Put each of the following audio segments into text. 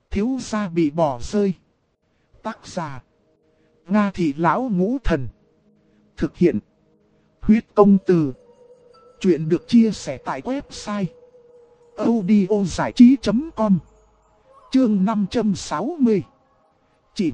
Thiếu gia bị bỏ rơi. Tác giả: Nga Thị Lão Ngũ Thần. Thực hiện: Huyết Công Từ. Chuyện được chia sẻ tại website audiozảichí.com. Chương 560. Chị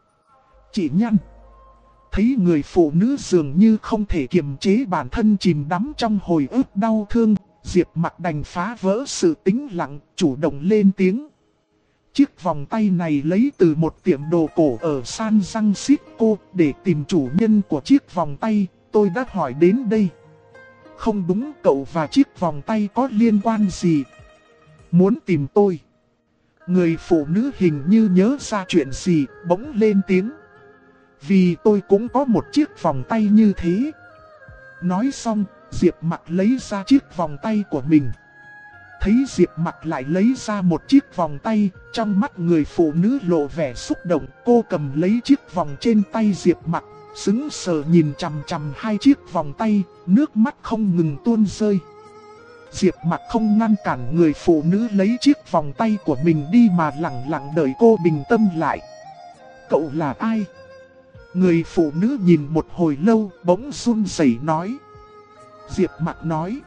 Nhăn. Thấy người phụ nữ dường như không thể kiềm chế bản thân chìm đắm trong hồi ức đau thương, Diệp Mặc đành phá vỡ sự tĩnh lặng, chủ động lên tiếng. Chiếc vòng tay này lấy từ một tiệm đồ cổ ở San Francisco. Để tìm chủ nhân của chiếc vòng tay, tôi đã hỏi đến đây. Không đúng, cậu và chiếc vòng tay có liên quan gì? Muốn tìm tôi? Người phụ nữ hình như nhớ ra chuyện gì, bỗng lên tiếng. Vì tôi cũng có một chiếc vòng tay như thế. Nói xong, Diệp Mặc lấy ra chiếc vòng tay của mình. Thấy Diệp Mặc lại lấy ra một chiếc vòng tay, trong mắt người phụ nữ lộ vẻ xúc động. Cô cầm lấy chiếc vòng trên tay Diệp Mặc, sững sờ nhìn chằm chằm hai chiếc vòng tay, nước mắt không ngừng tuôn rơi. Diệp Mặc không ngăn cản người phụ nữ lấy chiếc vòng tay của mình đi mà lặng lặng đợi cô bình tâm lại. Cậu là ai? Người phụ nữ nhìn một hồi lâu, bỗng run rẩy nói. Diệp Mặc nói.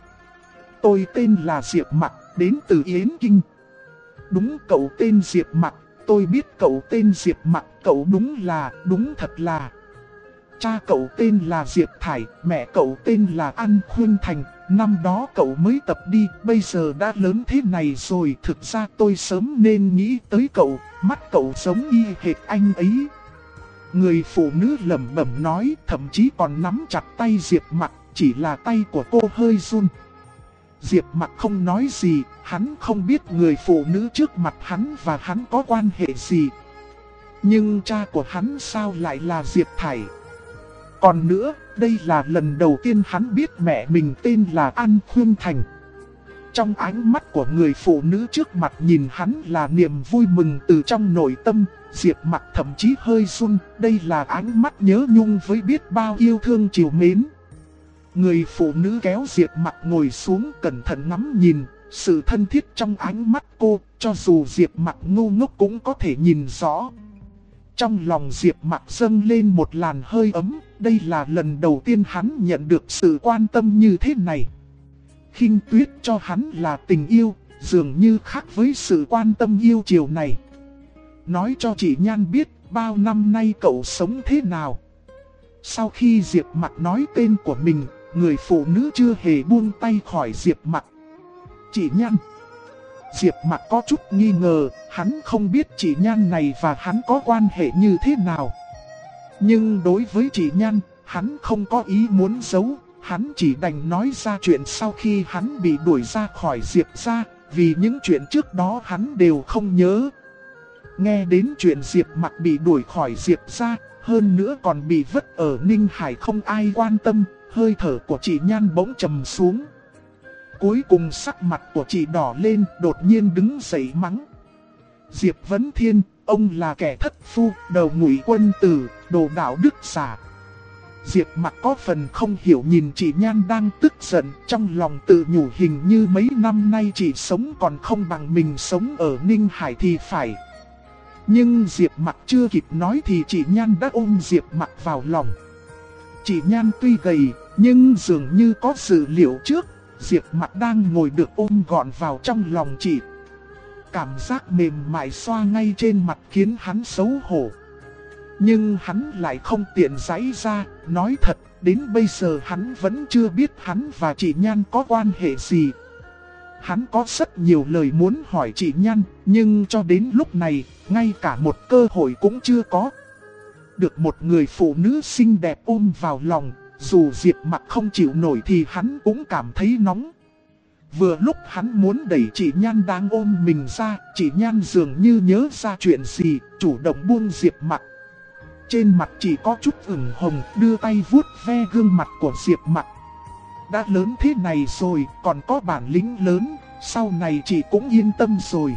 Tôi tên là Diệp Mặc, đến từ Yến Kinh. Đúng, cậu tên Diệp Mặc, tôi biết cậu tên Diệp Mặc, cậu đúng thật là. Cha cậu tên là Diệp Thải, mẹ cậu tên là An Khuyên Thành. Năm đó cậu mới tập đi, bây giờ đã lớn thế này rồi. Thực ra tôi sớm nên nghĩ tới cậu, mắt cậu giống y hệt anh ấy. Người phụ nữ lẩm bẩm nói, thậm chí còn nắm chặt tay Diệp Mặc, chỉ là tay của cô hơi run. Diệp Mặc không nói gì, hắn không biết người phụ nữ trước mặt hắn và hắn có quan hệ gì. Nhưng cha của hắn sao lại là Diệp Thải? Còn nữa, đây là lần đầu tiên hắn biết mẹ mình tên là An Khuyên Thành. Trong ánh mắt của người phụ nữ trước mặt nhìn hắn là niềm vui mừng từ trong nội tâm. Diệp Mặc thậm chí hơi run, đây là ánh mắt nhớ nhung với biết bao yêu thương trìu mến. Người phụ nữ kéo Diệp Mặc ngồi xuống cẩn thận ngắm nhìn, sự thân thiết trong ánh mắt cô, cho dù Diệp Mặc ngu ngốc cũng có thể nhìn rõ. Trong lòng Diệp Mặc dâng lên một làn hơi ấm, đây là lần đầu tiên hắn nhận được sự quan tâm như thế này. Khinh Tuyết cho hắn là tình yêu, dường như khác với sự quan tâm yêu chiều này. Nói cho chị Nhan biết bao năm nay cậu sống thế nào. Sau khi Diệp Mặc nói tên của mình, người phụ nữ chưa hề buông tay khỏi Diệp Mặc. Chị Nhan. Diệp Mặc có chút nghi ngờ, hắn không biết chị Nhan này và hắn có quan hệ như thế nào. Nhưng đối với chị Nhan, hắn không có ý muốn giấu, hắn chỉ đành nói ra chuyện sau khi hắn bị đuổi ra khỏi Diệp gia, vì những chuyện trước đó hắn đều không nhớ. Nghe đến chuyện Diệp Mặc bị đuổi khỏi Diệp gia, hơn nữa còn bị vứt ở Ninh Hải không ai quan tâm, hơi thở của chị Nhan bỗng trầm xuống. Cuối cùng sắc mặt của chị đỏ lên, đột nhiên đứng dậy mắng. Diệp Vấn Thiên, ông là kẻ thất phu, đầu ngụy quân tử, đồ đạo đức giả. Diệp Mặc có phần không hiểu nhìn chị Nhan đang tức giận, trong lòng tự nhủ hình như mấy năm nay chị sống còn không bằng mình sống ở Ninh Hải thì phải. Nhưng Diệp Mặc chưa kịp nói thì chị Nhan đã ôm Diệp Mặc vào lòng. Chị Nhan tuy gầy, nhưng dường như có dự liệu trước, Diệp Mặc đang ngồi được ôm gọn vào trong lòng chị. Cảm giác mềm mại xoa ngay trên mặt khiến hắn xấu hổ. Nhưng hắn lại không tiện giãy ra, nói thật, đến bây giờ hắn vẫn chưa biết hắn và chị Nhan có quan hệ gì. Hắn có rất nhiều lời muốn hỏi chị Nhan, nhưng cho đến lúc này, ngay cả một cơ hội cũng chưa có. Được một người phụ nữ xinh đẹp ôm vào lòng, dù Diệp Mặc không chịu nổi thì hắn cũng cảm thấy nóng. Vừa lúc hắn muốn đẩy chị Nhan đang ôm mình ra, chị Nhan dường như nhớ ra chuyện gì, chủ động buông Diệp Mặc. Trên mặt chị có chút ửng hồng, đưa tay vuốt ve gương mặt của Diệp Mặc. Đã lớn thế này rồi, còn có bản lĩnh lớn, sau này chị cũng yên tâm rồi.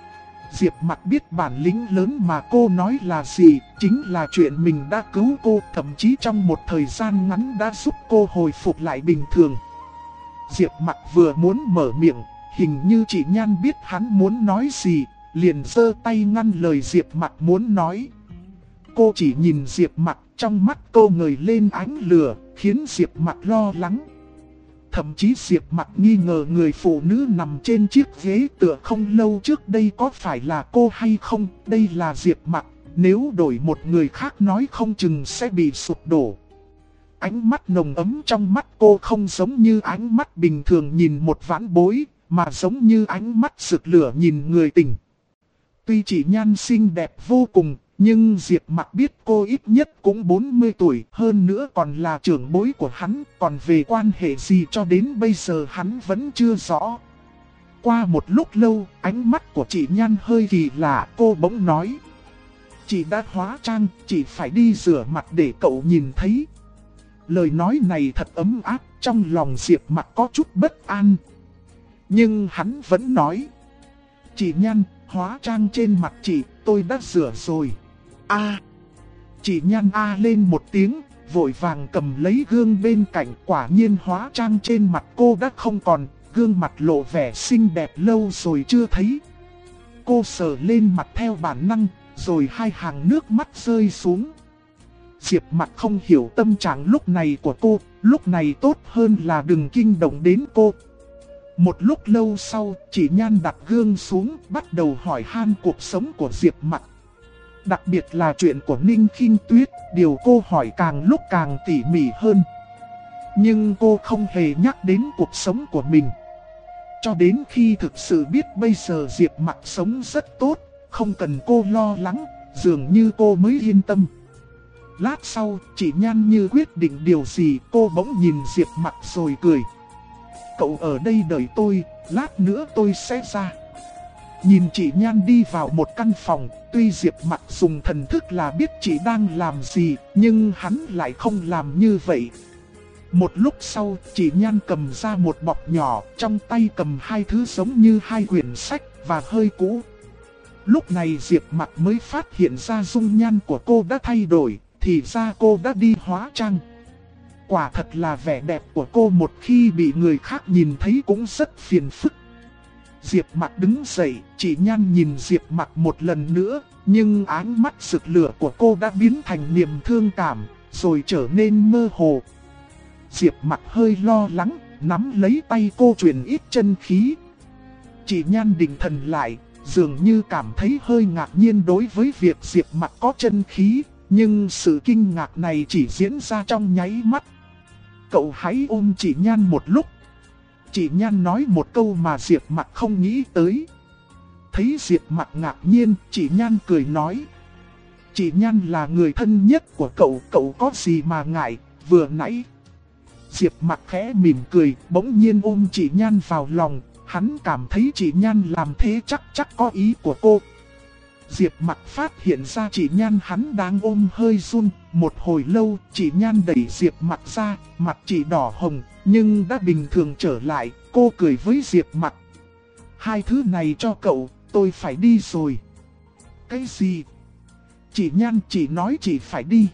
Diệp Mặc biết bản lĩnh lớn mà cô nói là gì, chính là chuyện mình đã cứu cô, thậm chí trong một thời gian ngắn đã giúp cô hồi phục lại bình thường. Diệp Mặc vừa muốn mở miệng, hình như chị Nhan biết hắn muốn nói gì, liền giơ tay ngăn lời Diệp Mặc muốn nói. Cô chỉ nhìn Diệp Mặc, trong mắt cô ngời lên ánh lửa, khiến Diệp Mặc lo lắng. Thậm chí Diệp Mặc nghi ngờ người phụ nữ nằm trên chiếc ghế tựa không lâu trước đây có phải là cô hay không. Đây là Diệp Mặc, nếu đổi một người khác nói không chừng sẽ bị sụp đổ. Ánh mắt nồng ấm trong mắt cô không giống như ánh mắt bình thường nhìn một vãn bối, mà giống như ánh mắt rực lửa nhìn người tình. Tuy chỉ nhan xinh đẹp vô cùng, nhưng Diệp Mặc biết cô ít nhất cũng 40 tuổi, hơn nữa còn là trưởng bối của hắn, còn về quan hệ gì cho đến bây giờ hắn vẫn chưa rõ. Qua một lúc lâu, ánh mắt của chị Nhan hơi kỳ lạ, cô bỗng nói. Chị đã hóa trang, chị phải đi rửa mặt để cậu nhìn thấy. Lời nói này thật ấm áp, trong lòng Diệp Mặc có chút bất an. Nhưng hắn vẫn nói. Chị Nhan, hóa trang trên mặt chị, tôi đã rửa rồi. Chị Nhan lên một tiếng, vội vàng cầm lấy gương bên cạnh, quả nhiên hóa trang trên mặt cô đã không còn, gương mặt lộ vẻ xinh đẹp lâu rồi chưa thấy. Cô sờ lên mặt theo bản năng, rồi hai hàng nước mắt rơi xuống. Diệp Mặc không hiểu tâm trạng lúc này của cô, lúc này tốt hơn là đừng kinh động đến cô. Một lúc lâu sau, chị Nhan đặt gương xuống, bắt đầu hỏi han cuộc sống của Diệp Mặc. Đặc biệt là chuyện của Ninh Khinh Tuyết, điều cô hỏi càng lúc càng tỉ mỉ hơn. Nhưng cô không hề nhắc đến cuộc sống của mình. Cho đến khi thực sự biết bây giờ Diệp Mặc sống rất tốt, không cần cô lo lắng, dường như cô mới yên tâm. Lát sau, chị Nhan như quyết định điều gì, cô bỗng nhìn Diệp Mặc rồi cười. Cậu ở đây đợi tôi, lát nữa tôi sẽ ra. Nhìn chị Nhan đi vào một căn phòng, tuy Diệp Mặc dùng thần thức là biết chị đang làm gì, nhưng hắn lại không làm như vậy. Một lúc sau, chị Nhan cầm ra một bọc nhỏ, trong tay cầm hai thứ giống như hai quyển sách và hơi cũ. Lúc này Diệp Mặc mới phát hiện ra dung nhan của cô đã thay đổi, thì ra cô đã đi hóa trang. Quả thật là vẻ đẹp của cô một khi bị người khác nhìn thấy cũng rất phiền phức. Diệp Mặc đứng dậy, chị Nhan nhìn Diệp Mặc một lần nữa, nhưng ánh mắt rực lửa của cô đã biến thành niềm thương cảm, rồi trở nên mơ hồ. Diệp Mặc hơi lo lắng, nắm lấy tay cô truyền ít chân khí. Chị Nhan định thần lại, dường như cảm thấy hơi ngạc nhiên đối với việc Diệp Mặc có chân khí, nhưng sự kinh ngạc này chỉ diễn ra trong nháy mắt. Cậu hãy ôm chị Nhan một lúc. Chị Nhan nói một câu mà Diệp Mặc không nghĩ tới. Thấy Diệp Mặc ngạc nhiên, chị Nhan cười nói. Chị Nhan là người thân nhất của cậu, cậu có gì mà ngại, vừa nãy. Diệp Mặc khẽ mỉm cười, bỗng nhiên ôm chị Nhan vào lòng, hắn cảm thấy chị Nhan làm thế chắc có ý của cô. Diệp Mặc phát hiện ra chị Nhan hắn đang ôm hơi run, một hồi lâu chị Nhan đẩy Diệp Mặc ra, mặt chị đỏ hồng, nhưng đã bình thường trở lại, cô cười với Diệp Mặc. Hai thứ này cho cậu, tôi phải đi rồi. Cái gì? Chị Nhan chỉ nói chị phải đi.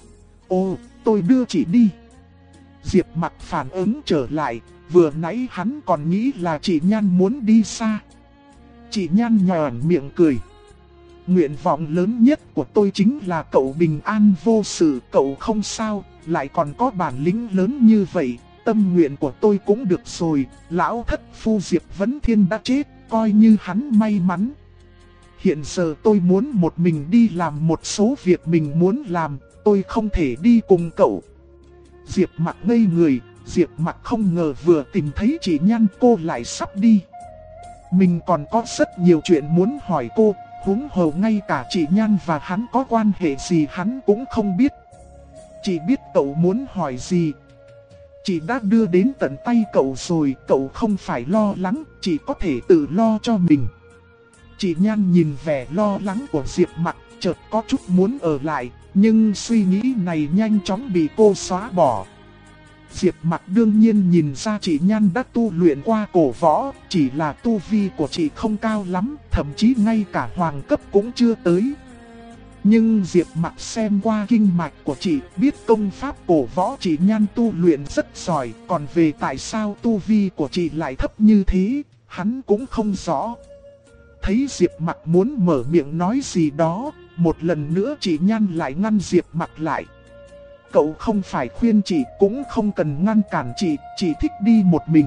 Ồ, tôi đưa chị đi. Diệp Mặc phản ứng trở lại, vừa nãy hắn còn nghĩ là chị Nhan muốn đi xa. Chị Nhan nhòn miệng cười. Nguyện vọng lớn nhất của tôi chính là cậu bình an vô sự, cậu không sao, lại còn có bản lĩnh lớn như vậy. Tâm nguyện của tôi cũng được rồi, lão thất phu Diệp Vấn Thiên đã chết, coi như hắn may mắn. Hiện giờ tôi muốn một mình đi làm một số việc mình muốn làm, tôi không thể đi cùng cậu. Diệp Mặc ngây người, Diệp Mặc không ngờ vừa tìm thấy chị Nhan cô lại sắp đi. Mình còn có rất nhiều chuyện muốn hỏi cô, huống hồ ngay cả chị Nhan và hắn có quan hệ gì hắn cũng không biết. Chỉ biết cậu muốn hỏi gì. Chị đã đưa đến tận tay cậu rồi, cậu không phải lo lắng, chị có thể tự lo cho mình. Chị Nhan nhìn vẻ lo lắng của Diệp Mặc, chợt có chút muốn ở lại, nhưng suy nghĩ này nhanh chóng bị cô xóa bỏ. Diệp Mặc đương nhiên nhìn ra chị Nhan đã tu luyện qua cổ võ, chỉ là tu vi của chị không cao lắm, thậm chí ngay cả hoàng cấp cũng chưa tới. Nhưng Diệp Mặc xem qua kinh mạch của chị, biết công pháp cổ võ chị Nhan tu luyện rất giỏi, còn về tại sao tu vi của chị lại thấp như thế, hắn cũng không rõ. Thấy Diệp Mặc muốn mở miệng nói gì đó, một lần nữa chị Nhan lại ngăn Diệp Mặc lại. Cậu không phải khuyên chị, cũng không cần ngăn cản chị thích đi một mình.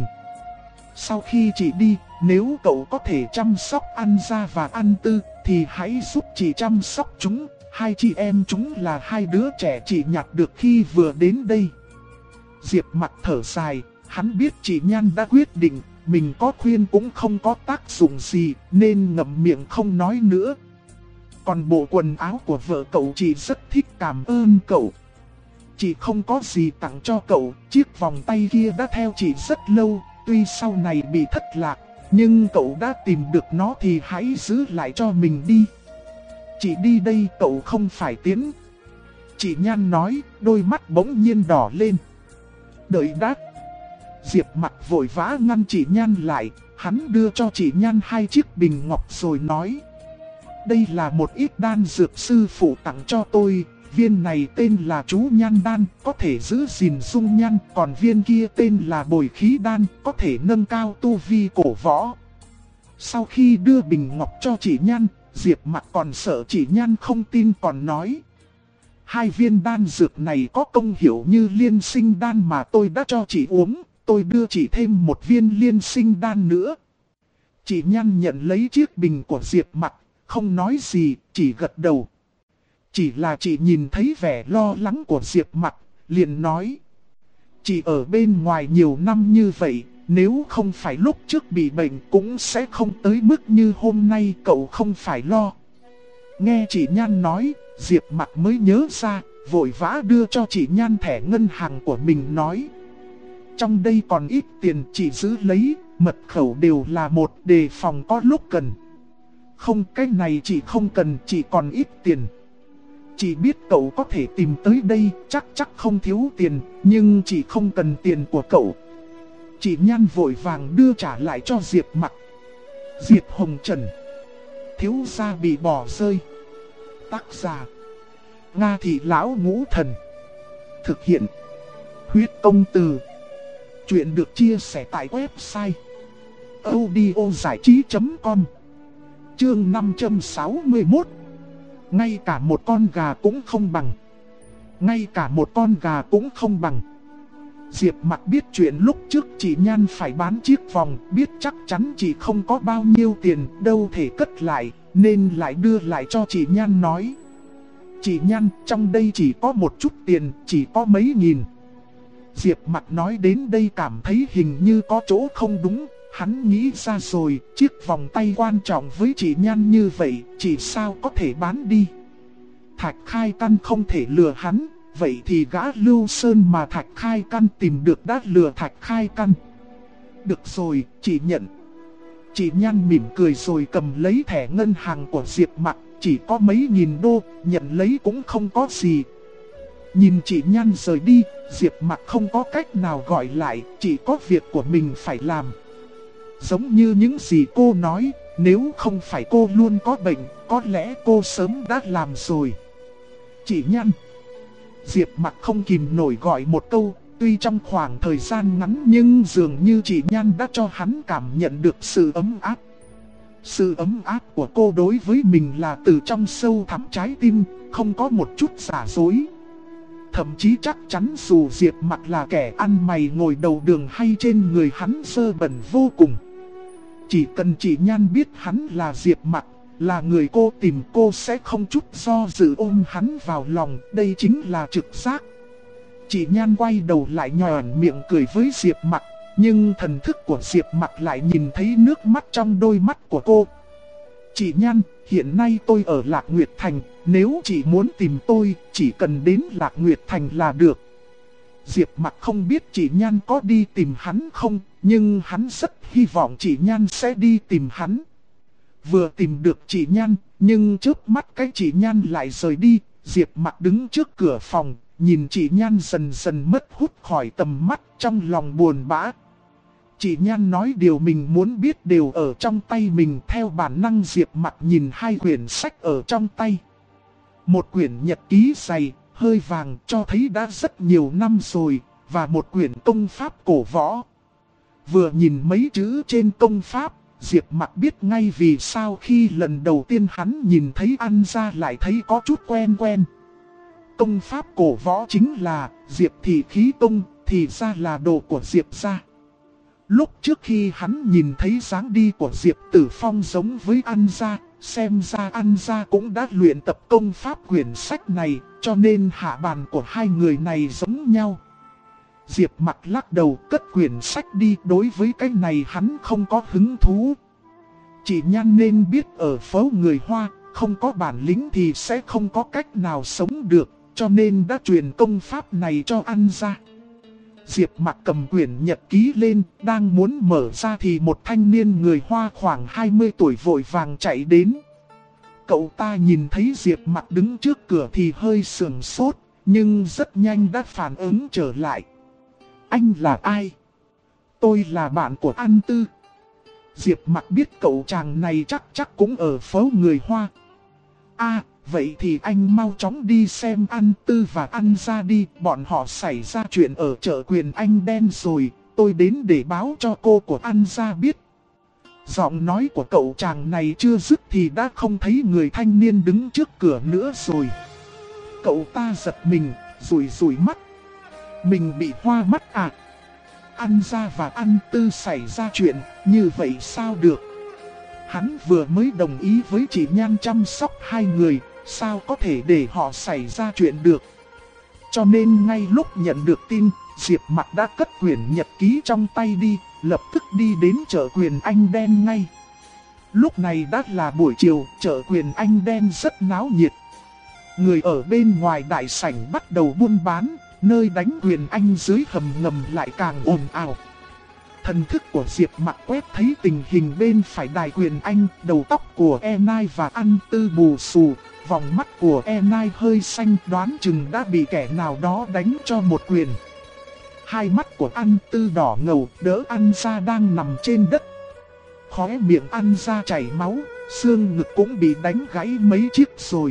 Sau khi chị đi, nếu cậu có thể chăm sóc An Gia và An Tư, thì hãy giúp chị chăm sóc chúng. Hai chị em chúng là hai đứa trẻ chị nhặt được khi vừa đến đây. Diệp Mặc thở dài, hắn biết chị Nhan đã quyết định, mình có khuyên cũng không có tác dụng gì, nên ngậm miệng không nói nữa. Còn bộ quần áo của vợ cậu chị rất thích, cảm ơn cậu. Chị không có gì tặng cho cậu, chiếc vòng tay kia đã theo chị rất lâu, tuy sau này bị thất lạc, nhưng cậu đã tìm được nó thì hãy giữ lại cho mình đi. Chị đi đây, cậu không phải tiến. Chị Nhan nói, đôi mắt bỗng nhiên đỏ lên. Đợi đã. Diệp Mặc vội vã ngăn chị Nhan lại, hắn đưa cho chị Nhan hai chiếc bình ngọc rồi nói. Đây là một ít đan dược sư phụ tặng cho tôi, viên này tên là chú Nhan đan, có thể giữ gìn dung nhan, còn viên kia tên là bồi khí đan, có thể nâng cao tu vi cổ võ. Sau khi đưa bình ngọc cho chị Nhan, Diệp Mặc còn sợ chị Nhan không tin còn nói. Hai viên đan dược này có công hiệu như liên sinh đan mà tôi đã cho chị uống, tôi đưa chị thêm một viên liên sinh đan nữa. Chị Nhan nhận lấy chiếc bình của Diệp Mặc, không nói gì, chỉ gật đầu. Chỉ là chị nhìn thấy vẻ lo lắng của Diệp Mặc, liền nói. Chị ở bên ngoài nhiều năm như vậy, nếu không phải lúc trước bị bệnh cũng sẽ không tới mức như hôm nay, cậu không phải lo. Nghe chị Nhan nói, Diệp Mặc mới nhớ ra, vội vã đưa cho chị Nhan thẻ ngân hàng của mình nói. Trong đây còn ít tiền, chị giữ lấy, mật khẩu đều là một, đề phòng có lúc cần. Không, cái này chị không cần, chị còn ít tiền. Chị biết cậu có thể tìm tới đây, chắc không thiếu tiền, nhưng chị không cần tiền của cậu. Chị Nhan vội vàng đưa trả lại cho Diệp Mặc. Diệp Hồng Trần. Thiếu gia bị bỏ rơi. Tác giả Nga Thị Lão Ngũ Thần. Thực hiện Huyết Công Từ. Chuyện được chia sẻ tại website audiozảichí.com. Chương 561. Ngay cả một con gà cũng không bằng. Ngay cả một con gà cũng không bằng. Diệp Mặc biết chuyện lúc trước chị Nhan phải bán chiếc vòng, biết chắc chắn chị không có bao nhiêu tiền, đâu thể cất lại, nên lại đưa lại cho chị Nhan nói. Chị Nhan, trong đây chỉ có một chút tiền, chỉ có mấy nghìn. Diệp Mặc nói đến đây cảm thấy hình như có chỗ không đúng, hắn nghĩ ra rồi, chiếc vòng tay quan trọng với chị Nhan như vậy, chỉ sao có thể bán đi. Thạch Khai Căn không thể lừa hắn, vậy thì gã Lưu Sơn mà Thạch Khai Căn tìm được đã lừa Thạch Khai Căn. Được rồi, chị nhận. Chị Nhan mỉm cười rồi cầm lấy thẻ ngân hàng của Diệp Mặc, chỉ có mấy nghìn đô, nhận lấy cũng không có gì. Nhìn chị Nhan rời đi, Diệp Mặc không có cách nào gọi lại, chỉ có việc của mình phải làm. Giống như những gì cô nói, nếu không phải cô luôn có bệnh, có lẽ cô sớm đã làm rồi. Chị Nhan. Diệp Mặc không kìm nổi gọi một câu, tuy trong khoảng thời gian ngắn nhưng dường như chị Nhan đã cho hắn cảm nhận được sự ấm áp. Sự ấm áp của cô đối với mình là từ trong sâu thẳm trái tim, không có một chút giả dối. Thậm chí chắc chắn dù Diệp Mặc là kẻ ăn mày ngồi đầu đường hay trên người hắn dơ bẩn vô cùng. Chỉ cần chị Nhan biết hắn là Diệp Mặc, là người cô tìm, cô sẽ không chút do dự ôm hắn vào lòng, đây chính là trực giác. Chị Nhan quay đầu lại nhòn miệng cười với Diệp Mặc, nhưng thần thức của Diệp Mặc lại nhìn thấy nước mắt trong đôi mắt của cô. Chị Nhan, hiện nay tôi ở Lạc Nguyệt Thành, nếu chị muốn tìm tôi, chỉ cần đến Lạc Nguyệt Thành là được. Diệp Mặc không biết chị Nhan có đi tìm hắn không, nhưng hắn rất hy vọng chị Nhan sẽ đi tìm hắn. Vừa tìm được chị Nhan, nhưng trước mắt cái chị Nhan lại rời đi, Diệp Mặc đứng trước cửa phòng, nhìn chị Nhan dần dần mất hút khỏi tầm mắt, trong lòng buồn bã. Chị Nhan nói điều mình muốn biết đều ở trong tay mình, theo bản năng Diệp Mặc nhìn hai quyển sách ở trong tay. Một quyển nhật ký dày, hơi vàng cho thấy đã rất nhiều năm rồi, và một quyển công pháp cổ võ. Vừa nhìn mấy chữ trên công pháp, Diệp Mặc biết ngay vì sao khi lần đầu tiên hắn nhìn thấy An gia lại thấy có chút quen quen. Công pháp cổ võ chính là Diệp Thị khí công, thì ra là đồ của Diệp gia. Lúc trước khi hắn nhìn thấy dáng đi của Diệp Tử Phong giống với An gia, xem ra An gia cũng đã luyện tập công pháp quyển sách này, cho nên hạ bàn của hai người này giống nhau. Diệp Mặc lắc đầu cất quyển sách đi, đối với cái này hắn không có hứng thú. Chị Nhan nên biết ở phố người Hoa, không có bản lĩnh thì sẽ không có cách nào sống được, cho nên đã truyền công pháp này cho An gia. Diệp Mặc cầm quyển nhật ký lên, đang muốn mở ra thì một thanh niên người Hoa khoảng 20 tuổi vội vàng chạy đến. Cậu ta nhìn thấy Diệp Mặc đứng trước cửa thì hơi sườn sốt, nhưng rất nhanh đã phản ứng trở lại. Anh là ai? Tôi là bạn của An Tư. Diệp Mặc biết cậu chàng này chắc cũng ở phố người Hoa. À, vậy thì anh mau chóng đi xem An Tư và An gia đi, bọn họ xảy ra chuyện ở chợ Quyền Anh Đen rồi, tôi đến để báo cho cô của An gia biết. Giọng nói của cậu chàng này chưa dứt thì đã không thấy người thanh niên đứng trước cửa nữa rồi. Cậu ta giật mình, rủi mắt. Mình bị hoa mắt à? An gia và An Tư xảy ra chuyện, như vậy sao được? Hắn vừa mới đồng ý với chị Nhan chăm sóc hai người, sao có thể để họ xảy ra chuyện được? Cho nên ngay lúc nhận được tin, Diệp Mặc đã cất quyển nhật ký trong tay đi, lập tức đi đến chợ Quyền Anh Đen ngay. Lúc này đã là buổi chiều, chợ Quyền Anh Đen rất náo nhiệt. Người ở bên ngoài đại sảnh bắt đầu buôn bán, nơi đánh quyền anh dưới hầm ngầm lại càng ồn ào. Thần thức của Diệp Mặc quét thấy tình hình bên phải đài quyền anh, đầu tóc của Enai và An Tư bù xù, vòng mắt của Enai hơi xanh, đoán chừng đã bị kẻ nào đó đánh cho một quyền. Hai mắt của An Tư đỏ ngầu, đỡ An gia đang nằm trên đất. Khóe miệng An gia chảy máu, xương ngực cũng bị đánh gãy mấy chiếc rồi.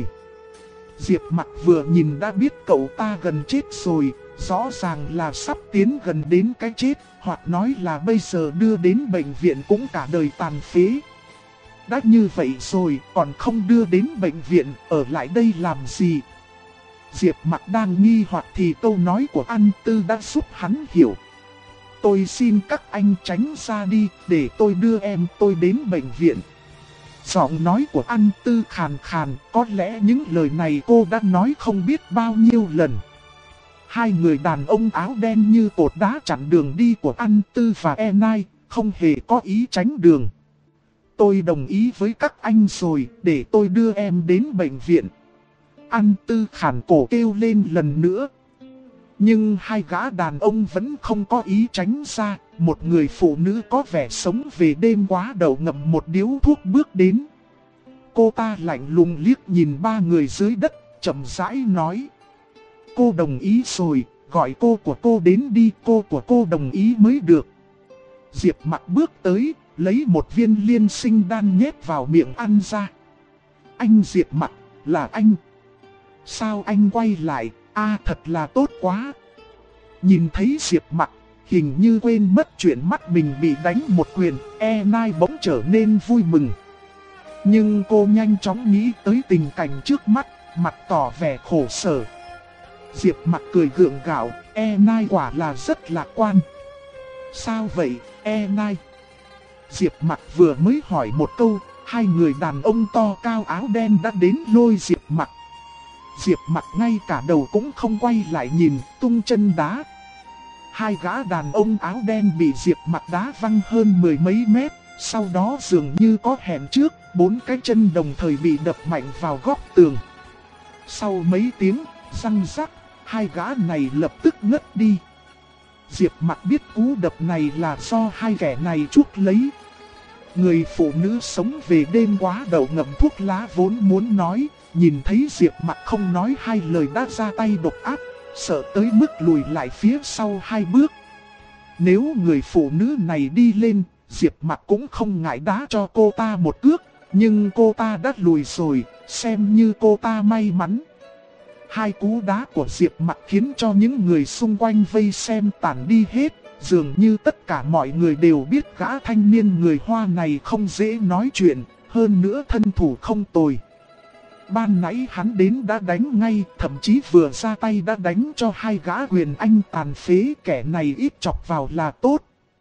Diệp Mặc vừa nhìn đã biết cậu ta gần chết rồi, rõ ràng là sắp tiến gần đến cái chết, hoặc nói là bây giờ đưa đến bệnh viện cũng cả đời tàn phế. Đã như vậy rồi, còn không đưa đến bệnh viện, ở lại đây làm gì? Diệp Mặc đang nghi hoặc thì câu nói của An Tư đã giúp hắn hiểu. Tôi xin các anh tránh ra đi, để tôi đưa em tôi đến bệnh viện. Giọng nói của An Tư khàn khàn, có lẽ những lời này cô đã nói không biết bao nhiêu lần. Hai người đàn ông áo đen như cột đá chặn đường đi của An Tư và Enai, không hề có ý tránh đường. Tôi đồng ý với các anh rồi, để tôi đưa em đến bệnh viện. An Tư khàn cổ kêu lên lần nữa. Nhưng hai gã đàn ông vẫn không có ý tránh ra. Một người phụ nữ có vẻ sống về đêm quá đầu ngậm một điếu thuốc bước đến. Cô ta lạnh lùng liếc nhìn ba người dưới đất, chậm rãi nói. Cô đồng ý rồi, gọi cô của cô đến đi, cô của cô đồng ý mới được. Diệp Mặc bước tới, lấy một viên liên sinh đan nhét vào miệng An gia. Anh Diệp Mặc, là anh. Sao anh quay lại, thật là tốt quá. Nhìn thấy Diệp Mặc, hình như quên mất chuyện mắt mình bị đánh một quyền, Enai bỗng trở nên vui mừng. Nhưng cô nhanh chóng nghĩ tới tình cảnh trước mắt, mặt tỏ vẻ khổ sở. Diệp Mặc cười gượng gạo, Enai quả là rất lạc quan. Sao vậy, Enai? Diệp Mặc vừa mới hỏi một câu, hai người đàn ông to cao áo đen đã đến lôi Diệp Mặc. Diệp Mặc ngay cả đầu cũng không quay lại nhìn, tung chân đá. Hai gã đàn ông áo đen bị Diệp Mặc đá văng hơn mười mấy mét, sau đó dường như có hẹn trước, bốn cái chân đồng thời bị đập mạnh vào góc tường. Sau mấy tiếng, răng rắc, hai gã này lập tức ngất đi. Diệp Mặc biết cú đập này là do hai kẻ này chuốc lấy. Người phụ nữ sống về đêm quá đầu ngậm thuốc lá vốn muốn nói, nhìn thấy Diệp Mặc không nói hai lời đã ra tay độc ác, sợ tới mức lùi lại phía sau hai bước. Nếu người phụ nữ này đi lên, Diệp Mặc cũng không ngại đá cho cô ta một cước, nhưng cô ta đã lùi rồi, xem như cô ta may mắn. Hai cú đá của Diệp Mặc khiến cho những người xung quanh vây xem tản đi hết, Dường như tất cả mọi người đều biết gã thanh niên người Hoa này không dễ nói chuyện, hơn nữa thân thủ không tồi. Ban nãy hắn đến đã đánh ngay, thậm chí vừa ra tay đã đánh cho hai gã Huyền Anh tàn phế, kẻ này ít chọc vào là tốt.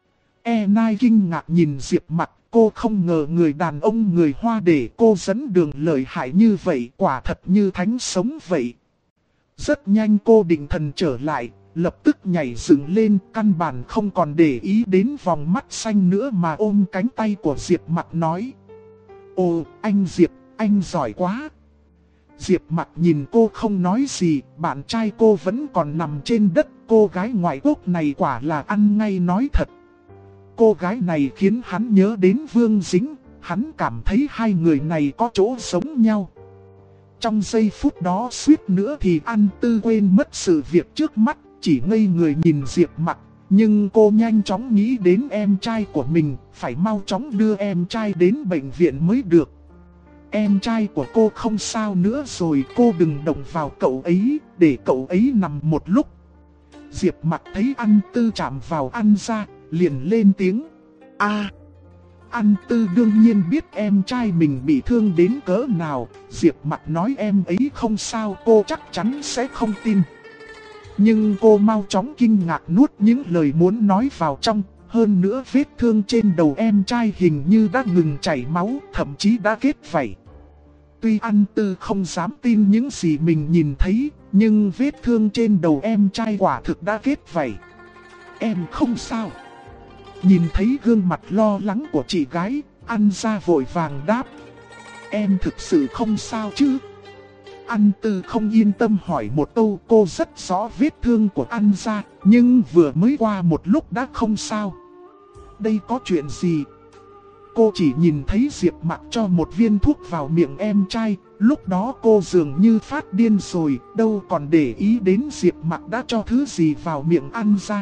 Nai kinh ngạc nhìn Diệp Mặc, cô không ngờ người đàn ông người Hoa để cô dẫn đường lợi hại như vậy, quả thật như thánh sống vậy. Rất nhanh cô định thần trở lại, lập tức nhảy dựng lên, căn bản không còn để ý đến vòng mắt xanh nữa mà ôm cánh tay của Diệp Mặc nói: "Ồ, anh Diệp, anh giỏi quá." Diệp Mặc nhìn cô không nói gì, bạn trai cô vẫn còn nằm trên đất, cô gái ngoại quốc này quả là ăn ngay nói thật. Cô gái này khiến hắn nhớ đến Vương Dính, hắn cảm thấy hai người này có chỗ giống nhau. Trong giây phút đó suýt nữa thì An Tư quên mất sự việc trước mắt, chỉ ngây người nhìn Diệp Mặc. Nhưng cô nhanh chóng nghĩ đến em trai của mình, phải mau chóng đưa em trai đến bệnh viện mới được. Em trai của cô không sao nữa rồi, cô đừng động vào cậu ấy, để cậu ấy nằm một lúc. Diệp Mặc thấy An Tư chạm vào An gia, liền lên tiếng: "A." An Tư đương nhiên biết em trai mình bị thương đến cỡ nào, Diệp Mặc nói em ấy không sao cô chắc chắn sẽ không tin. Nhưng cô mau chóng kinh ngạc nuốt những lời muốn nói vào trong, hơn nữa vết thương trên đầu em trai hình như đã ngừng chảy máu, thậm chí đã kết vảy. Tuy An Tư không dám tin những gì mình nhìn thấy, nhưng vết thương trên đầu em trai quả thực đã kết vảy. "Em không sao." Nhìn thấy gương mặt lo lắng của chị gái, An gia vội vàng đáp: "Em thực sự không sao chứ?" An Tư không yên tâm hỏi một câu, cô rất rõ vết thương của An gia, nhưng vừa mới qua một lúc đã không sao. Đây có chuyện gì? Cô chỉ nhìn thấy Diệp Mặc cho một viên thuốc vào miệng em trai, lúc đó cô dường như phát điên rồi, đâu còn để ý đến Diệp Mặc đã cho thứ gì vào miệng An gia.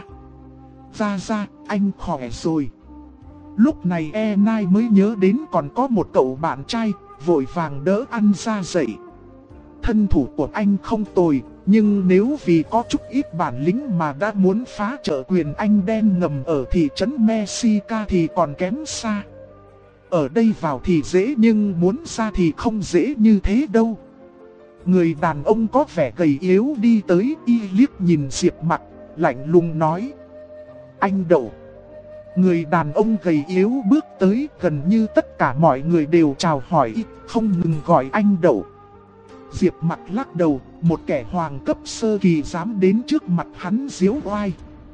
Ra, anh khỏe rồi." Lúc này Nai mới nhớ đến còn có một cậu bạn trai, vội vàng đỡ An gia dậy. Thân thủ của anh không tồi, nhưng nếu vì có chút ít bản lĩnh mà đã muốn phá chợ Quyền Anh đen ngầm ở thị trấn Mexica thì còn kém xa. Ở đây vào thì dễ nhưng muốn ra thì không dễ như thế đâu. Người đàn ông có vẻ gầy yếu đi tới, y liếc nhìn Diệp Mặc, lạnh lùng nói: "Anh Đậu." Người đàn ông gầy yếu bước tới, gần như tất cả mọi người đều chào hỏi, không ngừng gọi anh Đậu. Diệp Mặc lắc đầu, một kẻ hoàng cấp sơ kỳ dám đến trước mặt hắn giễu oai.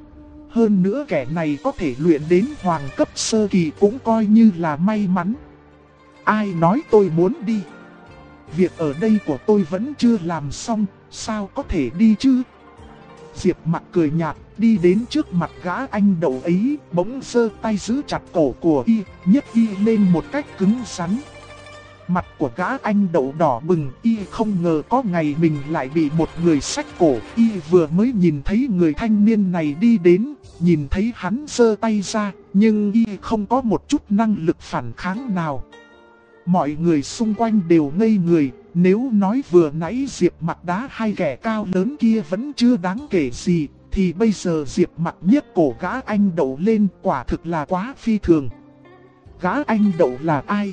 Hơn nữa kẻ này có thể luyện đến hoàng cấp sơ kỳ cũng coi như là may mắn. "Ai nói tôi muốn đi? Việc ở đây của tôi vẫn chưa làm xong, sao có thể đi chứ?" Diệp Mặc cười nhạt, đi đến trước mặt gã anh Đậu ấy, bỗng giơ tay giữ chặt cổ của y, nhấc y lên một cách cứng rắn. Mặt của gã anh Đậu đỏ bừng, y không ngờ có ngày mình lại bị một người xách cổ. Y vừa mới nhìn thấy người thanh niên này đi đến, nhìn thấy hắn giơ tay ra, nhưng y không có một chút năng lực phản kháng nào. Mọi người xung quanh đều ngây người, nếu nói vừa nãy Diệp Mặc đá hai kẻ cao lớn kia vẫn chưa đáng kể gì, thì bây giờ Diệp Mặc nhấc cổ gã anh Đậu lên, quả thực là quá phi thường. Gã anh Đậu là ai?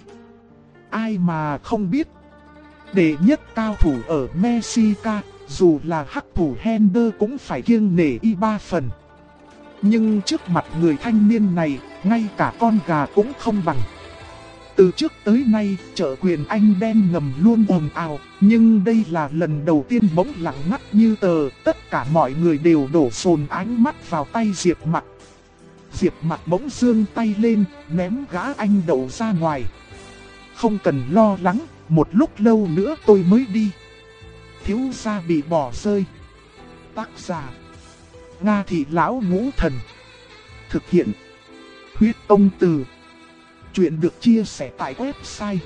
Ai mà không biết. Đệ nhất cao thủ ở Mexica, dù là hắc thủ Hender cũng phải kiêng nể y 3 phần. Nhưng trước mặt người thanh niên này, ngay cả con gà cũng không bằng. Từ trước tới nay, chợ Quyền Anh đen ngầm luôn ồn ào, nhưng đây là lần đầu tiên bỗng lặng ngắt như tờ, tất cả mọi người đều đổ dồn ánh mắt vào tay Diệp Mặc. Diệp Mặc bỗng giương tay lên, ném gã anh Đậu ra ngoài. "Không cần lo lắng, một lúc lâu nữa tôi mới đi." Thiếu gia bị bỏ rơi. Tác giả: Nga Thị Lão Ngũ Thần. Thực hiện: Huyết Công Từ. Chuyện được chia sẻ tại website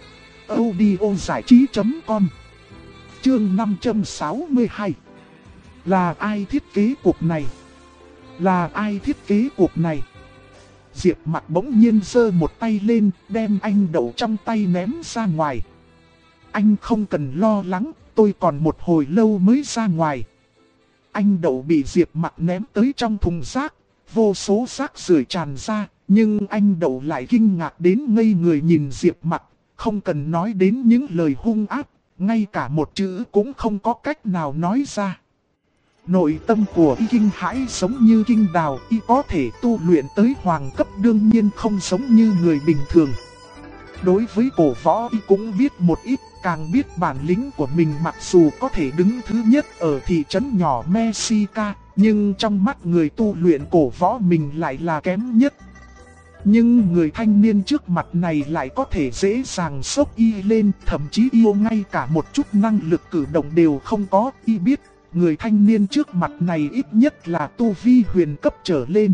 audiozảichí.com. Chương 562. Là ai thiết kế cuộc này? Là ai thiết kế cuộc này? Diệp Mặc bỗng nhiên giơ một tay lên, đem anh Đậu trong tay ném ra ngoài. "Anh không cần lo lắng, tôi còn một hồi lâu mới ra ngoài." Anh Đậu bị Diệp Mặc ném tới trong thùng rác, vô số rác rưởi tràn ra, nhưng anh Đậu lại kinh ngạc đến ngây người nhìn Diệp Mặc, không cần nói đến những lời hung ác, ngay cả một chữ cũng không có cách nào nói ra. Nội tâm của y kinh hãi giống như kinh đào, y có thể tu luyện tới hoàng cấp đương nhiên không giống như người bình thường. Đối với cổ võ y cũng biết một ít, càng biết bản lĩnh của mình mặc dù có thể đứng thứ nhất ở thị trấn nhỏ Mexica, nhưng trong mắt người tu luyện cổ võ mình lại là kém nhất. Nhưng người thanh niên trước mặt này lại có thể dễ dàng sốc y lên, thậm chí yêu ngay cả một chút năng lực cử động đều không có, y biết. Người thanh niên trước mặt này ít nhất là tu vi huyền cấp trở lên.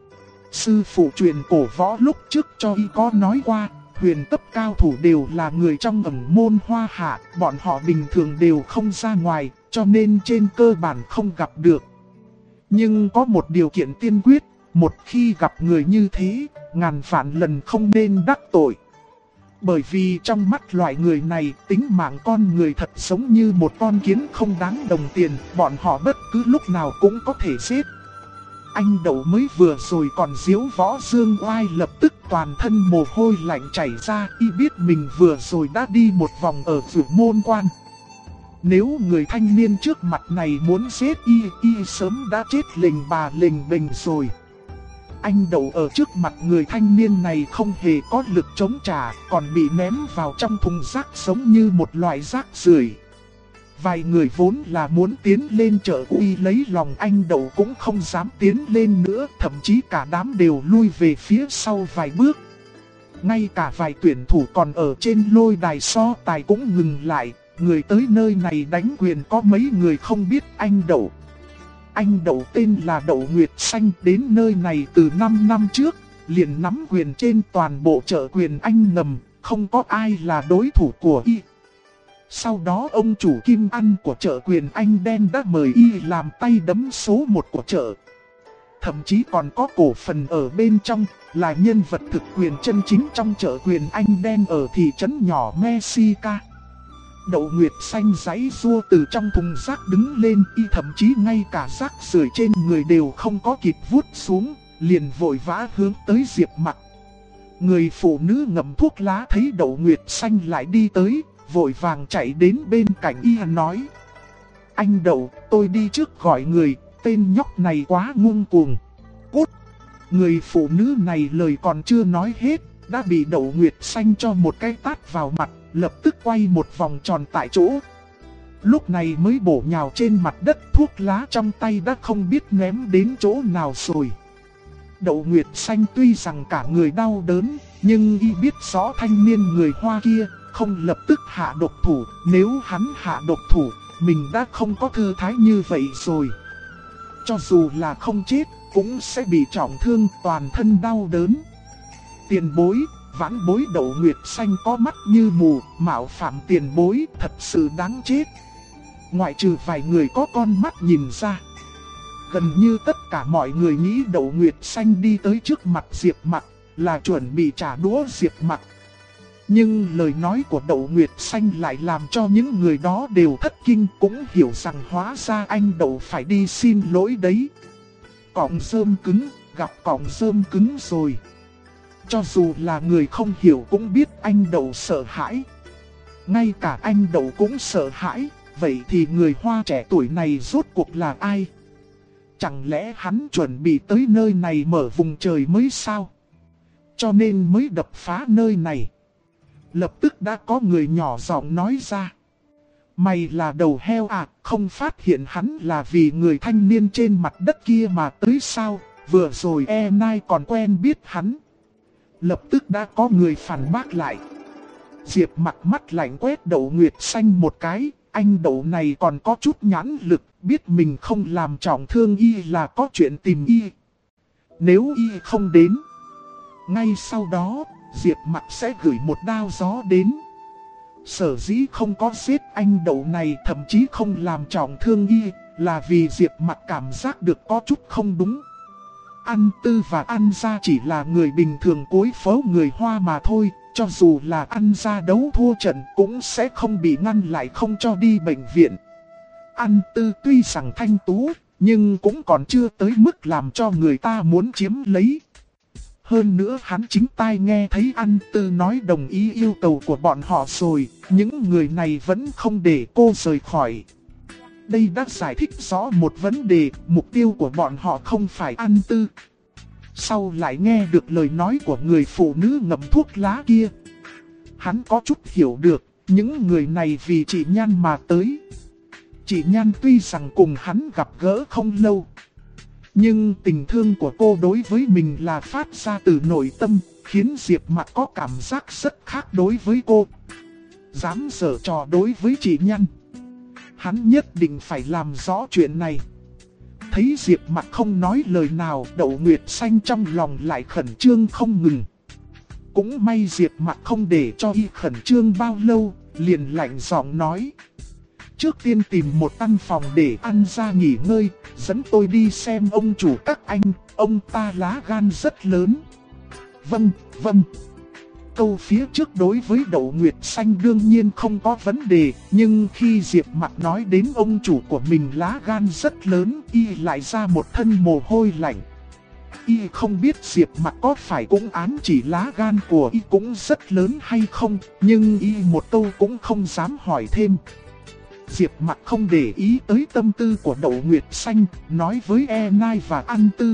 Sư phụ truyền cổ võ lúc trước cho y có nói qua, huyền cấp cao thủ đều là người trong ẩn môn Hoa Hạ, bọn họ bình thường đều không ra ngoài, cho nên trên cơ bản không gặp được. Nhưng có một điều kiện tiên quyết, một khi gặp người như thế, ngàn vạn lần không nên đắc tội. Bởi vì trong mắt loại người này, tính mạng con người thật giống như một con kiến không đáng đồng tiền, bọn họ bất cứ lúc nào cũng có thể giết. Anh Đậu mới vừa rồi còn diếu võ dương oai, lập tức toàn thân mồ hôi lạnh chảy ra, y biết mình vừa rồi đã đi một vòng ở Vượt Môn Quan. Nếu người thanh niên trước mặt này muốn giết y sớm đã chết lình bà lình bình rồi. Anh Đậu ở trước mặt người thanh niên này không hề có lực chống trả, còn bị ném vào trong thùng rác giống như một loại rác rưởi. Vài người vốn là muốn tiến lên trợ uy lấy lòng anh Đậu cũng không dám tiến lên nữa, thậm chí cả đám đều lui về phía sau vài bước. Ngay cả vài tuyển thủ còn ở trên lôi đài so tài cũng ngừng lại, người tới nơi này đánh quyền có mấy người không biết anh Đậu. Anh Đậu tên là Đậu Nguyệt Xanh, đến nơi này từ 5 năm trước, liền nắm quyền trên toàn bộ chợ quyền Anh ngầm, không có ai là đối thủ của y. Sau đó ông chủ Kim Ăn của chợ quyền Anh đen đã mời y làm tay đấm số 1 của chợ. Thậm chí còn có cổ phần ở bên trong, là nhân vật thực quyền chân chính trong chợ quyền Anh đen ở thị trấn nhỏ Mexica. Đậu Nguyệt Xanh giãy giụa từ trong thùng rác đứng lên, y thậm chí ngay cả rác rưởi trên người đều không có kịp vuốt xuống, liền vội vã hướng tới Diệp Mặc. Người phụ nữ ngậm thuốc lá thấy Đậu Nguyệt Xanh lại đi tới, vội vàng chạy đến bên cạnh y nói: "Anh Đậu, tôi đi trước gọi người, tên nhóc này quá ngông cuồng." Cút! Người phụ nữ này lời còn chưa nói hết, đã bị Đậu Nguyệt Xanh cho một cái tát vào mặt, lập tức quay một vòng tròn tại chỗ. Lúc này mới bổ nhào trên mặt đất, thuốc lá trong tay đã không biết ném đến chỗ nào rồi. Đậu Nguyệt Xanh tuy rằng cả người đau đớn, nhưng y biết rõ thanh niên người Hoa kia không lập tức hạ độc thủ, nếu hắn hạ độc thủ, mình đã không có thư thái như vậy rồi. Cho dù là không chết, cũng sẽ bị trọng thương, toàn thân đau đớn. Tiền bối, vãn bối Đậu Nguyệt Xanh có mắt như mù, mạo phạm tiền bối, thật sự đáng chết. Ngoại trừ vài người có con mắt nhìn ra, gần như tất cả mọi người nghĩ Đậu Nguyệt Xanh đi tới trước mặt Diệp Mặc là chuẩn bị trả đũa Diệp Mặc. Nhưng lời nói của Đậu Nguyệt Xanh lại làm cho những người đó đều thất kinh, cũng hiểu rằng hóa ra anh Đậu phải đi xin lỗi đấy. Cọng rơm cứng, gặp cọng rơm cứng rồi. Cho dù là người không hiểu cũng biết anh Đậu sợ hãi. Ngay cả anh Đậu cũng sợ hãi, vậy thì người Hoa trẻ tuổi này rốt cuộc là ai? Chẳng lẽ hắn chuẩn bị tới nơi này mở vùng trời mới sao? Cho nên mới đập phá nơi này. Lập tức đã có người nhỏ giọng nói ra: "Mày là đầu heo à, không phát hiện hắn là vì người thanh niên trên mặt đất kia mà tới sao, vừa rồi nay còn quen biết hắn." Lập tức đã có người phản bác lại. Diệp Mặc mắt lạnh quét Đậu Nguyệt Xanh một cái, anh Đậu này còn có chút nhãn lực, biết mình không làm trọng thương y là có chuyện tìm y. Nếu y không đến, ngay sau đó, Diệp Mặc sẽ gửi một đao gió đến. Sở dĩ không có giết anh Đậu này, thậm chí không làm trọng thương y, là vì Diệp Mặc cảm giác được có chút không đúng. An Tư và An Gia chỉ là người bình thường cối phấu người Hoa mà thôi, cho dù là An Gia đấu thua trận cũng sẽ không bị ngăn lại không cho đi bệnh viện. An Tư tuy rằng thanh tú, nhưng cũng còn chưa tới mức làm cho người ta muốn chiếm lấy. Hơn nữa hắn chính tai nghe thấy An Tư nói đồng ý yêu cầu của bọn họ rồi, những người này vẫn không để cô rời khỏi. Đây đã giải thích rõ một vấn đề, mục tiêu của bọn họ không phải An Tư. Sau lại nghe được lời nói của người phụ nữ ngậm thuốc lá kia. Hắn có chút hiểu được, những người này vì chị Nhan mà tới. Chị Nhan tuy rằng cùng hắn gặp gỡ không lâu, nhưng tình thương của cô đối với mình là phát ra từ nội tâm, khiến Diệp Mặc có cảm giác rất khác đối với cô. Dám giở trò đối với chị Nhan, hắn nhất định phải làm rõ chuyện này. Thấy Diệp Mặc không nói lời nào, Đậu Nguyệt Xanh trong lòng lại khẩn trương không ngừng. Cũng may Diệp Mặc không để cho y khẩn trương bao lâu, liền lạnh giọng nói: trước tiên tìm một căn phòng để ăn ra nghỉ ngơi, dẫn tôi đi xem ông chủ các anh, ông ta lá gan rất lớn. Vâng, vâng. Câu phía trước đối với Đậu Nguyệt Xanh đương nhiên không có vấn đề, nhưng khi Diệp Mặc nói đến ông chủ của mình lá gan rất lớn, y lại ra một thân mồ hôi lạnh. Y không biết Diệp Mặc có phải cũng ám chỉ lá gan của y cũng rất lớn hay không, nhưng y một câu cũng không dám hỏi thêm. Diệp Mặc không để ý tới tâm tư của Đậu Nguyệt Xanh, nói với E Nai và An Tư: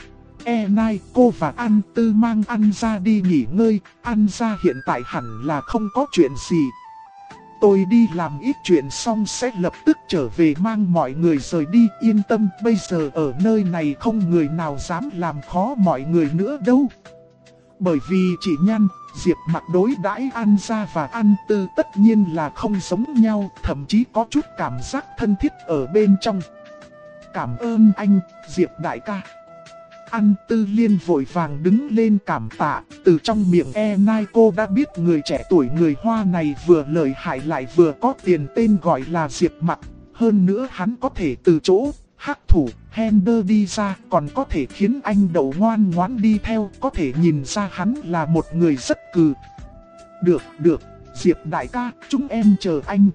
E Nai, cô và An Tư mang An ra đi nghỉ ngơi, An ra hiện tại hẳn là không có chuyện gì. Tôi đi làm ít chuyện xong sẽ lập tức trở về mang mọi người rời đi, yên tâm, bây giờ ở nơi này không người nào dám làm khó mọi người nữa đâu. Bởi vì chị Nhan, Diệp Mặc đối đãi An Gia và An Tư tất nhiên là không giống nhau, thậm chí có chút cảm giác thân thiết ở bên trong. Cảm ơn anh, Diệp đại ca. An Tư Liên vội vàng đứng lên cảm tạ, từ trong miệng E Nai cô đã biết người trẻ tuổi người Hoa này vừa lợi hại lại vừa có tiền, tên gọi là Diệp Mặc. Hơn nữa hắn có thể từ chỗ hắc thủ, Hender đi ra, còn có thể khiến anh Đậu ngoan ngoãn đi theo, có thể nhìn ra hắn là một người rất cừ. Được, Diệp đại ca, chúng em chờ anh.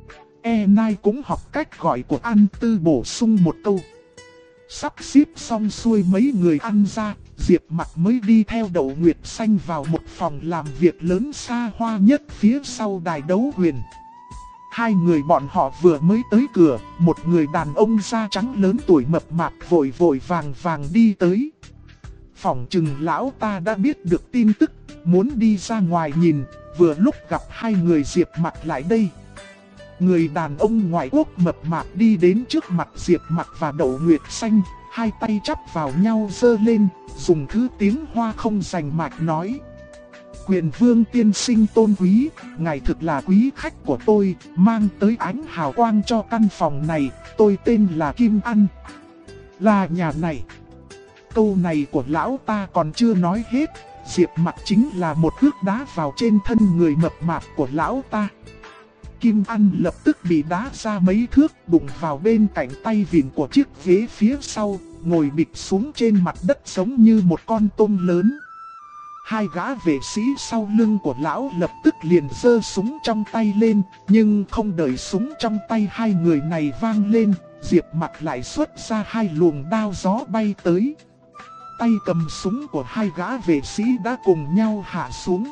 E Nai cũng học cách gọi của An Tư bổ sung một câu. Sắp xếp xong xuôi mấy người ăn ra, Diệp Mặc mới đi theo Đậu Nguyệt Xanh vào một phòng làm việc lớn xa hoa nhất phía sau đài đấu huyền. Hai người bọn họ vừa mới tới cửa, một người đàn ông da trắng lớn tuổi mập mạp vội vàng vàng đi tới. Phỏng chừng lão ta đã biết được tin tức, muốn đi ra ngoài nhìn, vừa lúc gặp hai người Diệp Mặc lại đây. Người đàn ông ngoại quốc mập mạp đi đến trước mặt Diệp Mặc và Đậu Nguyệt Xanh, hai tay chắp vào nhau giơ lên, dùng thứ tiếng Hoa không rành mạch nói: Quyền vương tiên sinh tôn quý, ngài thực là quý khách của tôi, mang tới ánh hào quang cho căn phòng này, tôi tên là Kim An. Là nhà này. Câu này của lão ta còn chưa nói hết, Diệp Mặc chính là một cước đá vào trên thân người mập mạp của lão ta. Kim An lập tức bị đá ra mấy thước, đụng vào bên cạnh tay vịn của chiếc ghế phía sau, ngồi bịch xuống trên mặt đất giống như một con tôm lớn. Hai gã vệ sĩ sau lưng của lão lập tức liền giơ súng trong tay lên, nhưng không đợi súng trong tay hai người này vang lên, Diệp Mặc lại xuất ra hai luồng đao gió bay tới. Tay cầm súng của hai gã vệ sĩ đã cùng nhau hạ xuống.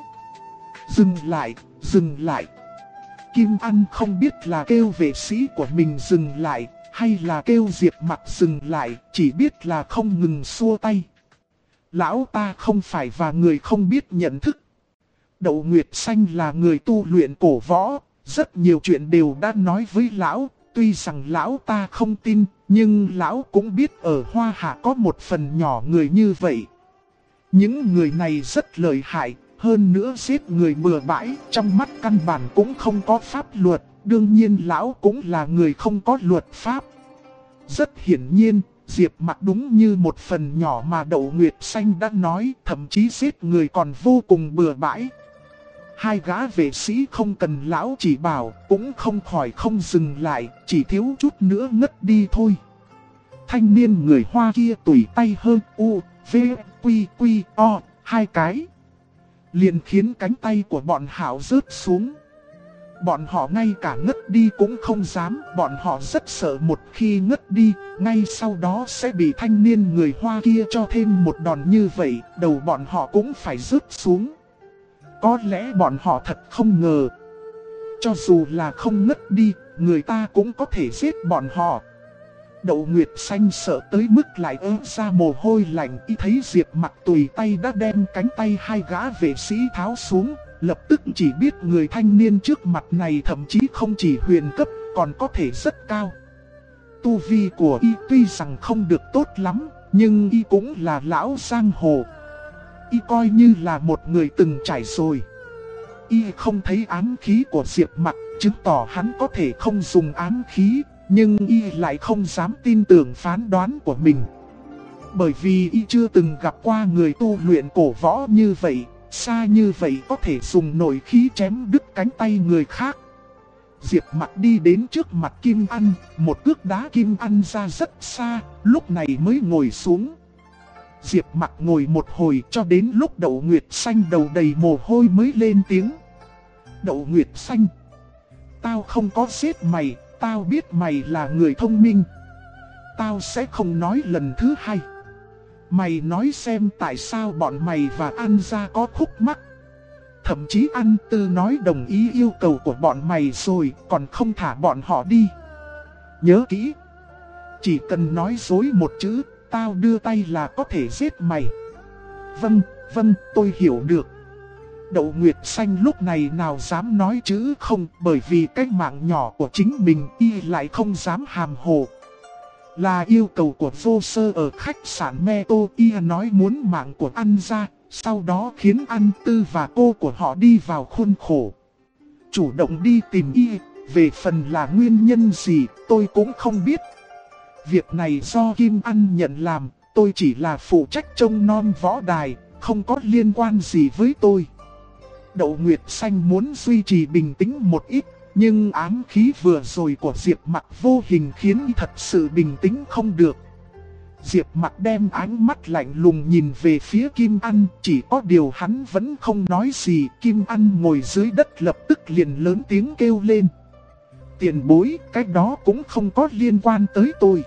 Dừng lại. Kim An không biết là kêu vệ sĩ của mình dừng lại, hay là kêu Diệp Mặc dừng lại, chỉ biết là không ngừng xua tay. Lão ta không phải và người không biết nhận thức. Đậu Nguyệt Xanh là người tu luyện cổ võ, rất nhiều chuyện đều đã nói với lão, tuy rằng lão ta không tin, nhưng lão cũng biết ở Hoa Hạ có một phần nhỏ người như vậy. Những người này rất lợi hại, hơn nữa giết người bừa bãi, trong mắt căn bản cũng không có pháp luật, đương nhiên lão cũng là người không có luật pháp. Rất hiển nhiên, Diệp Mặc đúng như một phần nhỏ mà Đậu Nguyệt Xanh đã nói, thậm chí giết người còn vô cùng bừa bãi. Hai gã vệ sĩ không cần lão chỉ bảo, cũng không khỏi không dừng lại, chỉ thiếu chút nữa ngất đi thôi. Thanh niên người Hoa kia tủi tay hơn U, V, Quy, Quy, O, hai cái. Liền khiến cánh tay của bọn Hảo rớt xuống. Bọn họ ngay cả ngất đi cũng không dám, bọn họ rất sợ một khi ngất đi, ngay sau đó sẽ bị thanh niên người Hoa kia cho thêm một đòn như vậy, đầu bọn họ cũng phải rớt xuống. Có lẽ bọn họ thật không ngờ, cho dù là không ngất đi, người ta cũng có thể giết bọn họ. Đậu Nguyệt Xanh sợ tới mức lại ớt ra mồ hôi lạnh, y thấy Diệp Mặc tùy tay đã đem cánh tay hai gã vệ sĩ tháo xuống. Lập tức chỉ biết người thanh niên trước mặt này thậm chí không chỉ huyền cấp, còn có thể rất cao. Tu vi của y tuy rằng không được tốt lắm, nhưng y cũng là lão giang hồ. Y coi như là một người từng trải rồi. Y không thấy ám khí của Diệp Mặc, chứng tỏ hắn có thể không dùng ám khí, nhưng y lại không dám tin tưởng phán đoán của mình. Bởi vì y chưa từng gặp qua người tu luyện cổ võ như vậy. Xa như vậy có thể dùng nội khí chém đứt cánh tay người khác. Diệp Mặc đi đến trước mặt Kim An, một cước đá Kim An ra rất xa, lúc này mới ngồi xuống. Diệp Mặc ngồi một hồi cho đến lúc Đậu Nguyệt Xanh đầu đầy mồ hôi mới lên tiếng. Đậu Nguyệt Xanh, tao không có giết mày, tao biết mày là người thông minh. Tao sẽ không nói lần thứ hai. Mày nói xem tại sao bọn mày và An gia có khúc mắc. Thậm chí An Tư nói đồng ý yêu cầu của bọn mày rồi, còn không thả bọn họ đi. Nhớ kỹ, chỉ cần nói dối một chữ, tao đưa tay là có thể giết mày. Vâng, tôi hiểu được. Đậu Nguyệt Xanh lúc này nào dám nói chữ không, bởi vì cái mạng nhỏ của chính mình y lại không dám hàm hồ. Là yêu cầu của Vô Sơ ở khách sạn Meto, y nói muốn mạng của An gia, sau đó khiến An Tư và cô của họ đi vào khuôn khổ. Chủ động đi tìm y, về phần là nguyên nhân gì tôi cũng không biết. Việc này do Kim An nhận làm, tôi chỉ là phụ trách trông nom võ đài, không có liên quan gì với tôi. Đậu Nguyệt Xanh muốn duy trì bình tĩnh một ít. Nhưng ám khí vừa rồi của Diệp Mặc vô hình khiến y thật sự bình tĩnh không được. Diệp Mặc đem ánh mắt lạnh lùng nhìn về phía Kim An, chỉ có điều hắn vẫn không nói gì. Kim An ngồi dưới đất lập tức liền lớn tiếng kêu lên. Tiền bối, cái đó cũng không có liên quan tới tôi.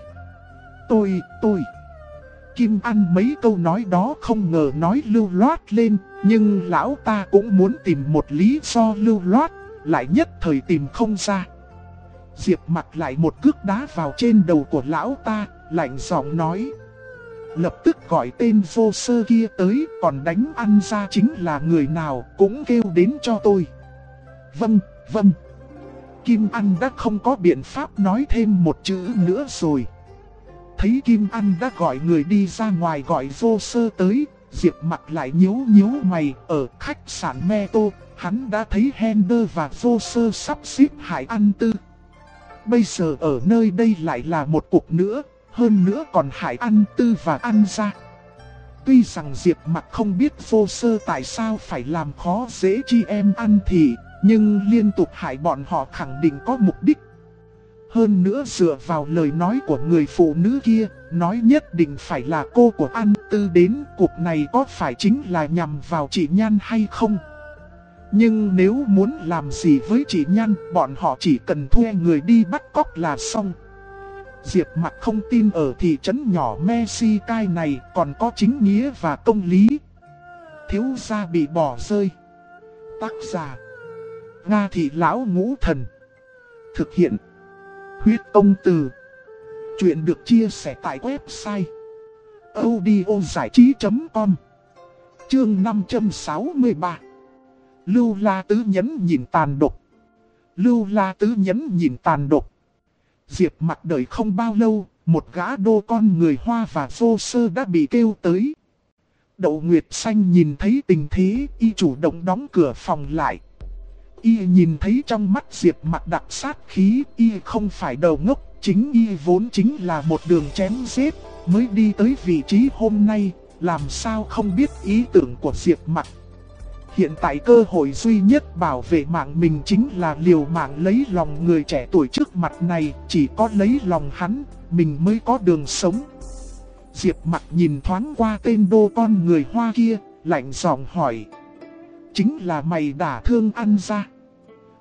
Tôi. Kim An mấy câu nói đó không ngờ nói lưu loát lên, nhưng lão ta cũng muốn tìm một lý do lưu loát, lại nhất thời tìm không ra. Diệp Mặc lại một cước đá vào trên đầu của lão ta, lạnh giọng nói. Lập tức gọi tên Vô Sơ kia tới, còn đánh An gia chính là người nào cũng kêu đến cho tôi. Vâng. Kim An đã không có biện pháp nói thêm một chữ nữa rồi. Thấy Kim An đã gọi người đi ra ngoài gọi Vô Sơ tới, Diệp Mặc lại nhíu mày. Ở khách sạn Meto, hắn đã thấy Hender và Vô Sơ sắp xếp hại An Tư. Bây giờ ở nơi đây lại là một cuộc nữa, hơn nữa còn hại An Tư và An gia. Tuy rằng Diệp Mặc không biết Vô Sơ tại sao phải làm khó dễ chị em An Thị, nhưng liên tục hại bọn họ khẳng định có mục đích. Hơn nữa dựa vào lời nói của người phụ nữ kia, nói nhất định phải là cô của An Tư đến, cuộc này có phải chính là nhằm vào chị Nhan hay không? Nhưng nếu muốn làm gì với chị Nhan, bọn họ chỉ cần thuê người đi bắt cóc là xong. Diệp Mặc không tin ở thị trấn nhỏ Mesicai này còn có chính nghĩa và công lý. Thiếu gia bị bỏ rơi. Tác giả Nga Thị Lão Ngũ Thần. Thực hiện Huyết Công Từ. Chuyện được chia sẻ tại website audiozảichí.com. Chương 563. Lưu La Tứ Nhẫn nhìn tàn độc. Lưu La Tứ Nhẫn nhìn tàn độc. Diệp Mặc đợi không bao lâu, một gã đô con người Hoa và Vô Sơ đã bị kêu tới. Đậu Nguyệt Xanh nhìn thấy tình thế, y chủ động đóng cửa phòng lại. Y nhìn thấy trong mắt Diệp Mặc đặc sát khí, y không phải đầu ngốc, chính y vốn chính là một đường chém giết, mới đi tới vị trí hôm nay, làm sao không biết ý tưởng của Diệp Mặc. Hiện tại cơ hội duy nhất bảo vệ mạng mình chính là liều mạng lấy lòng người trẻ tuổi trước mặt này, chỉ có lấy lòng hắn, mình mới có đường sống. Diệp Mặc nhìn thoáng qua tên đô con người Hoa kia, lạnh giọng hỏi. Chính là mày đả thương An gia.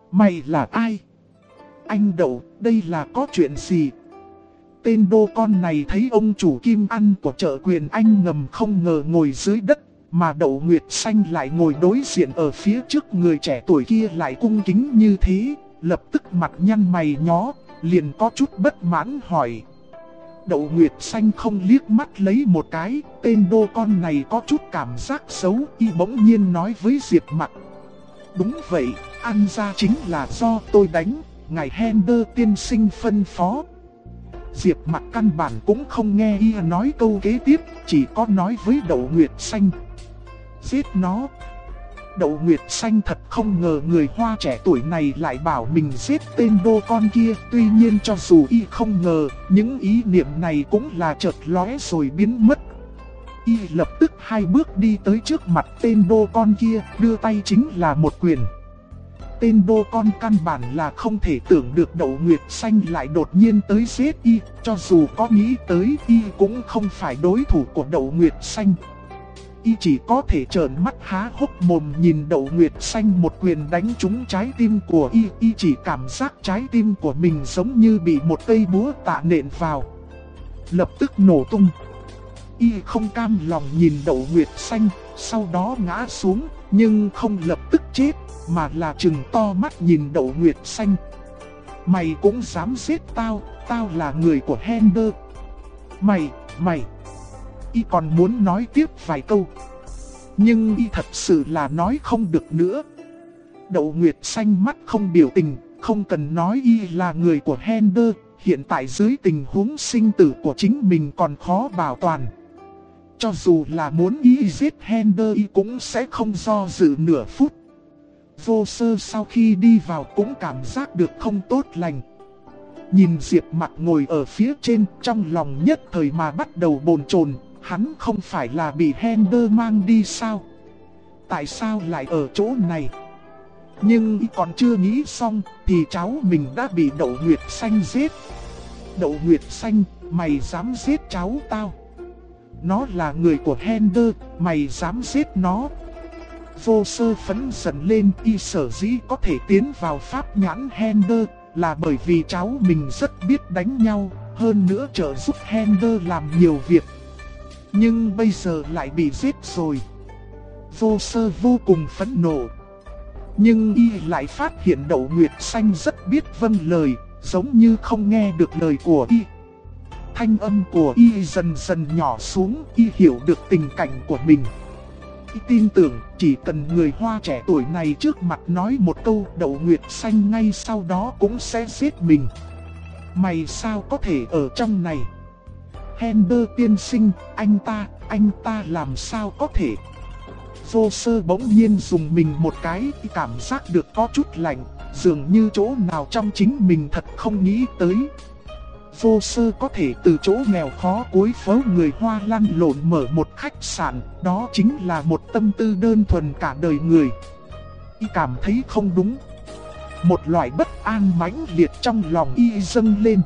Mày là ai? Anh Đậu, đây là có chuyện gì? Tên đô con này thấy ông chủ kim ăn của chợ Quyền Anh ngầm không ngờ ngồi dưới đất, mà Đậu Nguyệt Xanh lại ngồi đối diện ở phía trước người trẻ tuổi kia lại cung kính như thế, lập tức mặt nhăn mày nhó, liền có chút bất mãn hỏi. Đậu Nguyệt Xanh không liếc mắt lấy một cái, tên đô con này có chút cảm giác xấu, y bỗng nhiên nói với Diệp Mặc. Đúng vậy, ăn ra chính là do tôi đánh, ngài Hender tiên sinh phân phó. Diệp Mặc căn bản cũng không nghe y nói câu kế tiếp, chỉ có nói với Đậu Nguyệt Xanh. Giết nó. Đậu Nguyệt Xanh thật không ngờ người Hoa trẻ tuổi này lại bảo mình giết tên đô con kia. Tuy nhiên cho dù y không ngờ, những ý niệm này cũng là chợt lóe rồi biến mất. Y lập tức 2 bước đi tới trước mặt tên đô con kia, đưa tay chính là một quyền. Tên đô con căn bản là không thể tưởng được Đậu Nguyệt Xanh lại đột nhiên tới giết y. Cho dù có nghĩ tới, y cũng không phải đối thủ của Đậu Nguyệt Xanh. Y chỉ có thể trợn mắt há hốc mồm nhìn Đậu Nguyệt Xanh một quyền đánh trúng trái tim của y. Y chỉ cảm giác trái tim của mình giống như bị một cây búa tạ nện vào, lập tức nổ tung. Y không cam lòng nhìn Đậu Nguyệt Xanh, sau đó ngã xuống, nhưng không lập tức chết, mà là trừng to mắt nhìn Đậu Nguyệt Xanh. Mày cũng dám giết tao, tao là người của Hender. Mày. Y còn muốn nói tiếp vài câu, nhưng y thật sự là nói không được nữa. Đậu Nguyệt Xanh mắt không biểu tình, không cần nói y là người của Hender, hiện tại dưới tình huống sinh tử của chính mình còn khó bảo toàn. Cho dù là muốn y giết Hender y cũng sẽ không do dự nửa phút. Vô Sơ sau khi đi vào cũng cảm giác được không tốt lành. Nhìn Diệp Mặc ngồi ở phía trên, trong lòng nhất thời mà bắt đầu bồn chồn. Hắn không phải là bị Hender mang đi sao? Tại sao lại ở chỗ này? Nhưng y còn chưa nghĩ xong thì cháu mình đã bị Đậu Nguyệt Xanh giết. Đậu Nguyệt Xanh, mày dám giết cháu tao? Nó là người của Hender, mày dám giết nó? Vô Sơ phẫn dần lên, y sở dĩ có thể tiến vào pháp nhãn Hender là bởi vì cháu mình rất biết đánh nhau, hơn nữa trợ giúp Hender làm nhiều việc. Nhưng bây giờ lại bị giết rồi. Vô Sơ vô cùng phẫn nộ. Nhưng y lại phát hiện Đậu Nguyệt Xanh rất biết vâng lời, giống như không nghe được lời của y. Thanh âm của y dần dần nhỏ xuống, y hiểu được tình cảnh của mình. Y tin tưởng chỉ cần người Hoa trẻ tuổi này trước mặt nói một câu, Đậu Nguyệt Xanh ngay sau đó cũng sẽ giết mình. Mày sao có thể ở trong này? Hender tiên sinh, anh ta làm sao có thể? Vô Sơ bỗng nhiên dùng mình một cái, cảm giác được có chút lạnh, dường như chỗ nào trong chính mình thật không nghĩ tới. Vô Sơ có thể từ chỗ nghèo khó cuối phố người Hoa lăn lộn mở một khách sạn, đó chính là một tâm tư đơn thuần cả đời người. Y cảm thấy không đúng. Một loại bất an mãnh liệt trong lòng y dâng lên.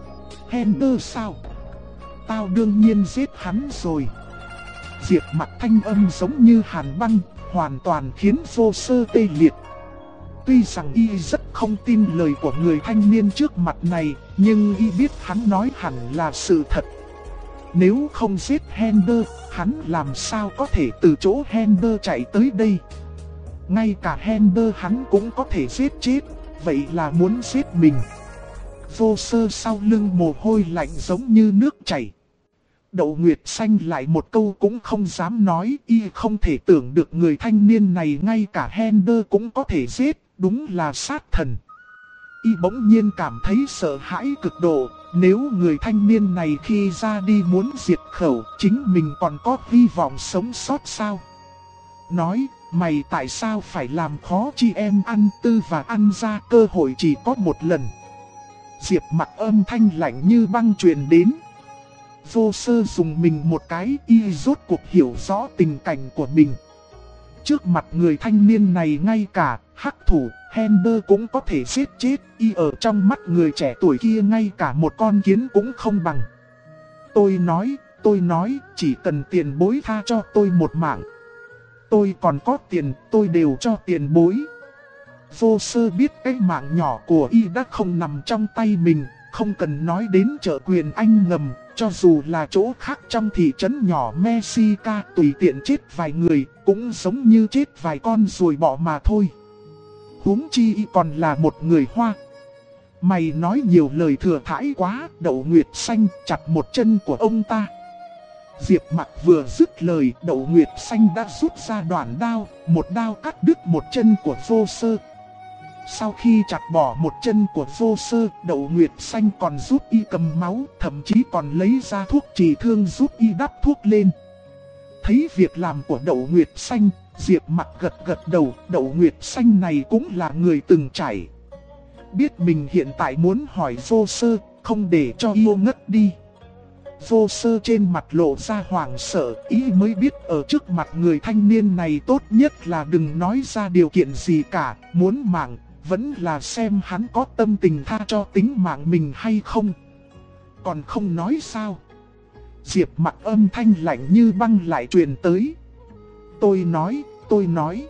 Hender sao? Tao đương nhiên giết hắn rồi. Diệp Mặc thanh âm giống như hàn băng, hoàn toàn khiến Vô Sơ tê liệt. Tuy rằng y rất không tin lời của người thanh niên trước mặt này, nhưng y biết hắn nói hẳn là sự thật. Nếu không giết Hender, hắn làm sao có thể từ chỗ Hender chạy tới đây? Ngay cả Hender hắn cũng có thể giết chết, vậy là muốn giết mình. Vô Sơ sau lưng mồ hôi lạnh giống như nước chảy. Đậu Nguyệt Xanh lại một câu cũng không dám nói, y không thể tưởng được người thanh niên này ngay cả Hender cũng có thể giết, đúng là sát thần. Y bỗng nhiên cảm thấy sợ hãi cực độ, nếu người thanh niên này khi ra đi muốn diệt khẩu, chính mình còn có hy vọng sống sót sao? Nói, mày tại sao phải làm khó chị em ăn tư và ăn ra, cơ hội chỉ có một lần. Diệp Mặc âm thanh lạnh như băng truyền đến. Vô Sơ dùng mình một cái, y rốt cuộc hiểu rõ tình cảnh của mình. Trước mặt người thanh niên này ngay cả hắc thủ Hender cũng có thể giết chết, y ở trong mắt người trẻ tuổi kia ngay cả một con kiến cũng không bằng. Tôi nói, chỉ cần tiền bối tha cho tôi một mạng. Tôi còn có tiền, tôi đều cho tiền bối. Vô Sơ biết cái mạng nhỏ của y đã không nằm trong tay mình, không cần nói đến chợ quyền anh ngầm, cho dù là chỗ khác trong thị trấn nhỏ Mexica tùy tiện chết vài người, cũng giống như chết vài con ruồi bọ mà thôi. Huống chi y còn là một người Hoa. Mày nói nhiều lời thừa thãi quá, Đậu Nguyệt Xanh chặt một chân của ông ta. Diệp Mặc vừa dứt lời, Đậu Nguyệt Xanh đã rút ra đoạn đao, một đao cắt đứt một chân của Vô Sơ. Sau khi chặt bỏ một chân của Vô Sơ, Đậu Nguyệt Xanh còn giúp y cầm máu, thậm chí còn lấy ra thuốc trị thương giúp y đắp thuốc lên. Thấy việc làm của Đậu Nguyệt Xanh, Diệp Mặc gật gật đầu, Đậu Nguyệt Xanh này cũng là người từng trải. Biết mình hiện tại muốn hỏi Vô Sơ, không để cho yêu ngất đi. Vô Sơ trên mặt lộ ra hoảng sợ, ý mới biết ở trước mặt người thanh niên này tốt nhất là đừng nói ra điều kiện gì cả, muốn mạng, vẫn là xem hắn có tâm tình tha cho tính mạng mình hay không. Còn không nói sao? Diệp Mặc âm thanh lạnh như băng lại truyền tới. Tôi nói.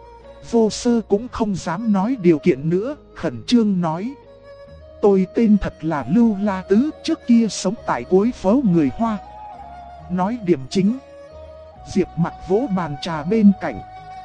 Vô Sơ cũng không dám nói điều kiện nữa, khẩn trương nói. Tôi tên thật là Lưu La Tứ, trước kia sống tại cuối phố người Hoa. Nói điểm chính. Diệp Mặc vỗ bàn trà bên cạnh.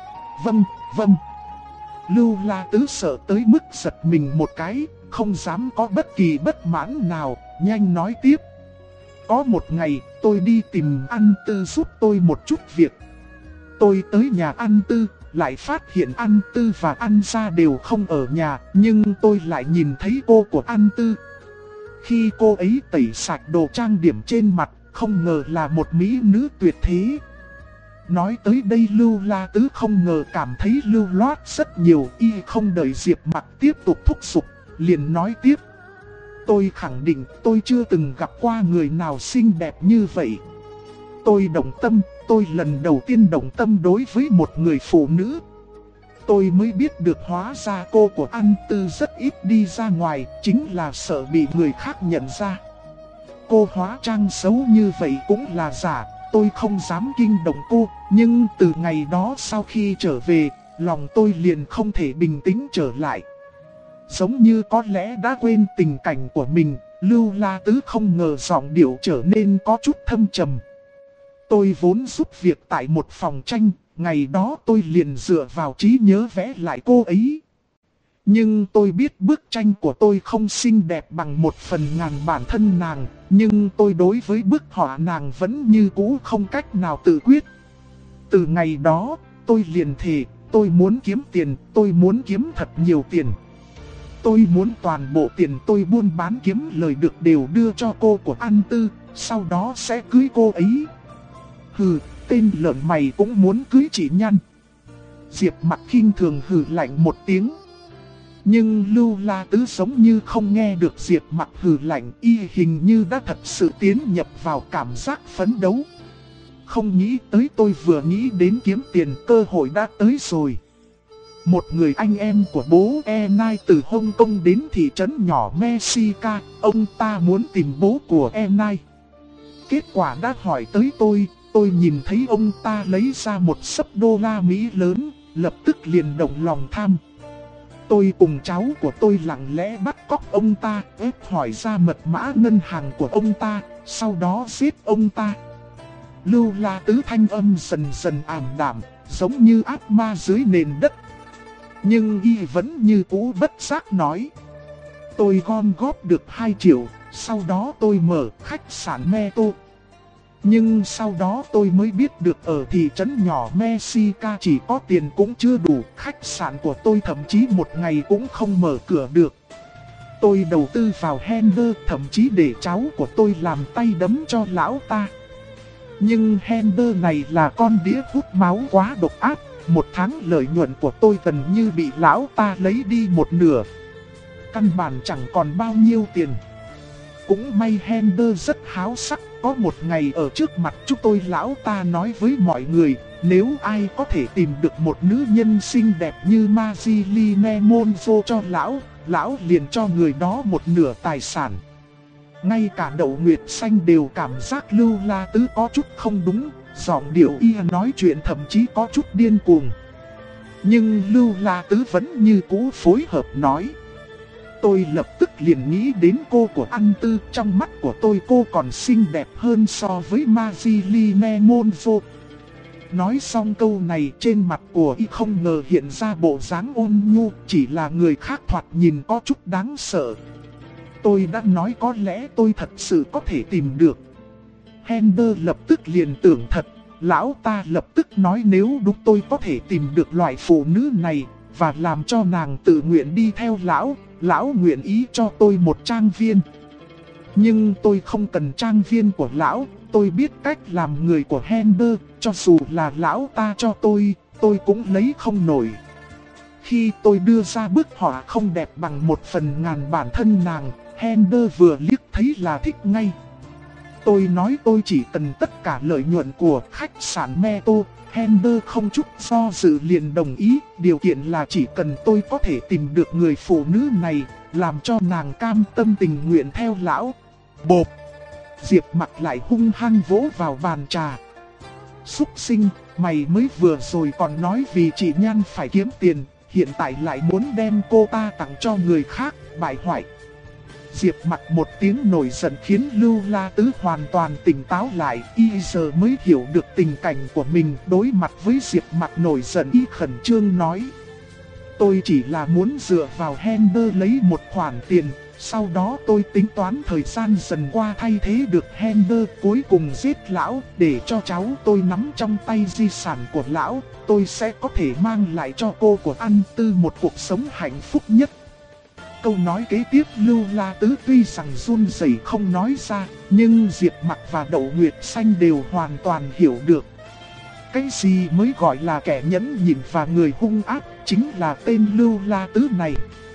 Vâng. Lưu La Tứ sợ tới mức giật mình một cái, không dám có bất kỳ bất mãn nào, nhanh nói tiếp. Có một ngày, tôi đi tìm An Tư giúp tôi một chút việc. Tôi tới nhà An Tư, lại phát hiện An Tư và An Gia đều không ở nhà, nhưng tôi lại nhìn thấy cô của An Tư. Khi cô ấy tẩy sạch đồ trang điểm trên mặt, không ngờ là một mỹ nữ tuyệt thế. Nói tới đây Lưu La Tứ không ngờ cảm thấy lưu loát rất nhiều, y không đợi Diệp Mặc tiếp tục thúc giục, liền nói tiếp. Tôi khẳng định tôi chưa từng gặp qua người nào xinh đẹp như vậy. Tôi động tâm, tôi lần đầu tiên động tâm đối với một người phụ nữ. Tôi mới biết được hóa ra cô của An Tư rất ít đi ra ngoài, chính là sợ bị người khác nhận ra. Cô hóa trang xấu như vậy cũng là giả, tôi không dám kinh động cô, nhưng từ ngày đó sau khi trở về, lòng tôi liền không thể bình tĩnh trở lại. Giống như có lẽ đã quên tình cảnh của mình, Lưu La Tứ không ngờ giọng điệu trở nên có chút thâm trầm. Tôi vốn giúp việc tại một phòng tranh, ngày đó tôi liền dựa vào trí nhớ vẽ lại cô ấy. Nhưng tôi biết bức tranh của tôi không xinh đẹp bằng 1/1000 bản thân nàng, nhưng tôi đối với bức họa nàng vẫn như cũ không cách nào tự quyết. Từ ngày đó, tôi liền thề, tôi muốn kiếm tiền, tôi muốn kiếm thật nhiều tiền. Tôi muốn toàn bộ tiền tôi buôn bán kiếm lời được đều đưa cho cô của An Tư, sau đó sẽ cưới cô ấy. Hừ, tên lợn mày cũng muốn cưới chị Nhăn. Diệp Mặc khinh thường hừ lạnh một tiếng. Nhưng Lưu La Tứ giống như không nghe được Diệp Mặc hừ lạnh, y hình như đã thật sự tiến nhập vào cảm giác phấn đấu. Không nghĩ tới tôi vừa nghĩ đến kiếm tiền, cơ hội đã tới rồi. Một người anh em của bố Enai từ Hong Kong đến thị trấn nhỏ Mexica, ông ta muốn tìm bố của Enai. Kết quả đã hỏi tới tôi nhìn thấy ông ta lấy ra một xấp đô la Mỹ lớn, lập tức liền động lòng tham. Tôi cùng cháu của tôi lặng lẽ bắt cóc ông ta, ép hỏi ra mật mã ngân hàng của ông ta, sau đó giết ông ta. Lưu La Tứ thanh âm dần dần ảm đạm, giống như ác ma dưới nền đất. Nhưng y vẫn như cũ bất giác nói. Tôi gom góp được 2 triệu, sau đó tôi mở khách sạn Meto. Nhưng sau đó tôi mới biết được ở thị trấn nhỏ Mexica chỉ có tiền cũng chưa đủ, khách sạn của tôi thậm chí một ngày cũng không mở cửa được. Tôi đầu tư vào Hender, thậm chí để cháu của tôi làm tay đấm cho lão ta. Nhưng Hender này là con đĩa hút máu quá độc ác, 1 tháng lợi nhuận của tôi gần như bị lão ta lấy đi một nửa. Căn bản chẳng còn bao nhiêu tiền. Cũng may Hender rất háo sắc, có một ngày ở trước mặt chúng tôi lão ta nói với mọi người, nếu ai có thể tìm được một nữ nhân xinh đẹp như Marilyn Monroe cho lão liền cho người đó một nửa tài sản. Ngay cả Đậu Nguyệt Xanh đều cảm giác Lưu La Tứ có chút không đúng, giọng điệu y nói chuyện thậm chí có chút điên cuồng. Nhưng Lưu La Tứ vẫn như cũ phối hợp nói. Tôi lập tức liền nghĩ đến cô của An Tư, trong mắt của tôi cô còn xinh đẹp hơn so với Majiline Monzo. Nói xong câu này trên mặt của y không ngờ hiện ra bộ dáng ôn nhu, chỉ là người khác thoạt nhìn có chút đáng sợ. Tôi đã nói có lẽ tôi thật sự có thể tìm được. Hender lập tức liền tưởng thật, lão ta lập tức nói nếu đúng tôi có thể tìm được loại phụ nữ này và làm cho nàng tự nguyện đi theo lão nguyện ý cho tôi một trang viên. Nhưng tôi không cần trang viên của lão, tôi biết cách làm người của Hender, cho dù là lão ta cho tôi cũng lấy không nổi. Khi tôi đưa ra bức họa không đẹp bằng 1/1000 bản thân nàng, Hender vừa liếc thấy là thích ngay. Tôi nói tôi chỉ cần tất cả lợi nhuận của khách sạn Meto. Hender không chút do dự liền đồng ý, điều kiện là chỉ cần tôi có thể tìm được người phụ nữ này, làm cho nàng cam tâm tình nguyện theo lão. Bộp! Diệp Mặc lại hung hăng vỗ vào bàn trà. Súc sinh, mày mới vừa rồi còn nói vì chị Nhan phải kiếm tiền, hiện tại lại muốn đem cô ta tặng cho người khác, bại hoại. Diệp Mặc một tiếng nổi giận khiến Lưu La Tứ hoàn toàn tỉnh táo lại, y giờ mới hiểu được tình cảnh của mình. Đối mặt với Diệp Mặc nổi giận, y khẩn trương nói: tôi chỉ là muốn dựa vào Hender lấy một khoản tiền, sau đó tôi tính toán thời gian dần qua thay thế được Hender, cuối cùng giết lão để cho cháu tôi nắm trong tay di sản của lão. Tôi sẽ có thể mang lại cho cô của An Tư một cuộc sống hạnh phúc nhất. Câu nói kế tiếp Lưu La Tứ tuy rằng run rẩy không nói ra, nhưng Diệp Mặc và Đậu Nguyệt Xanh đều hoàn toàn hiểu được. Cái gì mới gọi là kẻ nhẫn nhịn và người hung ác, chính là tên Lưu La Tứ này.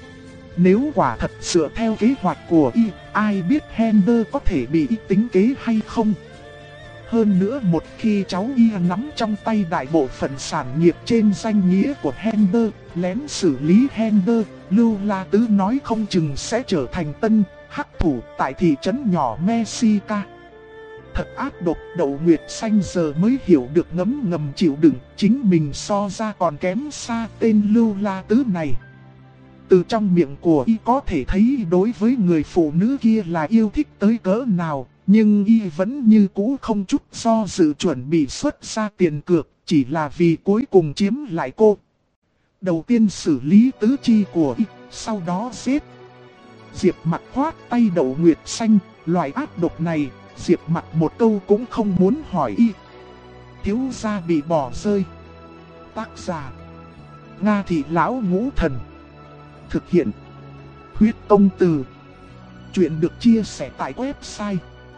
Nếu quả thật dựa theo kế hoạch của y, ai biết Hender có thể bị y tính kế hay không. Hơn nữa một khi cháu y nắm trong tay đại bộ phận sản nghiệp trên danh nghĩa của Hender, lén xử lý Hender, Lưu La Tứ nói không chừng sẽ trở thành tân hắc thủ tại thị trấn nhỏ Mexica. Thật ác độc, Đậu Nguyệt Xanh giờ mới hiểu được ngấm ngầm chịu đựng, chính mình so ra còn kém xa tên Lưu La Tứ này. Từ trong miệng của y có thể thấy đối với người phụ nữ kia là yêu thích tới cỡ nào, nhưng y vẫn như cũ không chút do dự chuẩn bị xuất ra tiền cược, chỉ là vì cuối cùng chiếm lại cô. Đầu tiên xử lý tứ chi của y, sau đó giết. Diệp Mặc khoát tay Đậu Nguyệt Xanh, loại ác độc này, Diệp Mặc một câu cũng không muốn hỏi y. Thiếu gia bị bỏ rơi. Tác giả: Nga Thị Lão Ngũ Thần. Thực hiện: Huyết Công Từ. Chuyện được chia sẻ tại website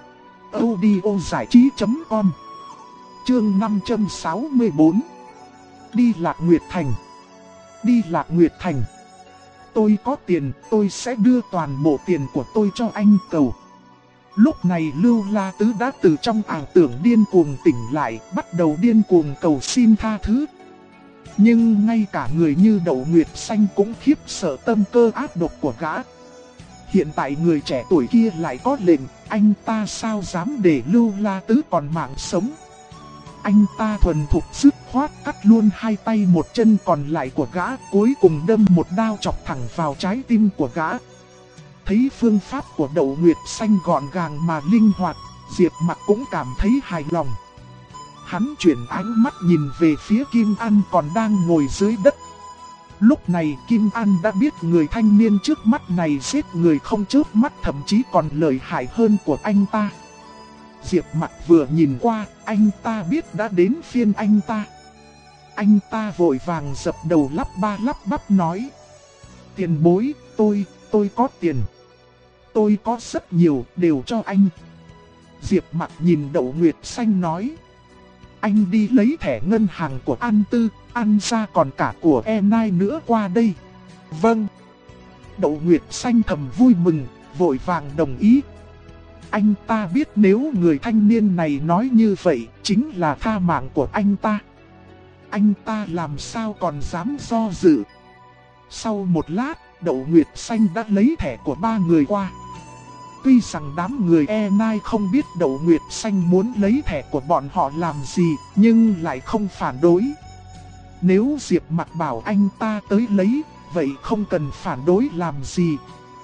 audiozảichí.com. Chương 564. Đi Lạc Nguyệt Thành. Đi Lạc Nguyệt Thành. Tôi có tiền, tôi sẽ đưa toàn bộ tiền của tôi cho anh cầu. Lúc này Lưu La Tứ đã từ trong ảo tưởng điên cuồng tỉnh lại, bắt đầu điên cuồng cầu xin tha thứ. Nhưng ngay cả người như Đậu Nguyệt Xanh cũng khiếp sợ tâm cơ ác độc của gã. Hiện tại người trẻ tuổi kia lại có lệnh, anh ta sao dám để Lưu La Tứ còn mạng sống. Anh ta thuần thục dứt khoát cắt luôn hai tay một chân còn lại của gã, cuối cùng đâm một đao chọc thẳng vào trái tim của gã. Thấy phương pháp của Đậu Nguyệt Xanh gọn gàng mà linh hoạt, Diệp Mặc cũng cảm thấy hài lòng. Hắn chuyển ánh mắt nhìn về phía Kim An còn đang ngồi dưới đất. Lúc này Kim An đã biết người thanh niên trước mắt này giết người không chớp mắt, thậm chí còn lợi hại hơn của anh ta. Diệp Mặc vừa nhìn qua, anh ta biết đã đến phiên anh ta. Anh ta vội vàng dập đầu lắp ba lắp bắp nói: tiền bối, tôi có tiền. Tôi có rất nhiều, đều cho anh. Diệp Mặc nhìn Đậu Nguyệt Xanh nói: anh đi lấy thẻ ngân hàng của An Tư, ăn ra còn cả của Enai nữa qua đây. Vâng. Đậu Nguyệt Xanh thầm vui mừng, vội vàng đồng ý. Anh ta biết nếu người thanh niên này nói như vậy, chính là tha mạng của anh ta. Anh ta làm sao còn dám do dự. Sau một lát, Đậu Nguyệt Xanh đã lấy thẻ của ba người qua. Tuy rằng đám người Enai không biết Đậu Nguyệt Xanh muốn lấy thẻ của bọn họ làm gì, nhưng lại không phản đối. Nếu Diệp Mặc bảo anh ta tới lấy, vậy không cần phản đối làm gì.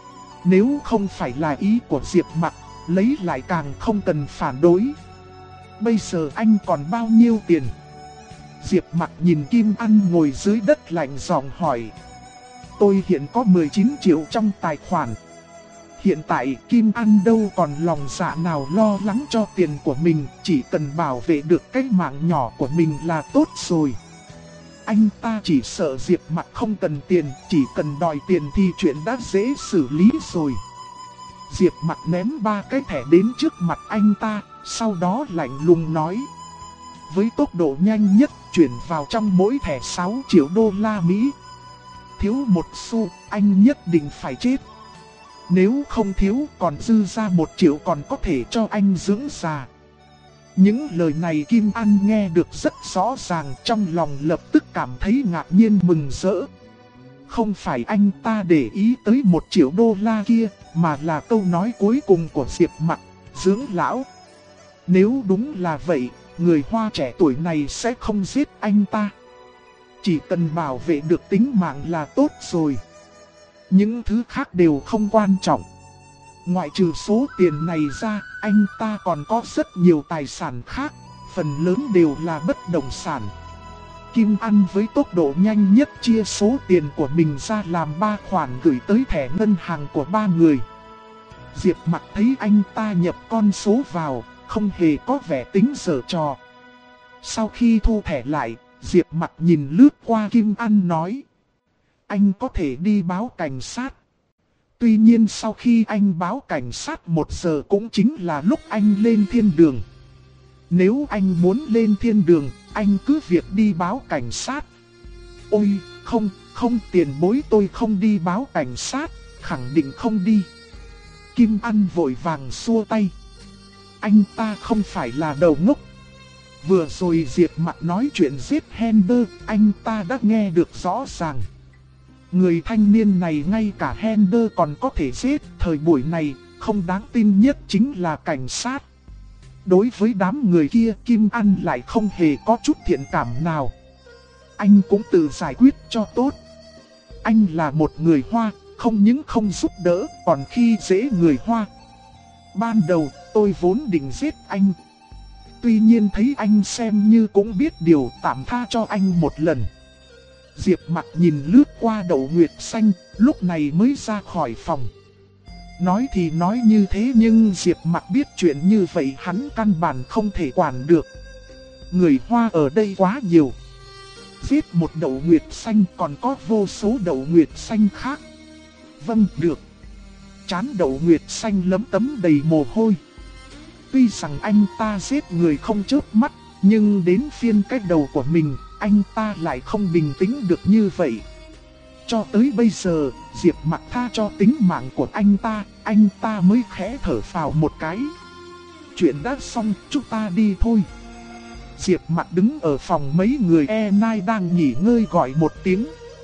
Nếu không phải là ý của Diệp Mặc, lấy lại càng không cần phản đối. Bây giờ anh còn bao nhiêu tiền? Diệp Mặc nhìn Kim An ngồi dưới đất lạnh giọng hỏi. Tôi hiện có 19 triệu trong tài khoản. Hiện tại Kim An đâu còn lòng dạ nào lo lắng cho tiền của mình, chỉ cần bảo vệ được cái mạng nhỏ của mình là tốt rồi. Anh ta chỉ sợ Diệp Mặc không cần tiền, chỉ cần đòi tiền thì chuyện đã dễ xử lý rồi. Diệp Mặc ném 3 cái thẻ đến trước mặt anh ta, sau đó lạnh lùng nói. Với tốc độ nhanh nhất chuyển vào trong mỗi thẻ 6 triệu đô la Mỹ. Thiếu một xu, anh nhất định phải chết. Nếu không thiếu còn dư ra 1 triệu còn có thể cho anh dưỡng già. Những lời này Kim An nghe được rất rõ ràng, trong lòng lập tức cảm thấy ngạc nhiên mừng rỡ. Không phải anh ta để ý tới 1 triệu đô la kia, mà là câu nói cuối cùng của Diệp Mặc, dưỡng lão. Nếu đúng là vậy, người Hoa trẻ tuổi này sẽ không giết anh ta. Chỉ cần bảo vệ được tính mạng là tốt rồi. Những thứ khác đều không quan trọng. Ngoại trừ số tiền này ra, anh ta còn có rất nhiều tài sản khác, phần lớn đều là bất động sản. Kim An với tốc độ nhanh nhất chia số tiền của mình ra làm 3 khoản gửi tới thẻ ngân hàng của 3 người. Diệp Mặc thấy anh ta nhập con số vào, không hề có vẻ tính giở trò. Sau khi thu thẻ lại, Diệp Mặc nhìn lướt qua Kim An nói. Anh có thể đi báo cảnh sát. Tuy nhiên sau khi anh báo cảnh sát 1 giờ cũng chính là lúc anh lên thiên đường. Nếu anh muốn lên thiên đường, anh cứ việc đi báo cảnh sát. Ôi, không tiền bối, tôi không đi báo cảnh sát, khẳng định không đi. Kim An vội vàng xua tay. Anh ta không phải là đầu ngốc. Vừa rồi Diệp Mặc nói chuyện giết Hender, anh ta đã nghe được rõ ràng. Người thanh niên này ngay cả Hender còn có thể giết, thời buổi này không đáng tin nhất chính là cảnh sát. Đối với đám người kia, Kim An lại không hề có chút thiện cảm nào. Anh cũng tự giải quyết cho tốt. Anh là một người Hoa, không những không giúp đỡ, còn khi dễ người Hoa. Ban đầu, tôi vốn định giết anh. Tuy nhiên thấy anh xem như cũng biết điều, tạm tha cho anh một lần. Diệp Mặc nhìn lướt qua Đậu Nguyệt Xanh, lúc này mới ra khỏi phòng. Nói thì nói như thế nhưng Diệp Mặc biết chuyện như vậy hắn căn bản không thể quản được. Người Hoa ở đây quá nhiều. Giết một Đậu Nguyệt Xanh còn có vô số Đậu Nguyệt Xanh khác. Vâng, được. Trán Đậu Nguyệt Xanh lấm tấm đầy mồ hôi. Tuy rằng anh ta giết người không chớp mắt, nhưng đến phiên cái đầu của mình, anh ta lại không bình tĩnh được như vậy. Cho tới bây giờ, Diệp Mặc tha cho tính mạng của anh ta mới khẽ thở phào một cái. Chuyện đã xong, chúng ta đi thôi. Diệp Mặc đứng ở phòng mấy người E9 đang nghỉ ngơi gọi một tiếng.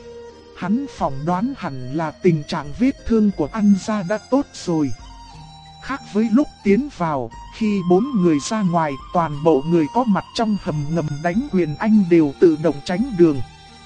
Hắn phỏng đoán hẳn là tình trạng vết thương của An gia đã tốt rồi. Khác với lúc tiến vào, khi 4 người ra ngoài, toàn bộ người có mặt trong hầm ngầm đánh quyền anh đều tự động tránh đường.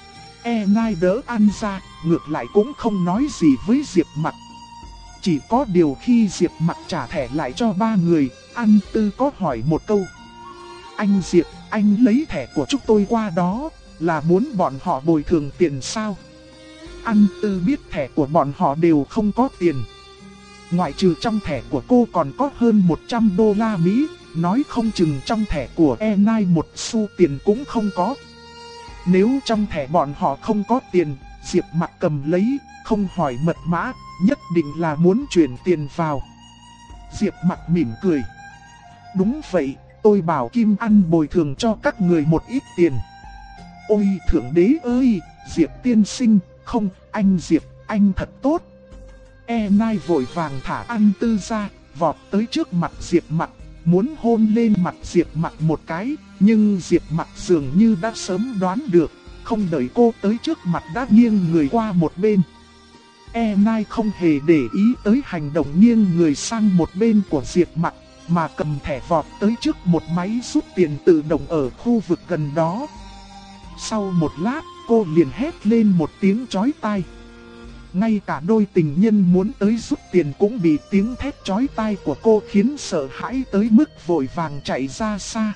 E9 đỡ An gia, ngược lại cũng không nói gì với Diệp Mặc. Chỉ có điều khi Diệp Mặc trả thẻ lại cho 3 người, An Tư có hỏi một câu. Anh Diệp, anh lấy thẻ của chúng tôi qua đó, là muốn bọn họ bồi thường tiền sao? An Tư biết thẻ của bọn họ đều không có tiền. Ngoại trừ trong thẻ của cô còn có hơn 100 đô la Mỹ, nói không chừng trong thẻ của E9 một xu tiền cũng không có. Nếu trong thẻ bọn họ không có tiền, Diệp Mặc cầm lấy, không hỏi mật mã, nhất định là muốn chuyển tiền vào. Diệp Mặc mỉm cười. Đúng vậy, tôi bảo Kim An bồi thường cho các người một ít tiền. Ôi thượng đế ơi, Diệp tiên sinh, không, anh Diệp, anh thật tốt. E9 vội vàng thả An Tư ra, vọt tới trước mặt Diệp Mặc, muốn hôn lên mặt Diệp Mặc một cái, nhưng Diệp Mặc dường như đã sớm đoán được, không đợi cô tới trước mặt đã nghiêng người qua một bên. E9 không hề để ý tới hành động nghiêng người sang một bên của Diệp Mặc, mà cầm thẻ vọt tới trước một máy rút tiền tự động ở khu vực gần đó. Sau một lát, cô liền hét lên một tiếng chói tai. Ngay cả đôi tình nhân muốn tới rút tiền cũng bị tiếng thét chói tai của cô khiến sợ hãi tới mức vội vàng chạy ra xa.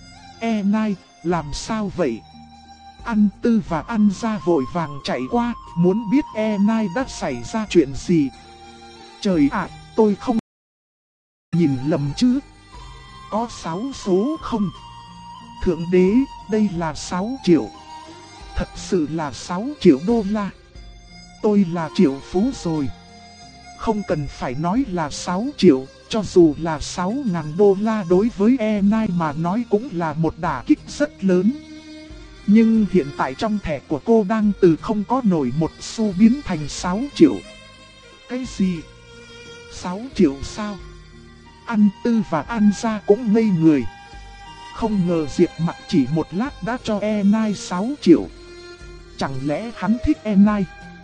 Nai, làm sao vậy? An Tư và An Gia vội vàng chạy qua, muốn biết Nai đã xảy ra chuyện gì. Trời ạ, tôi không nhìn lầm chứ? Có 6 số không? Thượng đế, đây là 6 triệu. Thật sự là 6 triệu đô la. Tôi là triệu phú rồi. Không cần phải nói là 6 triệu, cho dù là 6.000 đô la đối với Nai mà nói cũng là một đả kích rất lớn. Nhưng hiện tại trong thẻ của cô đang từ không có nổi một xu biến thành 6 triệu. Cái gì? 6 triệu sao? An Tư và An Gia cũng ngây người. Không ngờ Diệp Mặc chỉ một lát đã cho Nai 6 triệu. Chẳng lẽ hắn thích Nai?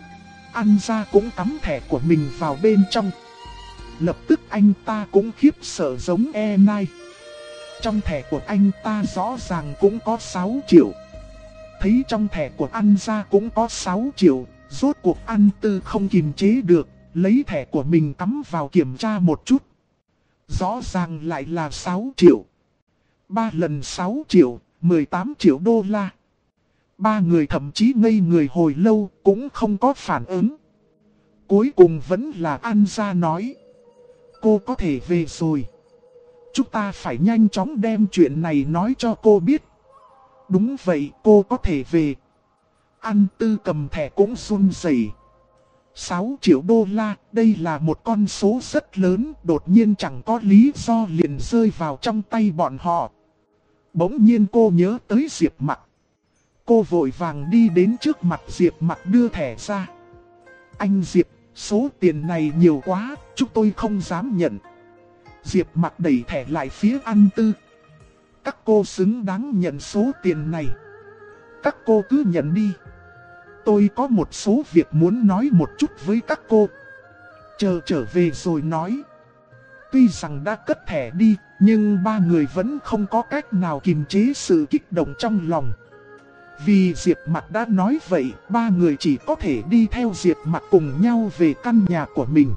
An Gia cũng cắm thẻ của mình vào bên trong. Lập tức anh ta cũng khiếp sợ giống Nai. Trong thẻ của anh ta rõ ràng cũng có 6 triệu. Thấy trong thẻ của An Gia cũng có 6 triệu, rốt cuộc An Tư không kiềm chế được, lấy thẻ của mình cắm vào kiểm tra một chút. Rõ ràng lại là 6 triệu. 3 lần 6 triệu, 18 triệu đô la. Ba người thậm chí ngây người hồi lâu cũng không có phản ứng. Cuối cùng vẫn là An Gia nói. Cô có thể về rồi. Chúng ta phải nhanh chóng đem chuyện này nói cho cô biết. Đúng vậy, cô có thể về. An Tư cầm thẻ cũng run rẩy. 6 triệu đô la, đây là một con số rất lớn, đột nhiên chẳng có lý do liền rơi vào trong tay bọn họ. Bỗng nhiên cô nhớ tới Diệp Mặc. Cô vội vàng đi đến trước mặt Diệp Mặc đưa thẻ ra. Anh Diệp, số tiền này nhiều quá, chúng tôi không dám nhận. Diệp Mặc đẩy thẻ lại phía An Tư. Các cô xứng đáng nhận số tiền này. Các cô cứ nhận đi. Tôi có một số việc muốn nói một chút với các cô. Chờ trở về rồi nói. Tuy rằng đã cất thẻ đi, nhưng ba người vẫn không có cách nào kiềm chế sự kích động trong lòng. Vì Diệp Mặc đã nói vậy, ba người chỉ có thể đi theo Diệp Mặc cùng nhau về căn nhà của mình.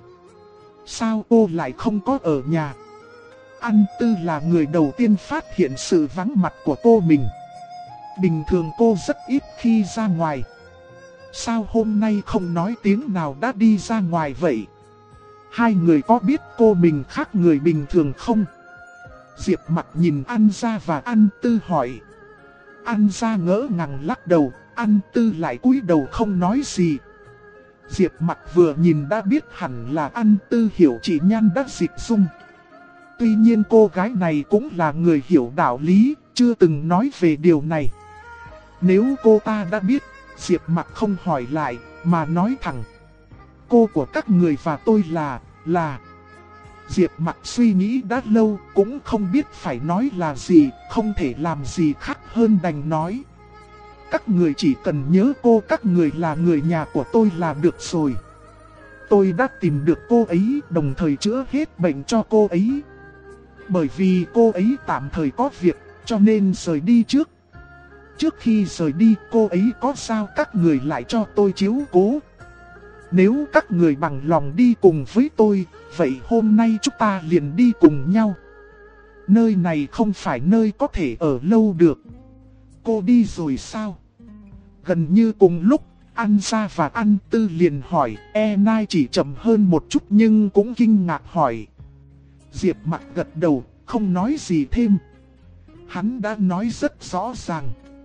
Sao cô lại không có ở nhà? An Tư là người đầu tiên phát hiện sự vắng mặt của cô mình. Bình thường cô rất ít khi ra ngoài. Sao hôm nay không nói tiếng nào đã đi ra ngoài vậy? Hai người có biết cô mình khác người bình thường không? Diệp Mặc nhìn An Gia và An Tư hỏi. An Gia ngỡ ngàng lắc đầu, An Tư lại cúi đầu không nói gì. Diệp Mặc vừa nhìn đã biết hẳn là An Tư hiểu chị Nhan đã dịch dung. Tuy nhiên cô gái này cũng là người hiểu đạo lý, chưa từng nói về điều này. Nếu cô ta đã biết, Diệp Mặc không hỏi lại, mà nói thẳng. Cô của các người và tôi là... Diệp Mặc suy nghĩ đã lâu, cũng không biết phải nói là gì, không thể làm gì khác hơn đành nói. Các người chỉ cần nhớ cô các người là người nhà của tôi là được rồi. Tôi đã tìm được cô ấy, đồng thời chữa hết bệnh cho cô ấy. Bởi vì cô ấy tạm thời có việc, cho nên rời đi trước. Trước khi rời đi, cô ấy có sao các người lại cho tôi chiếu cố. Nếu các người bằng lòng đi cùng với tôi, vậy hôm nay chúng ta liền đi cùng nhau. Nơi này không phải nơi có thể ở lâu được. Cô đi rồi sao? Gần như cùng lúc, An Gia và An Tư liền hỏi, Nai chỉ chậm hơn một chút nhưng cũng kinh ngạc hỏi. Diệp Mặc gật đầu, không nói gì thêm. Hắn đã nói rất rõ ràng.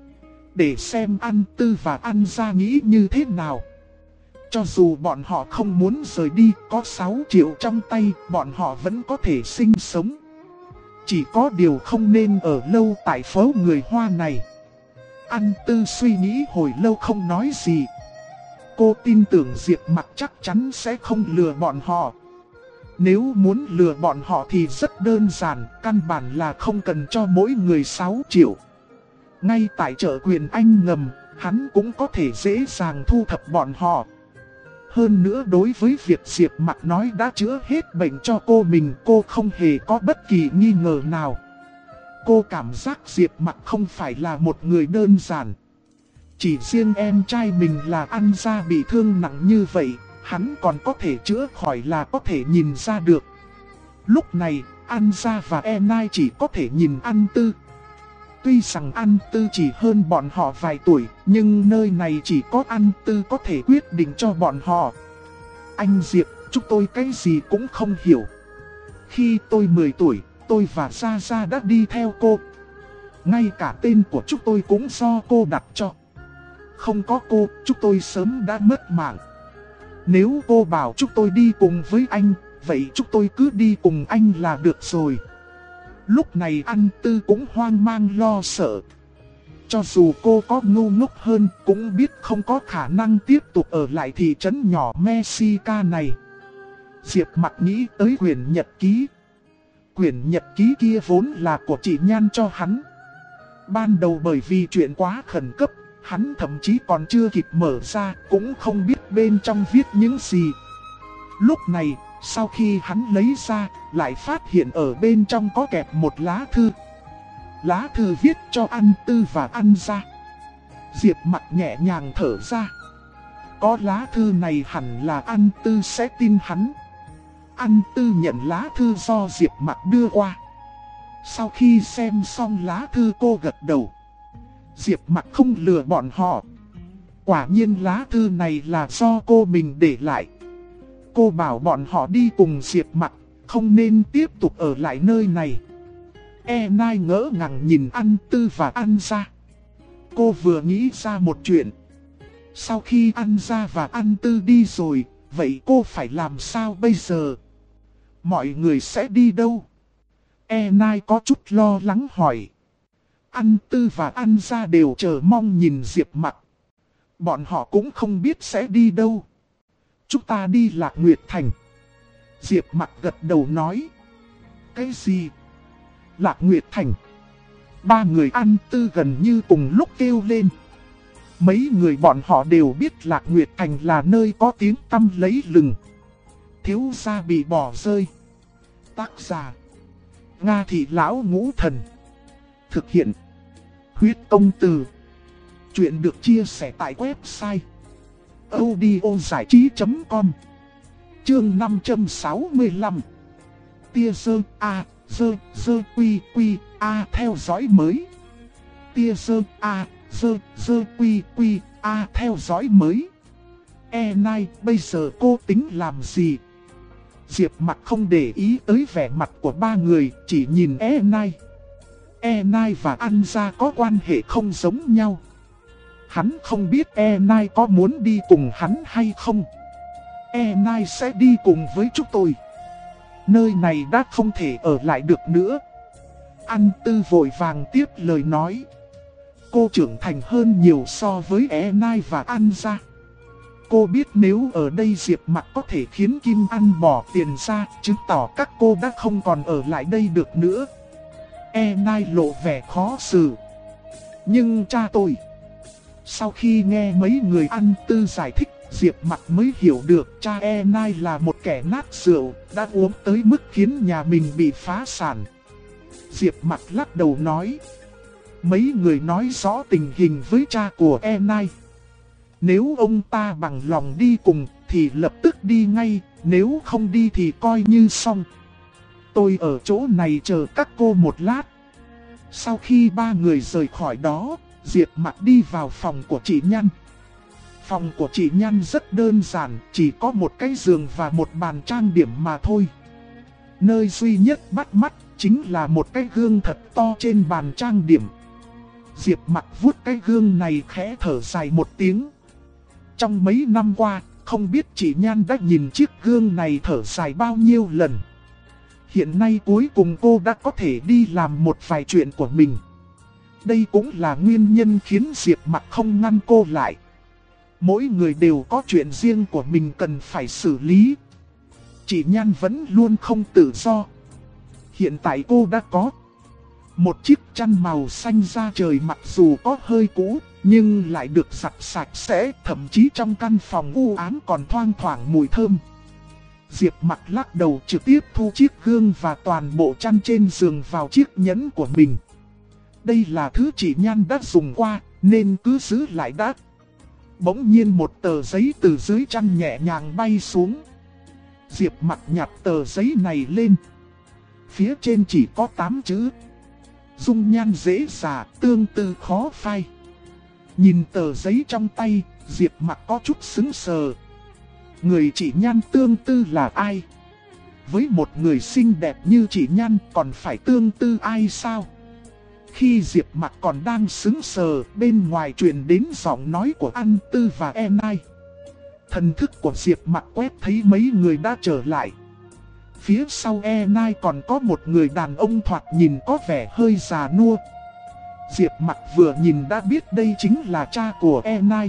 Để xem An Tư và An Gia nghĩ như thế nào. Cho dù bọn họ không muốn rời đi, có 6 triệu trong tay, bọn họ vẫn có thể sinh sống. Chỉ có điều không nên ở lâu tại phố người Hoa này. An Tư suy nghĩ hồi lâu không nói gì. Cô tin tưởng Diệp Mặc chắc chắn sẽ không lừa bọn họ. Nếu muốn lừa bọn họ thì rất đơn giản, căn bản là không cần cho mỗi người 6 triệu. Ngay tại chợ Quyền Anh ngầm, hắn cũng có thể dễ dàng thu thập bọn họ. Hơn nữa đối với việc Diệp Mặc nói đã chữa hết bệnh cho cô mình, cô không hề có bất kỳ nghi ngờ nào. Cô cảm giác Diệp Mặc không phải là một người đơn giản. Chỉ riêng em trai mình là An Gia bị thương nặng như vậy, hắn còn có thể chữa khỏi là có thể nhìn ra được. Lúc này, An Gia và Nai chỉ có thể nhìn An Tư. Tuy rằng An Tư chỉ hơn bọn họ vài tuổi, nhưng nơi này chỉ có An Tư có thể quyết định cho bọn họ. Anh Diệp, chúng tôi cái gì cũng không hiểu. Khi tôi 10 tuổi, tôi và Gia Gia đã đi theo cô. Ngay cả tên của chúng tôi cũng do cô đặt cho. Không có cô, chúng tôi sớm đã mất mạng. Nếu cô bảo chúng tôi đi cùng với anh, vậy chúng tôi cứ đi cùng anh là được rồi. Lúc này An Tư cũng hoang mang lo sợ. Cho dù cô có ngu ngốc hơn, cũng biết không có khả năng tiếp tục ở lại thị trấn nhỏ Mexica này. Diệp Mặc nghĩ tới quyển nhật ký. Quyển nhật ký kia vốn là của chị Nhan cho hắn. Ban đầu bởi vì chuyện quá khẩn cấp, hắn thậm chí còn chưa kịp mở ra, cũng không biết bên trong viết những gì. Lúc này, sau khi hắn lấy ra, lại phát hiện ở bên trong có kẹp một lá thư. Lá thư viết cho An Tư và An Gia. Diệp Mặc nhẹ nhàng thở ra. Có lá thư này hẳn là An Tư sẽ tin hắn. An Tư nhận lá thư do Diệp Mặc đưa qua. Sau khi xem xong lá thư cô gật đầu. Diệp Mặc không lừa bọn họ. Quả nhiên lá thư này là do cô mình để lại. Cô bảo bọn họ đi cùng Diệp Mặc, không nên tiếp tục ở lại nơi này. Nai ngỡ ngàng nhìn An Tư và An Gia. Cô vừa nghĩ ra một chuyện. Sau khi An Gia và An Tư đi rồi, vậy cô phải làm sao bây giờ? Mọi người sẽ đi đâu? Nai có chút lo lắng hỏi. An Tư và An Gia đều chờ mong nhìn Diệp Mặc. Bọn họ cũng không biết sẽ đi đâu. Chúng ta đi Lạc Nguyệt Thành. Diệp Mặc gật đầu nói. Cái gì? Lạc Nguyệt Thành? Ba người An Tư gần như cùng lúc kêu lên. Mấy người bọn họ đều biết Lạc Nguyệt Thành là nơi có tiếng tăm lấy lừng. Thiếu gia bị bỏ rơi. Tác giả Nga Thị Lão Ngũ Thần. Thực hiện Huyết Công Từ. Chuyện được chia sẻ tại website audiozảichí.com. Chương 565. Tia sơ A, dơ quy quy A theo dõi mới. Tia sơ A, dơ quy quy A theo dõi mới. Nai, bây giờ cô tính làm gì? Diệp Mặc không để ý tới vẻ mặt của ba người, chỉ nhìn Nai. Nai và An Gia có quan hệ không giống nhau. Hắn không biết Nai có muốn đi cùng hắn hay không. Nai sẽ đi cùng với chúng tôi. Nơi này đã không thể ở lại được nữa. An Tư vội vàng tiếp lời nói. Cô trưởng thành hơn nhiều so với Nai và An Gia. Cô biết nếu ở đây Diệp Mặc có thể khiến Kim An bỏ tiền ra, chứng tỏ các cô đã không còn ở lại đây được nữa. Nai lộ vẻ khó xử. Nhưng cha tôi... Sau khi nghe mấy người An Tư giải thích, Diệp Mặc mới hiểu được cha Nai là một kẻ nát rượu, đã uống tới mức khiến nhà mình bị phá sản. Diệp Mặc lắc đầu nói. Mấy người nói rõ tình hình với cha của Nai. Nếu ông ta bằng lòng đi cùng thì lập tức đi ngay, nếu không đi thì coi như xong. Tôi ở chỗ này chờ các cô một lát. Sau khi ba người rời khỏi đó, Diệp Mặc đi vào phòng của chị Nhan. Phòng của chị Nhan rất đơn giản, chỉ có một cái giường và một bàn trang điểm mà thôi. Nơi duy nhất bắt mắt chính là một cái gương thật to trên bàn trang điểm. Diệp Mặc vuốt cái gương này khẽ thở dài một tiếng. Trong mấy năm qua, không biết chị Nhan đã nhìn chiếc gương này thở dài bao nhiêu lần. Hiện nay cuối cùng cô đã có thể đi làm một vài chuyện của mình. Đây cũng là nguyên nhân khiến Diệp Mặc không ngăn cô lại. Mỗi người đều có chuyện riêng của mình cần phải xử lý. Chị Nhan vẫn luôn không tự do. Hiện tại cô đã có một chiếc chăn màu xanh da trời, mặc dù có hơi cũ, nhưng lại được giặt sạch sẽ, thậm chí trong căn phòng u ám còn thoang thoảng mùi thơm. Diệp Mặc lắc đầu trực tiếp thu chiếc gương và toàn bộ chăn trên giường vào chiếc nhẫn của mình. Đây là thứ chị Nhan đã dùng qua, nên cứ giữ lại đã. Bỗng nhiên một tờ giấy từ dưới chăn nhẹ nhàng bay xuống. Diệp Mặc nhặt tờ giấy này lên. Phía trên chỉ có 8 chữ. Dung nhan dễ dà, tương tư khó phai. Nhìn tờ giấy trong tay, Diệp Mặc có chút sững sờ. Người chị Nhan tương tư là ai? Với một người xinh đẹp như chị Nhan còn phải tương tư ai sao? Khi Diệp Mặc còn đang sững sờ, bên ngoài truyền đến giọng nói của An Tư và Enai. Thần thức của Diệp Mặc quét thấy mấy người đã trở lại. Phía sau Enai còn có một người đàn ông thoạt nhìn có vẻ hơi già nua. Diệp Mặc vừa nhìn đã biết đây chính là cha của Enai.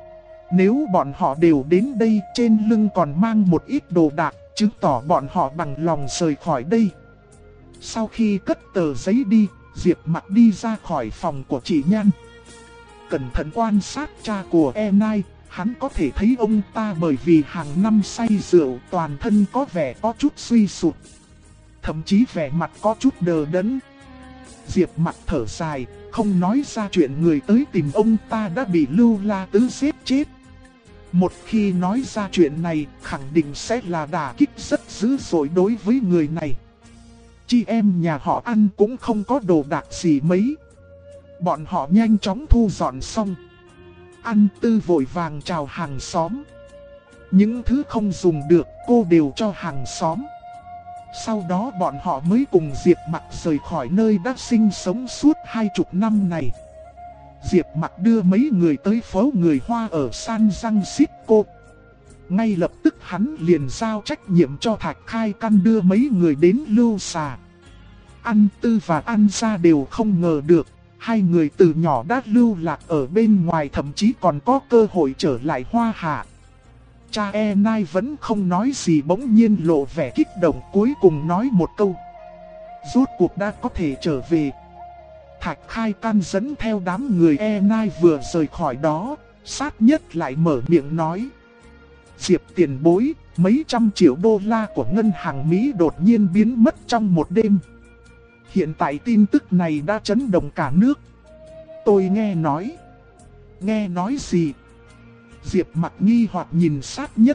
Nếu bọn họ đều đến đây, trên lưng còn mang một ít đồ đạc, chứng tỏ bọn họ bằng lòng rời khỏi đây. Sau khi cất tờ giấy đi, Diệp Mặc đi ra khỏi phòng của chị Nhan. Cẩn thận quan sát cha của Enai, hắn có thể thấy ông ta bởi vì hàng năm say rượu toàn thân có vẻ có chút suy sụp. Thậm chí vẻ mặt có chút đờ đẫn. Diệp Mặc thở dài, không nói ra chuyện người tới tìm ông ta đã bị Lưu La Tứ giết chết. Một khi nói ra chuyện này, khẳng định sẽ là đả kích rất dữ dội đối với người này. Chị em nhà họ ăn cũng không có đồ đạc gì mấy. Bọn họ nhanh chóng thu dọn xong. An Tư vội vàng chào hàng xóm. Những thứ không dùng được cô đều cho hàng xóm. Sau đó bọn họ mới cùng Diệp Mặc rời khỏi nơi đã sinh sống suốt 20 năm này. Diệp Mặc đưa mấy người tới phố người Hoa ở San Francisco. Ngay lập tức hắn liền giao trách nhiệm cho Thạch Khai Căn đưa mấy người đến Lưu Xà. An Tư và An Gia đều không ngờ được, hai người từ nhỏ đã lưu lạc ở bên ngoài, thậm chí còn có cơ hội trở lại Hoa Hạ. Cha Enai vẫn không nói gì, bỗng nhiên lộ vẻ kích động, cuối cùng nói một câu: rốt cuộc đã có thể trở về. Thạch Khai Căn dẫn theo đám người Enai vừa rời khỏi đó, sát nhất lại mở miệng nói: Diệp tiền bối, mấy trăm triệu đô la của ngân hàng Mỹ đột nhiên biến mất trong một đêm. Hiện tại tin tức này đã chấn động cả nước. Tôi nghe nói. Nghe nói gì? Diệp Mặc nghi hoặc nhìn sát nhất.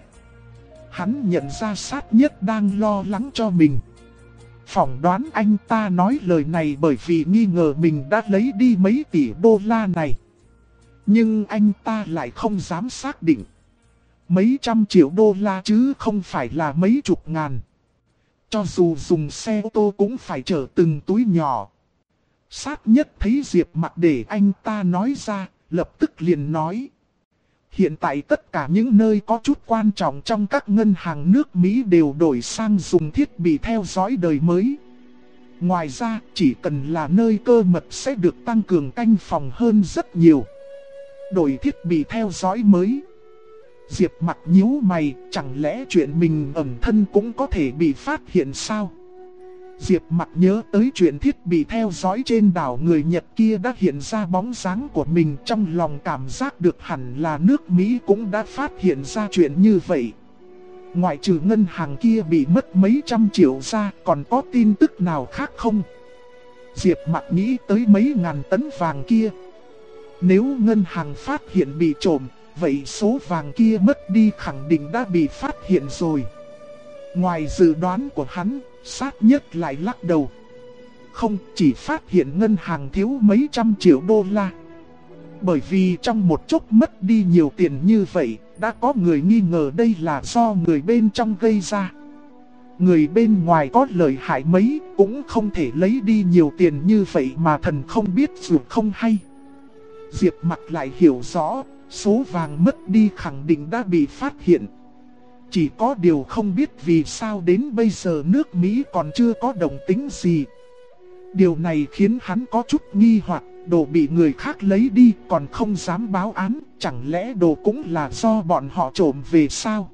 Hắn nhận ra sát nhất đang lo lắng cho mình. Phỏng đoán anh ta nói lời này bởi vì nghi ngờ mình đã lấy đi mấy tỷ đô la này. Nhưng anh ta lại không dám xác định. Mấy trăm triệu đô la chứ không phải là mấy chục ngàn. Cho dù dùng xe ô tô cũng phải chở từng túi nhỏ. Sát nhất thấy Diệp Mặc để anh ta nói ra, lập tức liền nói: hiện tại tất cả những nơi có chút quan trọng trong các ngân hàng nước Mỹ đều đổi sang dùng thiết bị theo dõi đời mới. Ngoài ra, chỉ cần là nơi cơ mật sẽ được tăng cường canh phòng hơn rất nhiều. Đổi thiết bị theo dõi mới. Diệp Mặc nhíu mày, chẳng lẽ chuyện mình ẩn thân cũng có thể bị phát hiện sao? Diệp Mặc nhớ tới chuyện thiết bị theo dõi trên đảo người Nhật kia đã hiện ra bóng dáng của mình, trong lòng cảm giác được hẳn là nước Mỹ cũng đã phát hiện ra chuyện như vậy. Ngoại trừ ngân hàng kia bị mất mấy trăm triệu ra, còn có tin tức nào khác không? Diệp Mặc nghĩ tới mấy ngàn tấn vàng kia. Nếu ngân hàng phát hiện bị trộm, vậy số vàng kia mất đi khẳng định đã bị phát hiện rồi. Ngoài dự đoán của hắn, sát nhất lại lắc đầu. Không, chỉ phát hiện ngân hàng thiếu mấy trăm triệu đô la. Bởi vì trong một chốc mất đi nhiều tiền như vậy, đã có người nghi ngờ đây là do người bên trong gây ra. Người bên ngoài có lợi hại mấy, cũng không thể lấy đi nhiều tiền như vậy mà thần không biết dù không hay. Diệp Mặc lại hiểu rõ, số vàng mất đi khẳng định đã bị phát hiện. Chỉ có điều không biết vì sao đến bây giờ nước Mỹ còn chưa có động tĩnh gì. Điều này khiến hắn có chút nghi hoặc, đồ bị người khác lấy đi còn không dám báo án, chẳng lẽ đồ cũng là do bọn họ trộm về sao?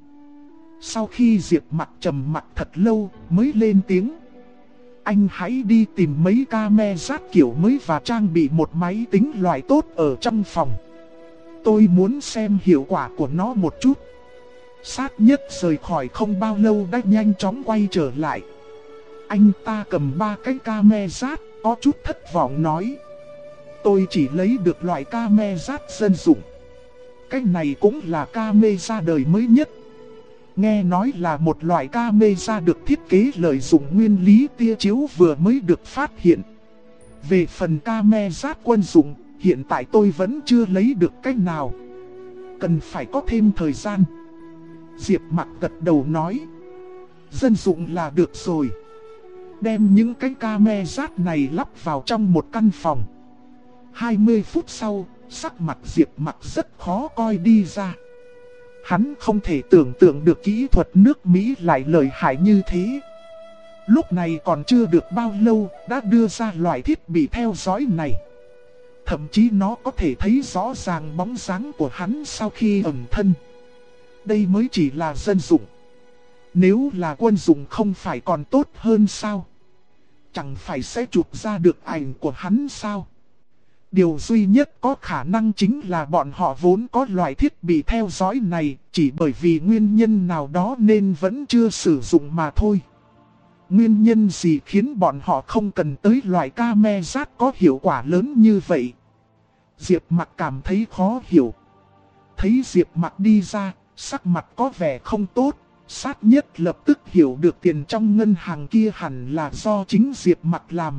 Sau khi Diệp Mặc trầm mặc thật lâu mới lên tiếng: anh hãy đi tìm mấy camera kiểu mới và trang bị một máy tính loại tốt ở trong phòng. Tôi muốn xem hiệu quả của nó một chút. Sát nhất rời khỏi không bao lâu đã nhanh chóng quay trở lại. Anh ta cầm 3 cái camera, có chút thất vọng nói: Tôi chỉ lấy được loại camera dân dụng. Cái này cũng là camera đời mới nhất. Nghe nói là một loại camera được thiết kế lợi dụng nguyên lý tia chiếu vừa mới được phát hiện. Về phần camera quân dụng, hiện tại tôi vẫn chưa lấy được cách nào. Cần phải có thêm thời gian. Diệp Mặc gật đầu nói. Dân dụng là được rồi. Đem những cái camera này lắp vào trong một căn phòng. 20 phút sau, sắc mặt Diệp Mặc rất khó coi đi ra. Hắn không thể tưởng tượng được kỹ thuật nước Mỹ lại lợi hại như thế. Lúc này còn chưa được bao lâu đã đưa ra loại thiết bị theo dõi này. Thậm chí nó có thể thấy rõ ràng bóng dáng của hắn sau khi ẩn thân. Đây mới chỉ là dân dụng. Nếu là quân dụng không phải còn tốt hơn sao? Chẳng phải sẽ chụp ra được ảnh của hắn sao? Điều duy nhất có khả năng chính là bọn họ vốn có loại thiết bị theo dõi này, chỉ bởi vì nguyên nhân nào đó nên vẫn chưa sử dụng mà thôi. Nguyên nhân gì khiến bọn họ không cần tới loại camera có hiệu quả lớn như vậy? Diệp Mặc cảm thấy khó hiểu. Thấy Diệp Mặc đi ra, sắc mặt có vẻ không tốt, sát nhất lập tức hiểu được tiền trong ngân hàng kia hẳn là do chính Diệp Mặc làm.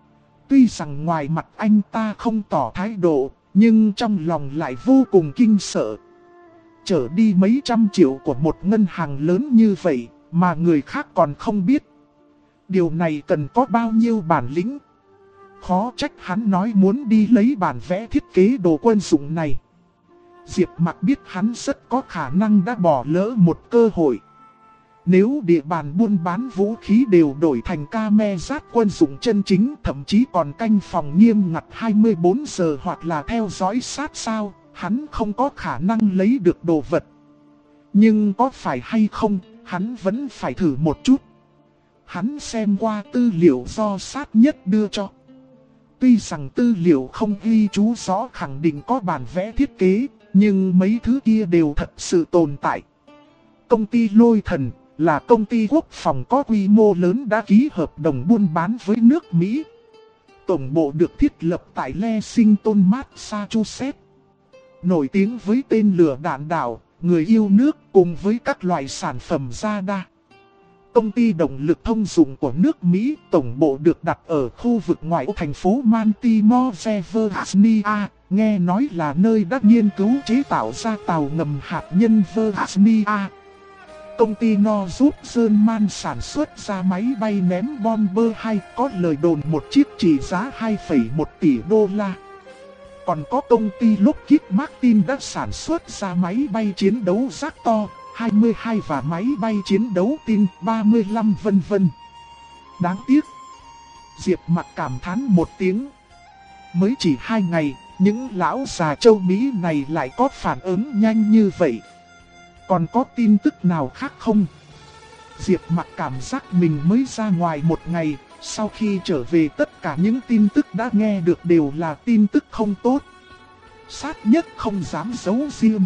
Tuy rằng ngoài mặt anh ta không tỏ thái độ, nhưng trong lòng lại vô cùng kinh sợ. Trở đi mấy trăm triệu của một ngân hàng lớn như vậy, mà người khác còn không biết. Điều này cần có bao nhiêu bản lĩnh. Khó trách hắn nói muốn đi lấy bản vẽ thiết kế đồ quân dụng này. Diệp Mặc biết hắn rất có khả năng đã bỏ lỡ một cơ hội. Nếu địa bàn buôn bán vũ khí đều đổi thành camera quân dụng chân chính, thậm chí còn canh phòng nghiêm ngặt 24 giờ hoặc là theo dõi sát sao, hắn không có khả năng lấy được đồ vật. Nhưng có phải hay không, hắn vẫn phải thử một chút. Hắn xem qua tư liệu do sát nhất đưa cho. Tuy rằng tư liệu không ghi chú rõ khẳng định có bản vẽ thiết kế, nhưng mấy thứ kia đều thật sự tồn tại. Công ty Lôi Thần là công ty quốc phòng có quy mô lớn đã ký hợp đồng buôn bán với nước Mỹ. Tổng bộ được thiết lập tại Lexington, Massachusetts. Nổi tiếng với tên lửa đạn đạo, người yêu nước cùng với các loại sản phẩm radar. Công ty động lực thông dụng của nước Mỹ, tổng bộ được đặt ở khu vực ngoại ô thành phố Baltimore, Virginia, nghe nói là nơi đã nghiên cứu chế tạo ra tàu ngầm hạt nhân Virginia. Công ty Northrop sản xuất ra máy bay ném Bomber 2 có lời đồn một chiếc trị giá 2,1 tỷ đô la. Còn có công ty Lockheed Martin đã sản xuất ra máy bay chiến đấu Raptor 22 và máy bay chiến đấu Tin 35 vân vân. Đáng tiếc. Diệp Mặc cảm thán một tiếng. Mới chỉ 2 ngày, những lão già châu Mỹ này lại có phản ứng nhanh như vậy. Còn có tin tức nào khác không? Diệp Mặc cảm giác mình mới ra ngoài một ngày, sau khi trở về tất cả những tin tức đã nghe được đều là tin tức không tốt. Sát nhất không dám giấu riêng.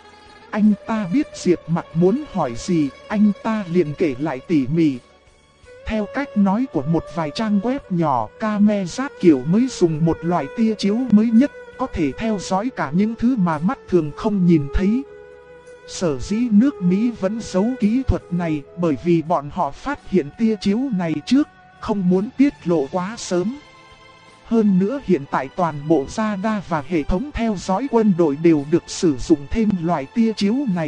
Anh ta biết Diệp Mặc muốn hỏi gì, anh ta liền kể lại tỉ mỉ. Theo cách nói của một vài trang web nhỏ, camera kiểu mới dùng một loại tia chiếu mới nhất, có thể theo dõi cả những thứ mà mắt thường không nhìn thấy. Sở dĩ nước Mỹ vẫn giấu kỹ thuật này bởi vì bọn họ phát hiện tia chiếu này trước, không muốn tiết lộ quá sớm. Hơn nữa hiện tại toàn bộ radar và hệ thống theo dõi quân đội đều được sử dụng thêm loại tia chiếu này.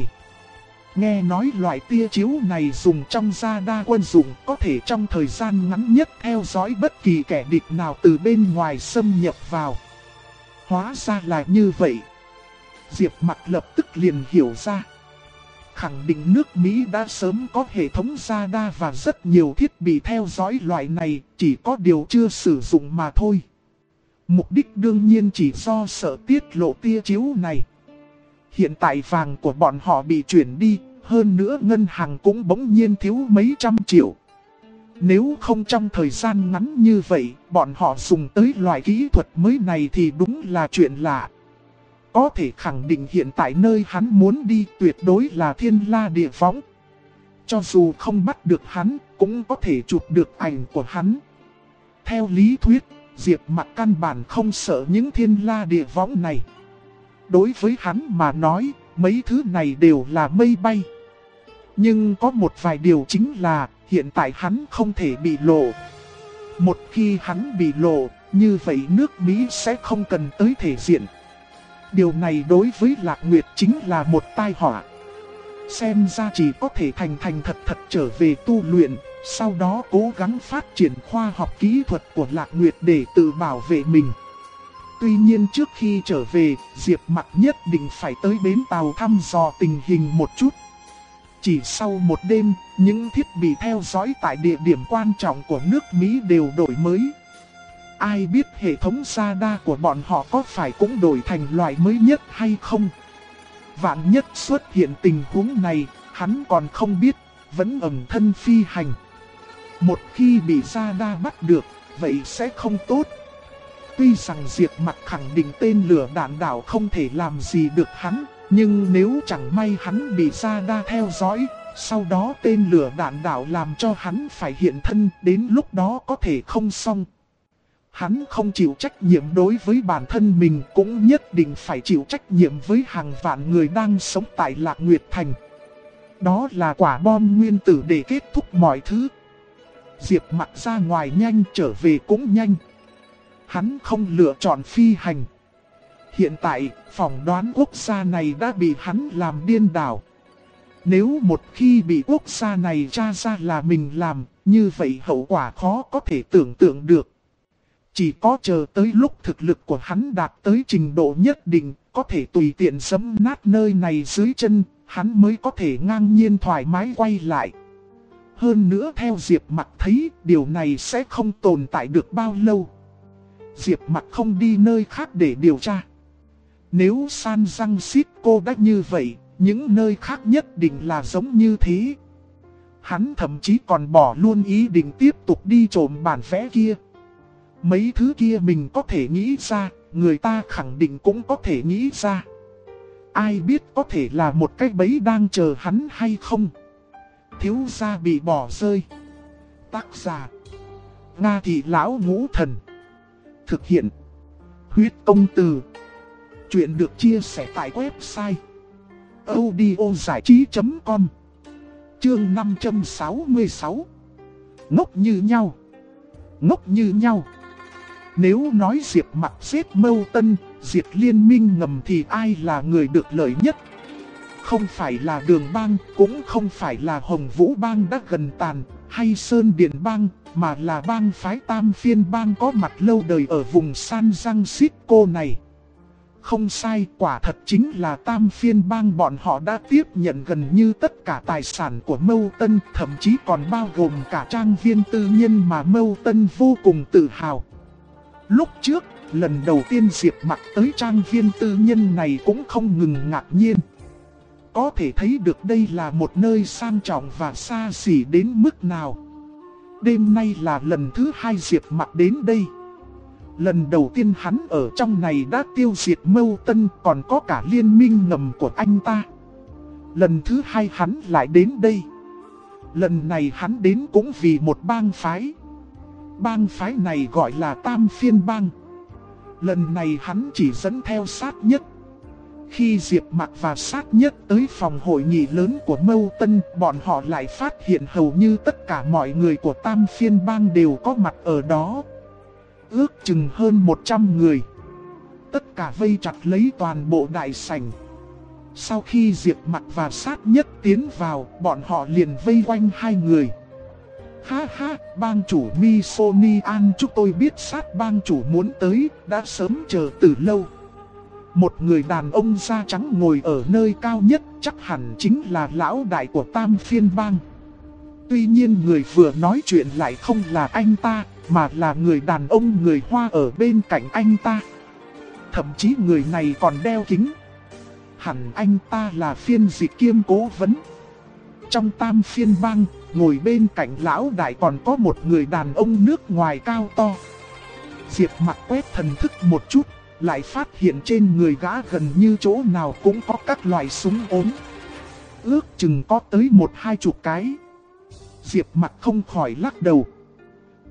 Nghe nói loại tia chiếu này dùng trong radar quân dụng có thể trong thời gian ngắn nhất theo dõi bất kỳ kẻ địch nào từ bên ngoài xâm nhập vào. Hóa ra là như vậy. Diệp Mặc lập tức liền hiểu ra. Khẳng định nước Mỹ đã sớm có hệ thống radar và rất nhiều thiết bị theo dõi loại này, chỉ có điều chưa sử dụng mà thôi. Mục đích đương nhiên chỉ do sợ tiết lộ tia chiếu này. Hiện tại vàng của bọn họ bị chuyển đi, hơn nữa ngân hàng cũng bỗng nhiên thiếu mấy trăm triệu. Nếu không trong thời gian ngắn như vậy, bọn họ dùng tới loại kỹ thuật mới này thì đúng là chuyện lạ. Có thể khẳng định hiện tại nơi hắn muốn đi tuyệt đối là thiên la địa võng. Cho dù không bắt được hắn, cũng có thể chụp được ảnh của hắn. Theo lý thuyết, Diệp Mặc căn bản không sợ những thiên la địa võng này. Đối với hắn mà nói, mấy thứ này đều là mây bay. Nhưng có một vài điều chính là, hiện tại hắn không thể bị lộ. Một khi hắn bị lộ, như vậy nước Mỹ sẽ không cần tới thể diện. Điều này đối với Lạc Nguyệt chính là một tai họa. Xem ra chỉ có thể thành thật trở về tu luyện, sau đó cố gắng phát triển khoa học kỹ thuật của Lạc Nguyệt để tự bảo vệ mình. Tuy nhiên trước khi trở về, Diệp Mặc nhất định phải tới bến tàu thăm dò tình hình một chút. Chỉ sau một đêm, những thiết bị theo dõi tại địa điểm quan trọng của nước Mỹ đều đổi mới. Ai biết hệ thống radar của bọn họ có phải cũng đổi thành loại mới nhất hay không? Vạn nhất xuất hiện tình huống này, hắn còn không biết, vẫn ẩn thân phi hành. Một khi bị radar bắt được, vậy sẽ không tốt. Tuy rằng Diệp Mặc khẳng định tên lửa đạn đạo không thể làm gì được hắn, nhưng nếu chẳng may hắn bị radar theo dõi, sau đó tên lửa đạn đạo làm cho hắn phải hiện thân, đến lúc đó có thể không xong. Hắn không chịu trách nhiệm đối với bản thân mình, cũng nhất định phải chịu trách nhiệm với hàng vạn người đang sống tại Lạc Nguyệt Thành. Đó là quả bom nguyên tử để kết thúc mọi thứ. Diệp Mặc ra ngoài nhanh, trở về cũng nhanh. Hắn không lựa chọn phi hành. Hiện tại, phỏng đoán quốc gia này đã bị hắn làm điên đảo. Nếu một khi bị quốc gia này tra ra là mình làm, như vậy hậu quả khó có thể tưởng tượng được. Chỉ có chờ tới lúc thực lực của hắn đạt tới trình độ nhất định, có thể tùy tiện giẫm nát nơi này dưới chân, hắn mới có thể ngang nhiên thoải mái quay lại. Hơn nữa theo Diệp Mặc thấy, điều này sẽ không tồn tại được bao lâu. Diệp Mặc không đi nơi khác để điều tra. Nếu San Francisco đã như vậy, những nơi khác nhất định là giống như thế. Hắn thậm chí còn bỏ luôn ý định tiếp tục đi trộm bản vẽ kia. Mấy thứ kia mình có thể nghĩ ra, người ta khẳng định cũng có thể nghĩ ra. Ai biết có thể là một cái bẫy đang chờ hắn hay không. Thiếu gia bị bỏ rơi. Tác giả Nga Thị Lão Ngũ Thần. Thực hiện Huyết Công Từ. Chuyện được chia sẻ tại website audiozảichí.com. Chương 566. Ngốc như nhau. Ngốc như nhau. Nếu nói Diệp Mặc giết Mâu Tân, diệt liên minh ngầm thì ai là người được lợi nhất? Không phải là Đường Bang, cũng không phải là Hồng Vũ Bang đã gần tàn, hay Sơn Điện Bang, mà là bang phái Tam Phiên Bang có mặt lâu đời ở vùng San Francisco này. Không sai, quả thật chính là Tam Phiên Bang, bọn họ đã tiếp nhận gần như tất cả tài sản của Mâu Tân, thậm chí còn bao gồm cả trang viên tư nhân mà Mâu Tân vô cùng tự hào. Lúc trước, lần đầu tiên Diệp Mặc tới trang viên tư nhân này cũng không ngừng ngạc nhiên. Có thể thấy được đây là một nơi sang trọng và xa xỉ đến mức nào. Đêm nay là lần thứ hai Diệp Mặc đến đây. Lần đầu tiên hắn ở trong này đã tiêu diệt Mâu Tân, còn có cả liên minh ngầm của anh ta. Lần thứ hai hắn lại đến đây. Lần này hắn đến cũng vì một bang phái. Bang phái này gọi là Tam Phiên Bang. Lần này hắn chỉ dẫn theo Sát Nhất. Khi Diệp Mặc và Sát Nhất tới phòng hội nghị lớn của Mâu Tân, bọn họ lại phát hiện hầu như tất cả mọi người của Tam Phiên Bang đều có mặt ở đó. Ước chừng hơn 100 người. Tất cả vây chặt lấy toàn bộ đại sảnh. Sau khi Diệp Mặc và Sát Nhất tiến vào, bọn họ liền vây quanh hai người. Ha ha, bang chủ Misonian, chúng tôi biết Sát bang chủ muốn tới, đã sớm chờ từ lâu. Một người đàn ông da trắng ngồi ở nơi cao nhất, chắc hẳn chính là lão đại của Tam Phiên Bang. Tuy nhiên người vừa nói chuyện lại không là anh ta, mà là người đàn ông người Hoa ở bên cạnh anh ta. Thậm chí người này còn đeo kính. Hẳn anh ta là phiên dịch kiêm cố vấn. Trong Tam Phiên Bang, ngồi bên cạnh lão đại còn có một người đàn ông nước ngoài cao to. Diệp Mặc quét thần thức một chút, lại phát hiện trên người gã gần như chỗ nào cũng có các loại súng ốm. Ước chừng có tới 1-20 cái. Diệp Mặc không khỏi lắc đầu.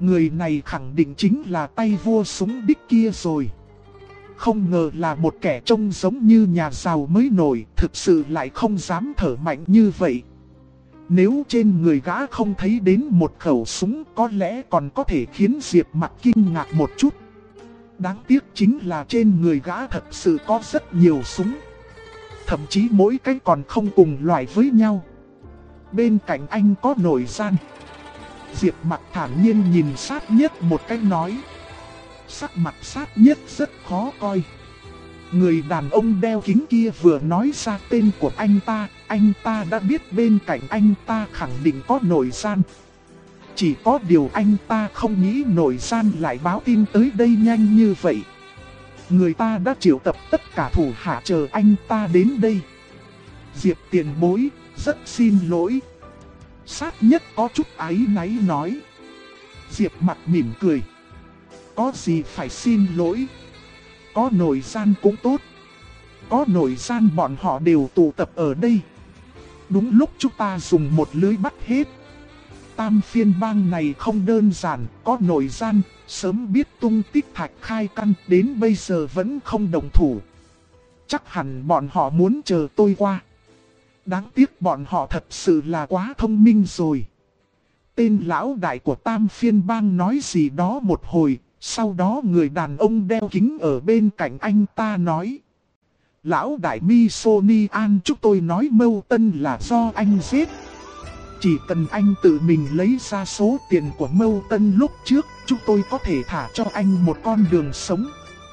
Người này khẳng định chính là tay vua súng đích kia rồi. Không ngờ là một kẻ trông giống như nhà giàu mới nổi, thực sự lại không dám thở mạnh như vậy. Nếu trên người gã không thấy đến một khẩu súng, có lẽ còn có thể khiến Diệp Mặc kinh ngạc một chút. Đáng tiếc chính là trên người gã thật sự có rất nhiều súng. Thậm chí mỗi cái còn không cùng loại với nhau. Bên cạnh anh có nồi gian. Diệp Mặc thản nhiên nhìn Sát Nhất một cái nói. Sắc mặt Sát Nhất rất khó coi. Người đàn ông đeo kính kia vừa nói ra tên của anh ta đã biết bên cạnh anh ta khẳng định có nội gian. Chỉ có điều anh ta không nghĩ nội gian lại báo tin tới đây nhanh như vậy. Người ta đã triệu tập tất cả thủ hạ chờ anh ta đến đây. Diệp tiền bối, rất xin lỗi. Sát Nhất có chút áy náy nói. Diệp Mặc mỉm cười. Có gì phải xin lỗi. Có nội gian cũng tốt. Có nội gian bọn họ đều tụ tập ở đây. Đúng lúc chúng ta dùng một lưới bắt hết. Tam phiên bang này không đơn giản, có nội gian, sớm biết tung tích Thạch Khai Căn, đến bây giờ vẫn không đồng thủ. Chắc hẳn bọn họ muốn chờ tôi qua. Đáng tiếc bọn họ thật sự là quá thông minh rồi. Tên lão đại của Tam phiên bang nói gì đó một hồi, sau đó người đàn ông đeo kính ở bên cạnh anh ta nói. Lão đại Misonian, chúng tôi nói Mâu Tân là do anh giết. Chỉ cần anh tự mình lấy ra số tiền của Mâu Tân lúc trước, chúng tôi có thể thả cho anh một con đường sống.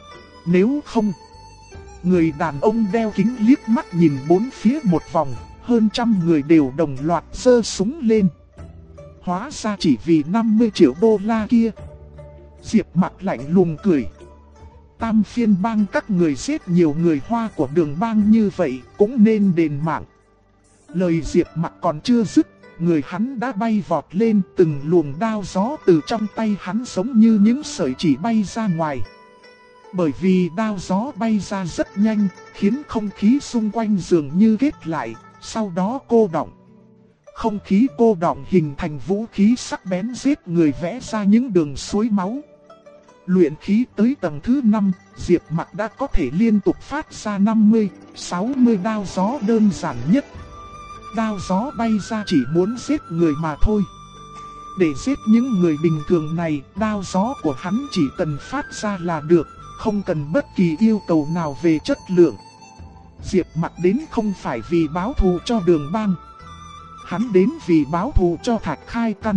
Nếu không... Người đàn ông đeo kính liếc mắt nhìn bốn phía một vòng, hơn trăm người đều đồng loạt giơ súng lên. Hóa ra chỉ vì 50 triệu đô la kia. Diệp Mặc lạnh lùng cười. Tam phiên bang các người giết nhiều người Hoa của Đường bang như vậy cũng nên đền mạng. Lời Diệp Mặc còn chưa dứt, người hắn đã bay vọt lên, từng luồng đao gió từ trong tay hắn giống như những sợi chỉ bay ra ngoài. Bởi vì đao gió bay ra rất nhanh, khiến không khí xung quanh dường như kết lại, sau đó cô đọng. Không khí cô đọng hình thành vũ khí sắc bén giết người, vẽ ra những đường suối máu. Luyện khí tới tầng thứ 5, Diệp Mặc đã có thể liên tục phát ra 50, 60 đao gió đơn giản nhất. Đao gió bay ra chỉ muốn giết người mà thôi. Để giết những người bình thường này, đao gió của hắn chỉ cần phát ra là được, không cần bất kỳ yêu cầu nào về chất lượng. Diệp Mặc đến không phải vì báo thù cho Đường bang. Hắn đến vì báo thù cho Thạch Khai Căn.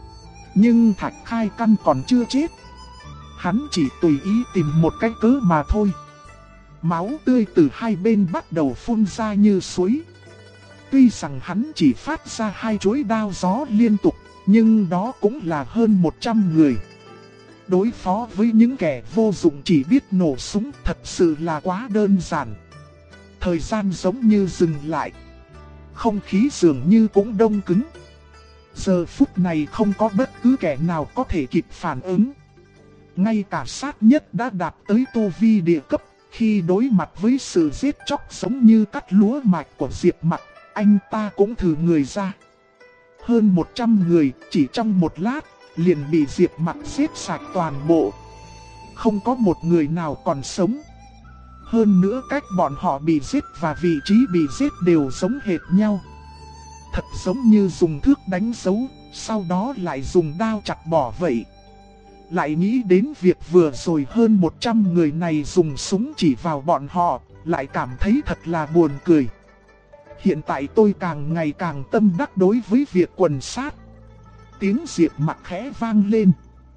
Nhưng Thạch Khai Căn còn chưa chết. Hắn chỉ tùy ý tìm một cái cớ mà thôi. Máu tươi từ hai bên bắt đầu phun ra như suối. Tuy rằng hắn chỉ phát ra 2 chuỗi đao gió liên tục, nhưng đó cũng là hơn 100 người. Đối phó với những kẻ vô dụng chỉ biết nổ súng thật sự là quá đơn giản. Thời gian giống như dừng lại. Không khí dường như cũng đông cứng. Giờ phút này không có bất cứ kẻ nào có thể kịp phản ứng. Ngay cả Sát Nhất đã đạt tới tu vi địa cấp, khi đối mặt với sự giết chóc giống như cắt lúa mạch của Diệp Mặc, anh ta cũng thử người ra. Hơn 100 người chỉ trong một lát liền bị Diệp Mặc giết sạch toàn bộ. Không có một người nào còn sống. Hơn nữa cách bọn họ bị giết và vị trí bị giết đều giống hệt nhau. Thật giống như dùng thước đánh dấu, sau đó lại dùng đao chặt bỏ vậy. Lại nghĩ đến việc vừa rồi hơn 100 người này dùng súng chỉ vào bọn họ, lại cảm thấy thật là buồn cười. Hiện tại tôi càng ngày càng tâm đắc đối với việc quần sát. Tiếng Diệp Mặc khẽ vang lên.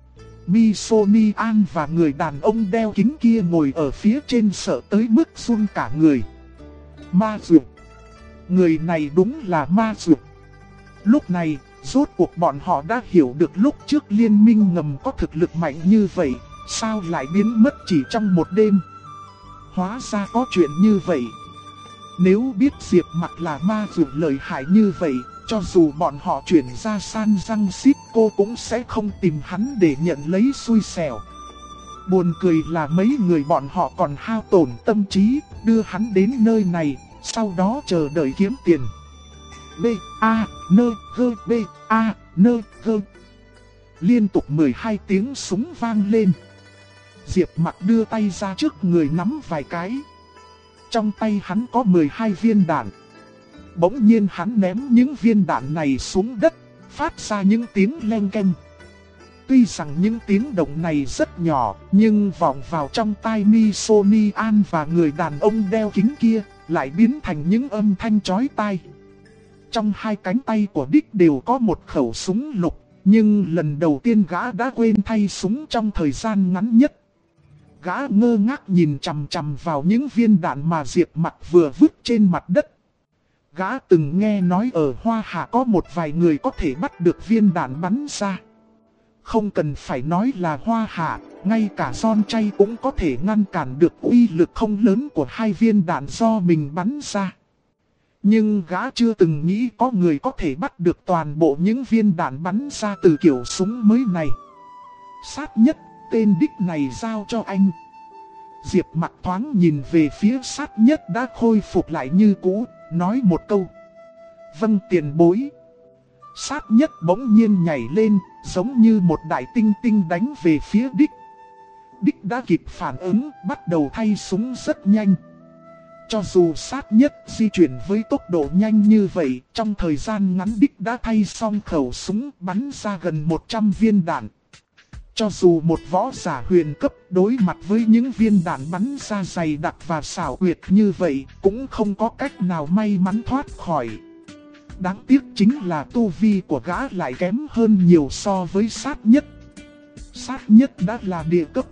Misonian và người đàn ông đeo kính kia ngồi ở phía trên sợ tới mức run cả người. Ma dược. Người này đúng là ma dược. Lúc này, rốt cuộc bọn họ đã hiểu được lúc trước liên minh ngầm có thực lực mạnh như vậy, sao lại biến mất chỉ trong một đêm. Hóa ra có chuyện như vậy. Nếu biết Diệp Mặc là ma dược lợi hại như vậy, cho dù bọn họ chuyển ra San Francisco cũng sẽ không tìm hắn để nhận lấy xui xẻo. Buồn cười là mấy người bọn họ còn hao tổn tâm trí, đưa hắn đến nơi này, sau đó chờ đợi kiếm tiền. B, A, N, G, B, A, N, G. Liên tục 12 tiếng súng vang lên. Diệp Mặc đưa tay ra trước người nắm vài cái. Trong tay hắn có 12 viên đạn. Bỗng nhiên hắn ném những viên đạn này xuống đất, phát ra những tiếng leng keng. Tuy rằng những tiếng động này rất nhỏ, nhưng vọng vào trong tai Mi An và người đàn ông đeo kính kia, lại biến thành những âm thanh chói tai. Trong hai cánh tay của Dick đều có một khẩu súng lục, nhưng lần đầu tiên gã đã quên thay súng trong thời gian ngắn nhất. Gã ngơ ngác nhìn chằm chằm vào những viên đạn mà Diệp Mặc vừa vứt trên mặt đất. Gã từng nghe nói ở Hoa Hạ có một vài người có thể bắt được viên đạn bắn ra. Không cần phải nói là Hoa Hạ, ngay cả John Chay cũng có thể ngăn cản được uy lực không lớn của hai viên đạn do mình bắn ra. Nhưng gã chưa từng nghĩ có người có thể bắt được toàn bộ những viên đạn bắn ra từ kiểu súng mới này. Sát nhất, tên Dick này giao cho anh. Diệp Mặc thoáng nhìn về phía sát nhất đã khôi phục lại như cũ, nói một câu. Vâng tiền bối. Sát nhất bỗng nhiên nhảy lên, giống như một đại tinh tinh đánh về phía Dick. Dick đã kịp phản ứng, bắt đầu thay súng rất nhanh. Cho dù sát nhất di chuyển với tốc độ nhanh như vậy, trong thời gian ngắn Dick đã thay xong khẩu súng bắn ra gần 100 viên đạn. Cho dù một võ giả huyền cấp đối mặt với những viên đạn bắn ra dày đặc và xảo quyệt như vậy, cũng không có cách nào may mắn thoát khỏi. Đáng tiếc chính là tu vi của gã lại kém hơn nhiều so với sát nhất. Sát nhất đã là địa cấp.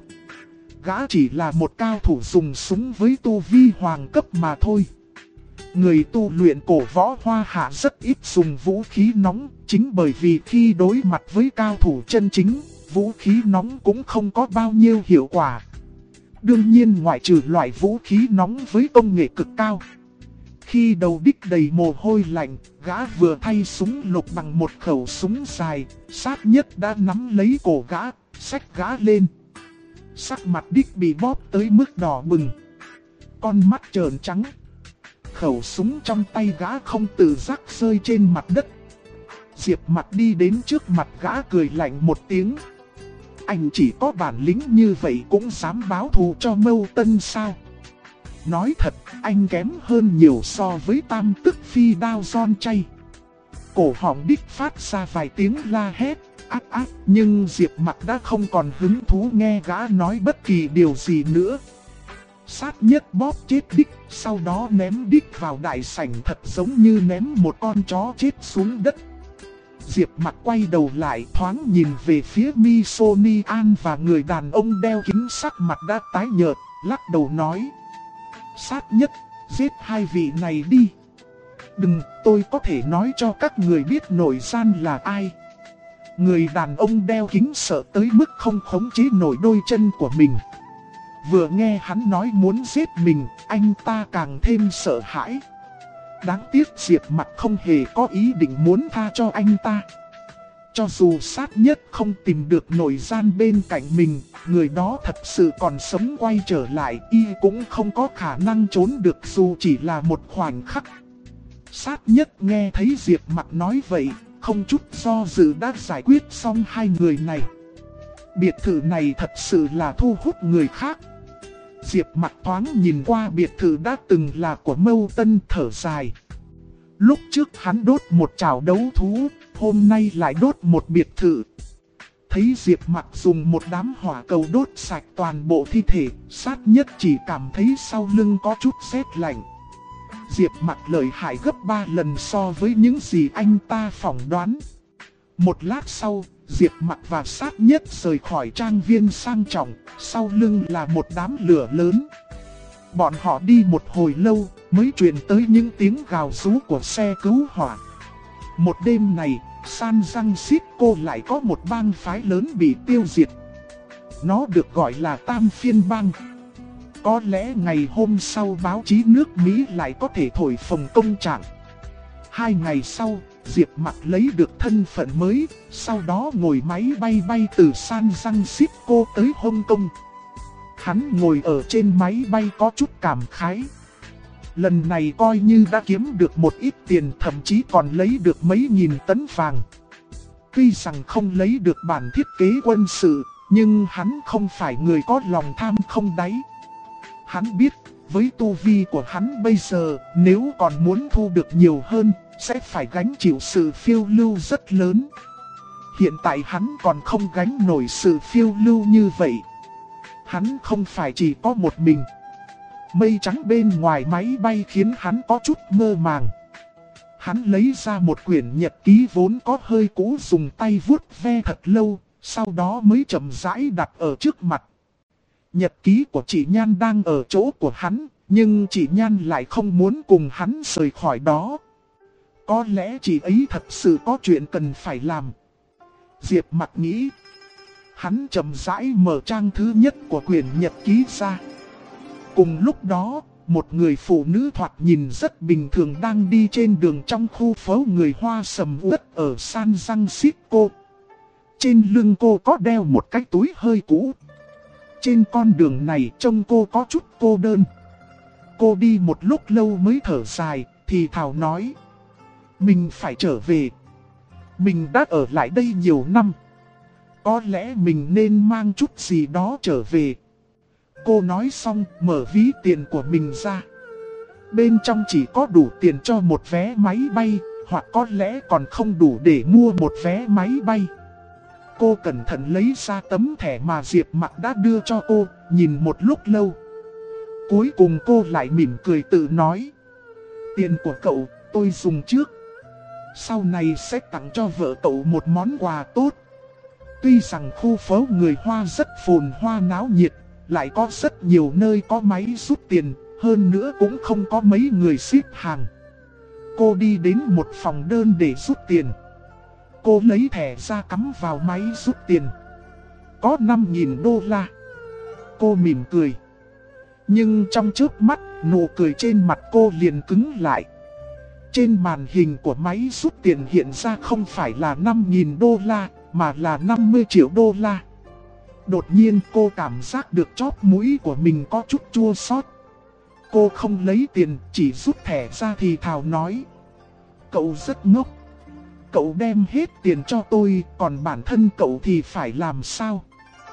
Gã chỉ là một cao thủ dùng súng với tu vi hoàng cấp mà thôi. Người tu luyện cổ võ Hoa Hạ rất ít dùng vũ khí nóng, chính bởi vì khi đối mặt với cao thủ chân chính, vũ khí nóng cũng không có bao nhiêu hiệu quả. Đương nhiên ngoại trừ loại vũ khí nóng với công nghệ cực cao. Khi đầu Dick đầy mồ hôi lạnh, gã vừa thay súng lục bằng một khẩu súng dài, sát nhất đã nắm lấy cổ gã, xách gã lên. Sắc mặt Dick bị bóp tới mức đỏ bừng. Con mắt trợn trắng. Khẩu súng trong tay gã không tự giác rơi trên mặt đất. Diệp Mặc đi đến trước mặt gã cười lạnh một tiếng. Anh chỉ có bản lĩnh như vậy cũng dám báo thù cho Mâu Tân sao? Nói thật, anh kém hơn nhiều so với tam tức phi đao John Chay. Cổ họng Dick phát ra vài tiếng la hét, ác ác, nhưng Diệp Mặc đã không còn hứng thú nghe gã nói bất kỳ điều gì nữa. Sát nhất bóp chết Dick, sau đó ném Dick vào đại sảnh thật giống như ném một con chó chết xuống đất. Diệp Mặc quay đầu lại thoáng nhìn về phía Mi An và người đàn ông đeo kính, sắc mặt đã tái nhợt, lắc đầu nói. Sát nhất, giết hai vị này đi. Đừng, tôi có thể nói cho các người biết nội gian là ai. Người đàn ông đeo kính sợ tới mức không khống chế nổi đôi chân của mình. Vừa nghe hắn nói muốn giết mình, anh ta càng thêm sợ hãi. Đáng tiếc Diệp Mặc không hề có ý định muốn tha cho anh ta. Cho dù sát nhất không tìm được nội gian bên cạnh mình, người đó thật sự còn sống quay trở lại, y cũng không có khả năng trốn được dù chỉ là một khoảnh khắc. Sát nhất nghe thấy Diệp Mặc nói vậy, không chút do dự đã giải quyết xong hai người này. Biệt thự này thật sự là thu hút người khác. Diệp Mặc thoáng nhìn qua biệt thự đã từng là của Mâu Tân, thở dài. Lúc trước hắn đốt một trảo đấu thú, hôm nay lại đốt một biệt thự. Thấy Diệp Mặc dùng một đám hỏa cầu đốt sạch toàn bộ thi thể, sát nhất chỉ cảm thấy sau lưng có chút rét lạnh. Diệp Mặc lợi hại gấp 3 lần so với những gì anh ta phỏng đoán. Một lát sau, Diệp Mặc và sát nhất rời khỏi trang viên sang trọng, sau lưng là một đám lửa lớn. Bọn họ đi một hồi lâu, mới truyền tới những tiếng gào rú của xe cứu hỏa. Một đêm này, San Francisco lại có một bang phái lớn bị tiêu diệt. Nó được gọi là Tam Phiên Bang. Có lẽ ngày hôm sau báo chí nước Mỹ lại có thể thổi phồng công trạng. 2 ngày sau, Diệp Mặc lấy được thân phận mới, sau đó ngồi máy bay bay từ San Francisco tới Hong Kong. Hắn ngồi ở trên máy bay có chút cảm khái. Lần này coi như đã kiếm được một ít tiền, thậm chí còn lấy được mấy nghìn tấn vàng. Tuy rằng không lấy được bản thiết kế quân sự, nhưng hắn không phải người có lòng tham không đáy. Hắn biết, với tu vi của hắn bây giờ, nếu còn muốn thu được nhiều hơn, sẽ phải gánh chịu sự phiêu lưu rất lớn. Hiện tại hắn còn không gánh nổi sự phiêu lưu như vậy. Hắn không phải chỉ có một mình. Mây trắng bên ngoài máy bay khiến hắn có chút mơ màng. Hắn lấy ra một quyển nhật ký vốn có hơi cũ, dùng tay vuốt ve thật lâu, sau đó mới chậm rãi đặt ở trước mặt. Nhật ký của chị Nhan đang ở chỗ của hắn, nhưng chị Nhan lại không muốn cùng hắn rời khỏi đó. Có lẽ chị ấy thật sự có chuyện cần phải làm. Diệp Mặc nghĩ. Hắn chậm rãi mở trang thứ nhất của quyển nhật ký ra. Cùng lúc đó, một người phụ nữ thoạt nhìn rất bình thường đang đi trên đường trong khu phố người Hoa sầm uất ở San Francisco. Trên lưng cô có đeo một cái túi hơi cũ. Trên con đường này trông cô có chút cô đơn. Cô đi một lúc lâu mới thở dài, thì thào nói. Mình phải trở về. Mình đã ở lại đây nhiều năm. Có lẽ mình nên mang chút gì đó trở về. Cô nói xong mở ví tiền của mình ra. Bên trong chỉ có đủ tiền cho một vé máy bay, hoặc có lẽ còn không đủ để mua một vé máy bay. Cô cẩn thận lấy ra tấm thẻ mà Diệp Mặc đã đưa cho cô, nhìn một lúc lâu. Cuối cùng cô lại mỉm cười tự nói. Tiền của cậu tôi dùng trước. Sau này sẽ tặng cho vợ cậu một món quà tốt. Tuy rằng khu phố người Hoa rất phồn hoa náo nhiệt, lại có rất nhiều nơi có máy rút tiền, hơn nữa cũng không có mấy người xếp hàng. Cô đi đến một phòng đơn để rút tiền. Cô lấy thẻ ra cắm vào máy rút tiền. Có 5.000 đô la. Cô mỉm cười. Nhưng trong chớp mắt, nụ cười trên mặt cô liền cứng lại. Trên màn hình của máy rút tiền hiện ra không phải là 5.000 đô la, mà là 50 triệu đô la. Đột nhiên cô cảm giác được chóp mũi của mình có chút chua xót. Cô không lấy tiền, chỉ rút thẻ ra thì thào nói. Cậu rất ngốc. Cậu đem hết tiền cho tôi, còn bản thân cậu thì phải làm sao?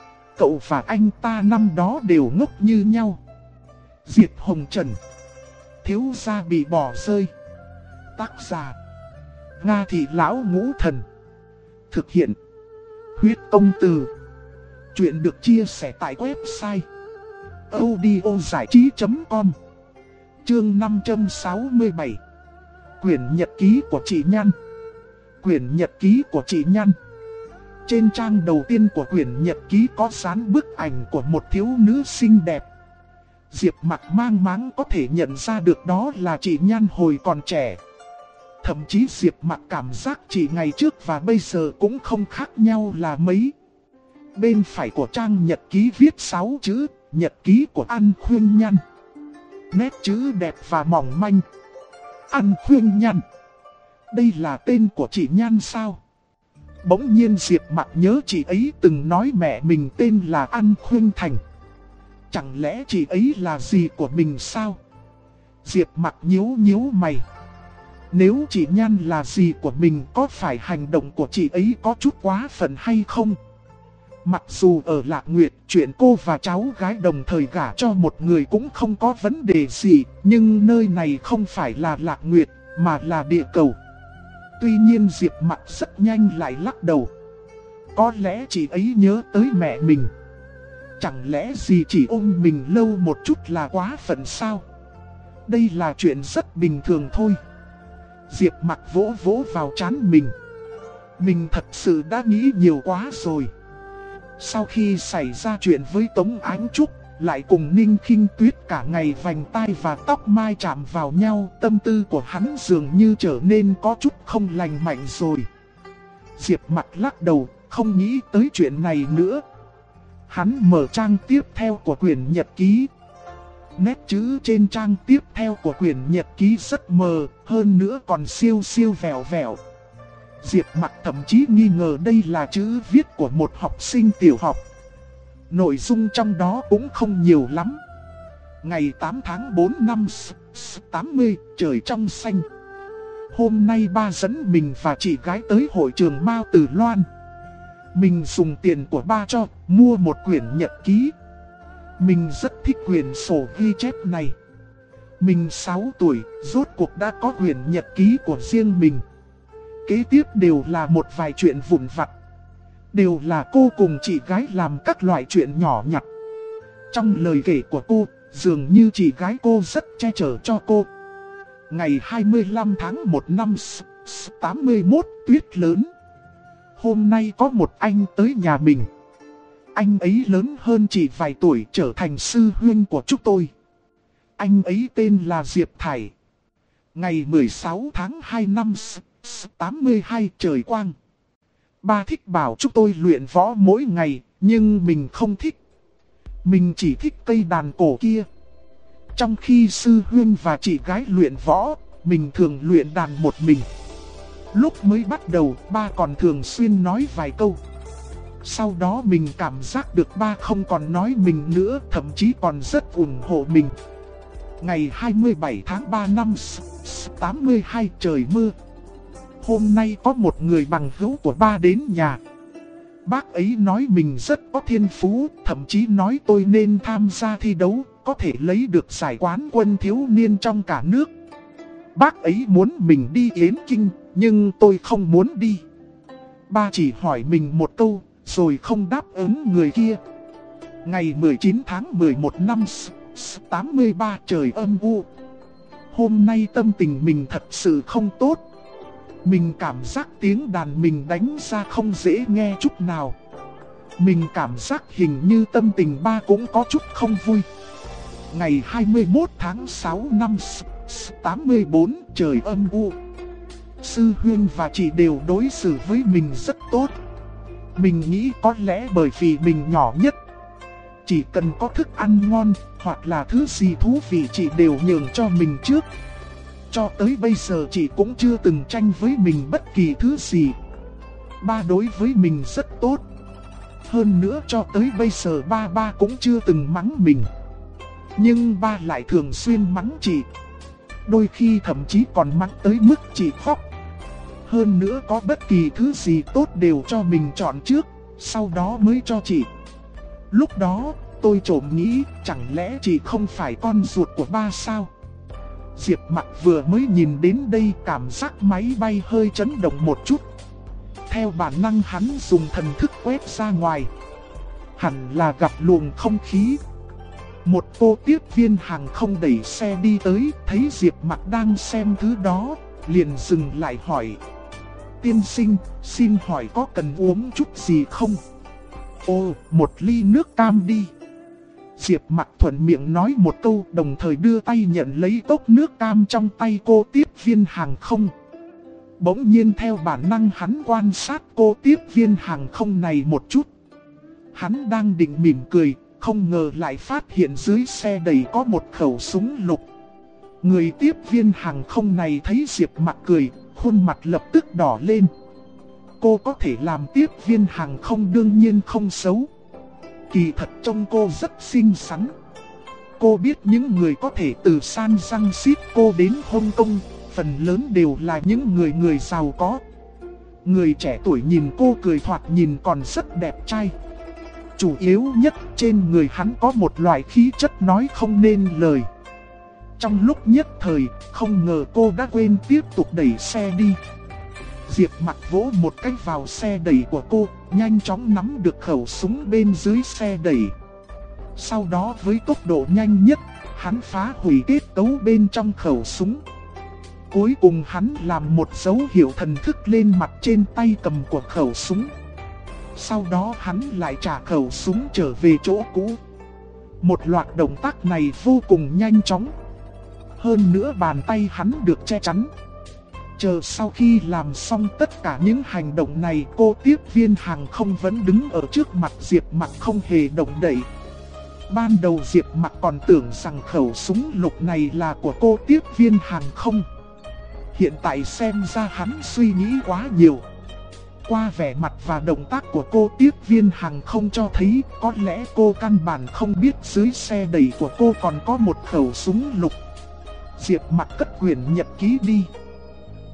Cậu và anh ta năm đó đều ngốc như nhau. Diệt Hồng Trần. Thiếu gia bị bỏ rơi. Tác giả Nga Thị Lão Ngũ Thần. Thực hiện Huyết Công Từ. Chuyện được chia sẻ tại website audiozảichí.com. Chương 567. Quyển nhật ký của chị Nhan. Quyển nhật ký của chị Nhan. Trên trang đầu tiên của quyển nhật ký có dán bức ảnh của một thiếu nữ xinh đẹp. Diệp Mặc mang máng có thể nhận ra được đó là chị Nhan hồi còn trẻ. Thậm chí Diệp Mặc cảm giác chị ngày trước và bây giờ cũng không khác nhau là mấy. Bên phải của trang nhật ký viết 6 chữ, nhật ký của An Khuyên Nhan. Nét chữ đẹp và mỏng manh. An Khuyên Nhan. Đây là tên của chị Nhan sao? Bỗng nhiên Diệp Mặc nhớ chị ấy từng nói mẹ mình tên là An Khuyên Thành. Chẳng lẽ chị ấy là dì của mình sao? Diệp Mặc nhíu mày. Nếu chị Nhan là dì của mình, có phải hành động của chị ấy có chút quá phận hay không? Mặc dù ở Lạc Nguyệt, chuyện cô và cháu gái đồng thời gả cho một người cũng không có vấn đề gì, nhưng nơi này không phải là Lạc Nguyệt, mà là địa cầu. Tuy nhiên Diệp Mặc rất nhanh lại lắc đầu. Có lẽ chị ấy nhớ tới mẹ mình. Chẳng lẽ dì chỉ ôm mình lâu một chút là quá phận sao? Đây là chuyện rất bình thường thôi. Diệp Mặc vỗ vỗ vào trán mình. Mình thật sự đã nghĩ nhiều quá rồi. Sau khi xảy ra chuyện với Tống Ánh Trúc, lại cùng Ninh Khinh Tuyết cả ngày vành tai và tóc mai chạm vào nhau, tâm tư của hắn dường như trở nên có chút không lành mạnh rồi. Diệp Mặc lắc đầu, không nghĩ tới chuyện này nữa. Hắn mở trang tiếp theo của quyển nhật ký. Nét chữ trên trang tiếp theo của quyển nhật ký rất mờ, hơn nữa còn siêu vẹo vẹo. Diệp Mặc thậm chí nghi ngờ đây là chữ viết của một học sinh tiểu học. Nội dung trong đó cũng không nhiều lắm. Ngày 8 tháng 4 năm 80, trời trong xanh. Hôm nay ba dẫn mình và chị gái tới hội trường Mao Tử Loan. Mình dùng tiền của ba cho mua một quyển nhật ký. Mình rất thích quyển sổ ghi chép này. Mình 6 tuổi, rốt cuộc đã có quyển nhật ký của riêng mình. Kế tiếp đều là một vài chuyện vụn vặt. Đều là cô cùng chị gái làm các loại chuyện nhỏ nhặt. Trong lời kể của cô, dường như chị gái cô rất che chở cho cô. Ngày 25 tháng 1 năm 81, tuyết lớn. Hôm nay có một anh tới nhà mình. Anh ấy lớn hơn chị vài tuổi, trở thành sư huynh của chúng tôi. Anh ấy tên là Diệp Thải. Ngày 16 tháng 2 năm 82, trời quang. Ba thích bảo chúng tôi luyện võ mỗi ngày, nhưng mình không thích. Mình chỉ thích cây đàn cổ kia. Trong khi sư huynh và chị gái luyện võ, mình thường luyện đàn một mình. Lúc mới bắt đầu, ba còn thường xuyên nói vài câu. Sau đó mình cảm giác được ba không còn nói mình nữa, thậm chí còn rất ủng hộ mình. Ngày 27 tháng 3 năm 82, trời mưa. Hôm nay có một người bằng hữu của ba đến nhà. Bác ấy nói mình rất có thiên phú, thậm chí nói tôi nên tham gia thi đấu, có thể lấy được giải quán quân thiếu niên trong cả nước. Bác ấy muốn mình đi Yến Kinh, nhưng tôi không muốn đi. Ba chỉ hỏi mình một câu, rồi không đáp ứng người kia. Ngày 19 tháng 11 năm 83, trời âm u. Hôm nay tâm tình mình thật sự không tốt. Mình cảm giác tiếng đàn mình đánh ra không dễ nghe chút nào. Mình cảm giác hình như tâm tình ba cũng có chút không vui. Ngày 21 tháng 6 năm 84, trời âm u. Sư huynh và chị đều đối xử với mình rất tốt. Mình nghĩ có lẽ bởi vì mình nhỏ nhất. Chỉ cần có thức ăn ngon hoặc là thứ gì thú vị chị đều nhường cho mình trước. Cho tới bây giờ chị cũng chưa từng tranh với mình bất kỳ thứ gì. Ba đối với mình rất tốt. Hơn nữa cho tới bây giờ ba cũng chưa từng mắng mình. Nhưng ba lại thường xuyên mắng chị. Đôi khi thậm chí còn mắng tới mức chị khóc. Hơn nữa có bất kỳ thứ gì tốt đều cho mình chọn trước, sau đó mới cho chị. Lúc đó tôi trộm nghĩ chẳng lẽ chị không phải con ruột của ba sao? Diệp Mặc vừa mới nhìn đến đây cảm giác máy bay hơi chấn động một chút. Theo bản năng hắn dùng thần thức quét ra ngoài. Hẳn là gặp luồng không khí. Một cô tiếp viên hàng không đẩy xe đi tới, thấy Diệp Mặc đang xem thứ đó, liền dừng lại hỏi. Tiên sinh, xin hỏi có cần uống chút gì không? Ồ, một ly nước cam đi. Diệp Mặc thuận miệng nói một câu, đồng thời đưa tay nhận lấy cốc nước cam trong tay cô tiếp viên hàng không. Bỗng nhiên theo bản năng hắn quan sát cô tiếp viên hàng không này một chút. Hắn đang định mỉm cười, không ngờ lại phát hiện dưới xe đầy có một khẩu súng lục. Người tiếp viên hàng không này thấy Diệp Mặc cười, khuôn mặt lập tức đỏ lên. Cô có thể làm tiếp viên hàng không đương nhiên không xấu. Kỳ thật trông cô rất xinh xắn. Cô biết những người có thể từ San Francisco đến Hong Kong, phần lớn đều là những người giàu có. Người trẻ tuổi nhìn cô cười thoạt nhìn còn rất đẹp trai. Chủ yếu nhất trên người hắn có một loại khí chất nói không nên lời. Trong lúc nhất thời, không ngờ cô đã quên tiếp tục đẩy xe đi. Diệp Mặc vỗ một cái vào xe đẩy của cô, nhanh chóng nắm được khẩu súng bên dưới xe đẩy. Sau đó với tốc độ nhanh nhất, hắn phá hủy kết cấu bên trong khẩu súng. Cuối cùng hắn làm một dấu hiệu thần thức lên mặt trên tay cầm của khẩu súng. Sau đó hắn lại trả khẩu súng trở về chỗ cũ. Một loạt động tác này vô cùng nhanh chóng. Hơn nữa bàn tay hắn được che chắn. Chờ sau khi làm xong tất cả những hành động này, cô tiếp viên hàng không vẫn đứng ở trước mặt Diệp Mặc không hề động đậy. Ban đầu Diệp Mặc còn tưởng rằng khẩu súng lục này là của cô tiếp viên hàng không. Hiện tại xem ra hắn suy nghĩ quá nhiều. Qua vẻ mặt và động tác của cô tiếp viên hàng không cho thấy có lẽ cô căn bản không biết dưới xe đẩy của cô còn có một khẩu súng lục. Diệp Mặc cất quyển nhật ký đi.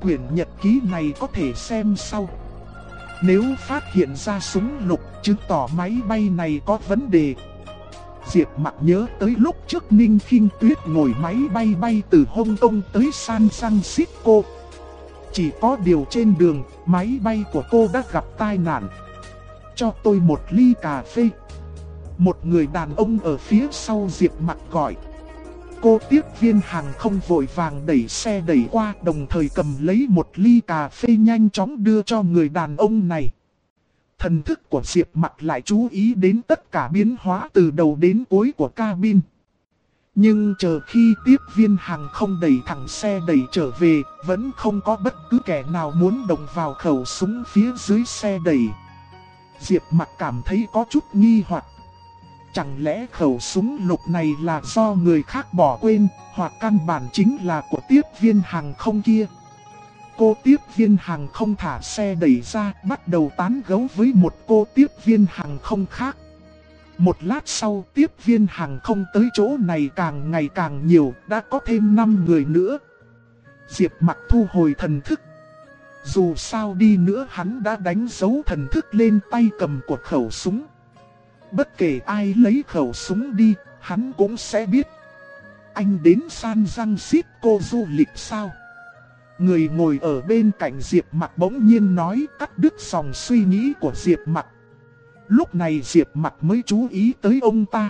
quyển nhật ký này có thể xem sau. Nếu phát hiện ra súng lục, chứng tỏ máy bay này có vấn đề. Diệp Mặc nhớ tới lúc trước Ninh Khinh Tuyết ngồi máy bay bay từ Hong Kong tới San Francisco. Chỉ có điều trên đường, máy bay của cô đã gặp tai nạn. Cho tôi một ly cà phê. Một người đàn ông ở phía sau Diệp Mặc gọi. Cô tiếp viên hàng không vội vàng đẩy xe đẩy qua, đồng thời cầm lấy một ly cà phê nhanh chóng đưa cho người đàn ông này. Thần thức của Diệp Mặc lại chú ý đến tất cả biến hóa từ đầu đến cuối của cabin. Nhưng chờ khi tiếp viên hàng không đẩy thẳng xe đẩy trở về, vẫn không có bất cứ kẻ nào muốn động vào khẩu súng phía dưới xe đẩy. Diệp Mặc cảm thấy có chút nghi hoặc. Chẳng lẽ khẩu súng lục này là do người khác bỏ quên, hoặc căn bản chính là của tiếp viên hàng không kia? Cô tiếp viên hàng không thả xe đẩy ra, bắt đầu tán gẫu với một cô tiếp viên hàng không khác. Một lát sau, tiếp viên hàng không tới chỗ này càng ngày càng nhiều, đã có thêm 5 người nữa. Diệp Mặc thu hồi thần thức. Dù sao đi nữa hắn đã đánh dấu thần thức lên tay cầm của khẩu súng. Bất kể ai lấy khẩu súng đi, hắn cũng sẽ biết. Anh đến San Francisco du lịch sao? Người ngồi ở bên cạnh Diệp Mặc bỗng nhiên nói, cắt đứt dòng suy nghĩ của Diệp Mặc. Lúc này Diệp Mặc mới chú ý tới ông ta.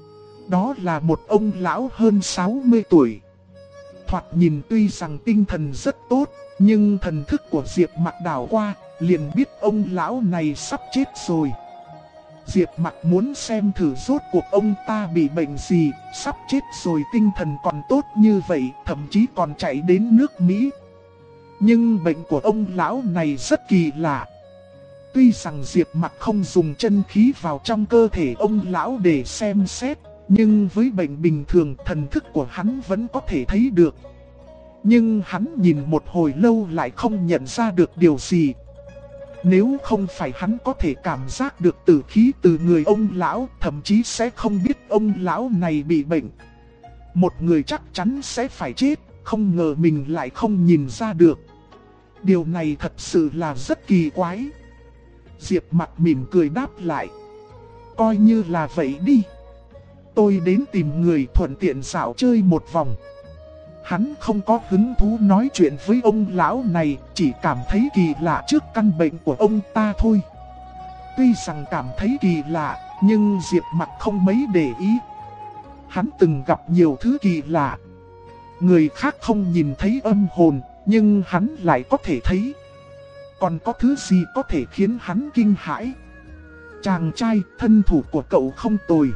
Đó là một ông lão hơn 60 tuổi. Thoạt nhìn tuy rằng tinh thần rất tốt, nhưng thần thức của Diệp Mặc đảo qua, liền biết ông lão này sắp chết rồi. Diệp Mặc muốn xem thử rốt cuộc ông ta bị bệnh gì, sắp chết rồi tinh thần còn tốt như vậy, thậm chí còn chạy đến nước Mỹ. Nhưng bệnh của ông lão này rất kỳ lạ. Tuy rằng Diệp Mặc không dùng chân khí vào trong cơ thể ông lão để xem xét, nhưng với bệnh bình thường thần thức của hắn vẫn có thể thấy được. Nhưng hắn nhìn một hồi lâu lại không nhận ra được điều gì. Nếu không phải hắn có thể cảm giác được tử khí từ người ông lão, thậm chí sẽ không biết ông lão này bị bệnh. Một người chắc chắn sẽ phải chết, không ngờ mình lại không nhìn ra được. Điều này thật sự là rất kỳ quái. Diệp Mặc mỉm cười đáp lại. Coi như là vậy đi. Tôi đến tìm người thuận tiện dạo chơi một vòng. Hắn không có hứng thú nói chuyện với ông lão này, chỉ cảm thấy kỳ lạ trước căn bệnh của ông ta thôi. Tuy rằng cảm thấy kỳ lạ, nhưng Diệp Mặc không mấy để ý. Hắn từng gặp nhiều thứ kỳ lạ. Người khác không nhìn thấy âm hồn, nhưng hắn lại có thể thấy. Còn có thứ gì có thể khiến hắn kinh hãi? Chàng trai thân thủ của cậu không tồi.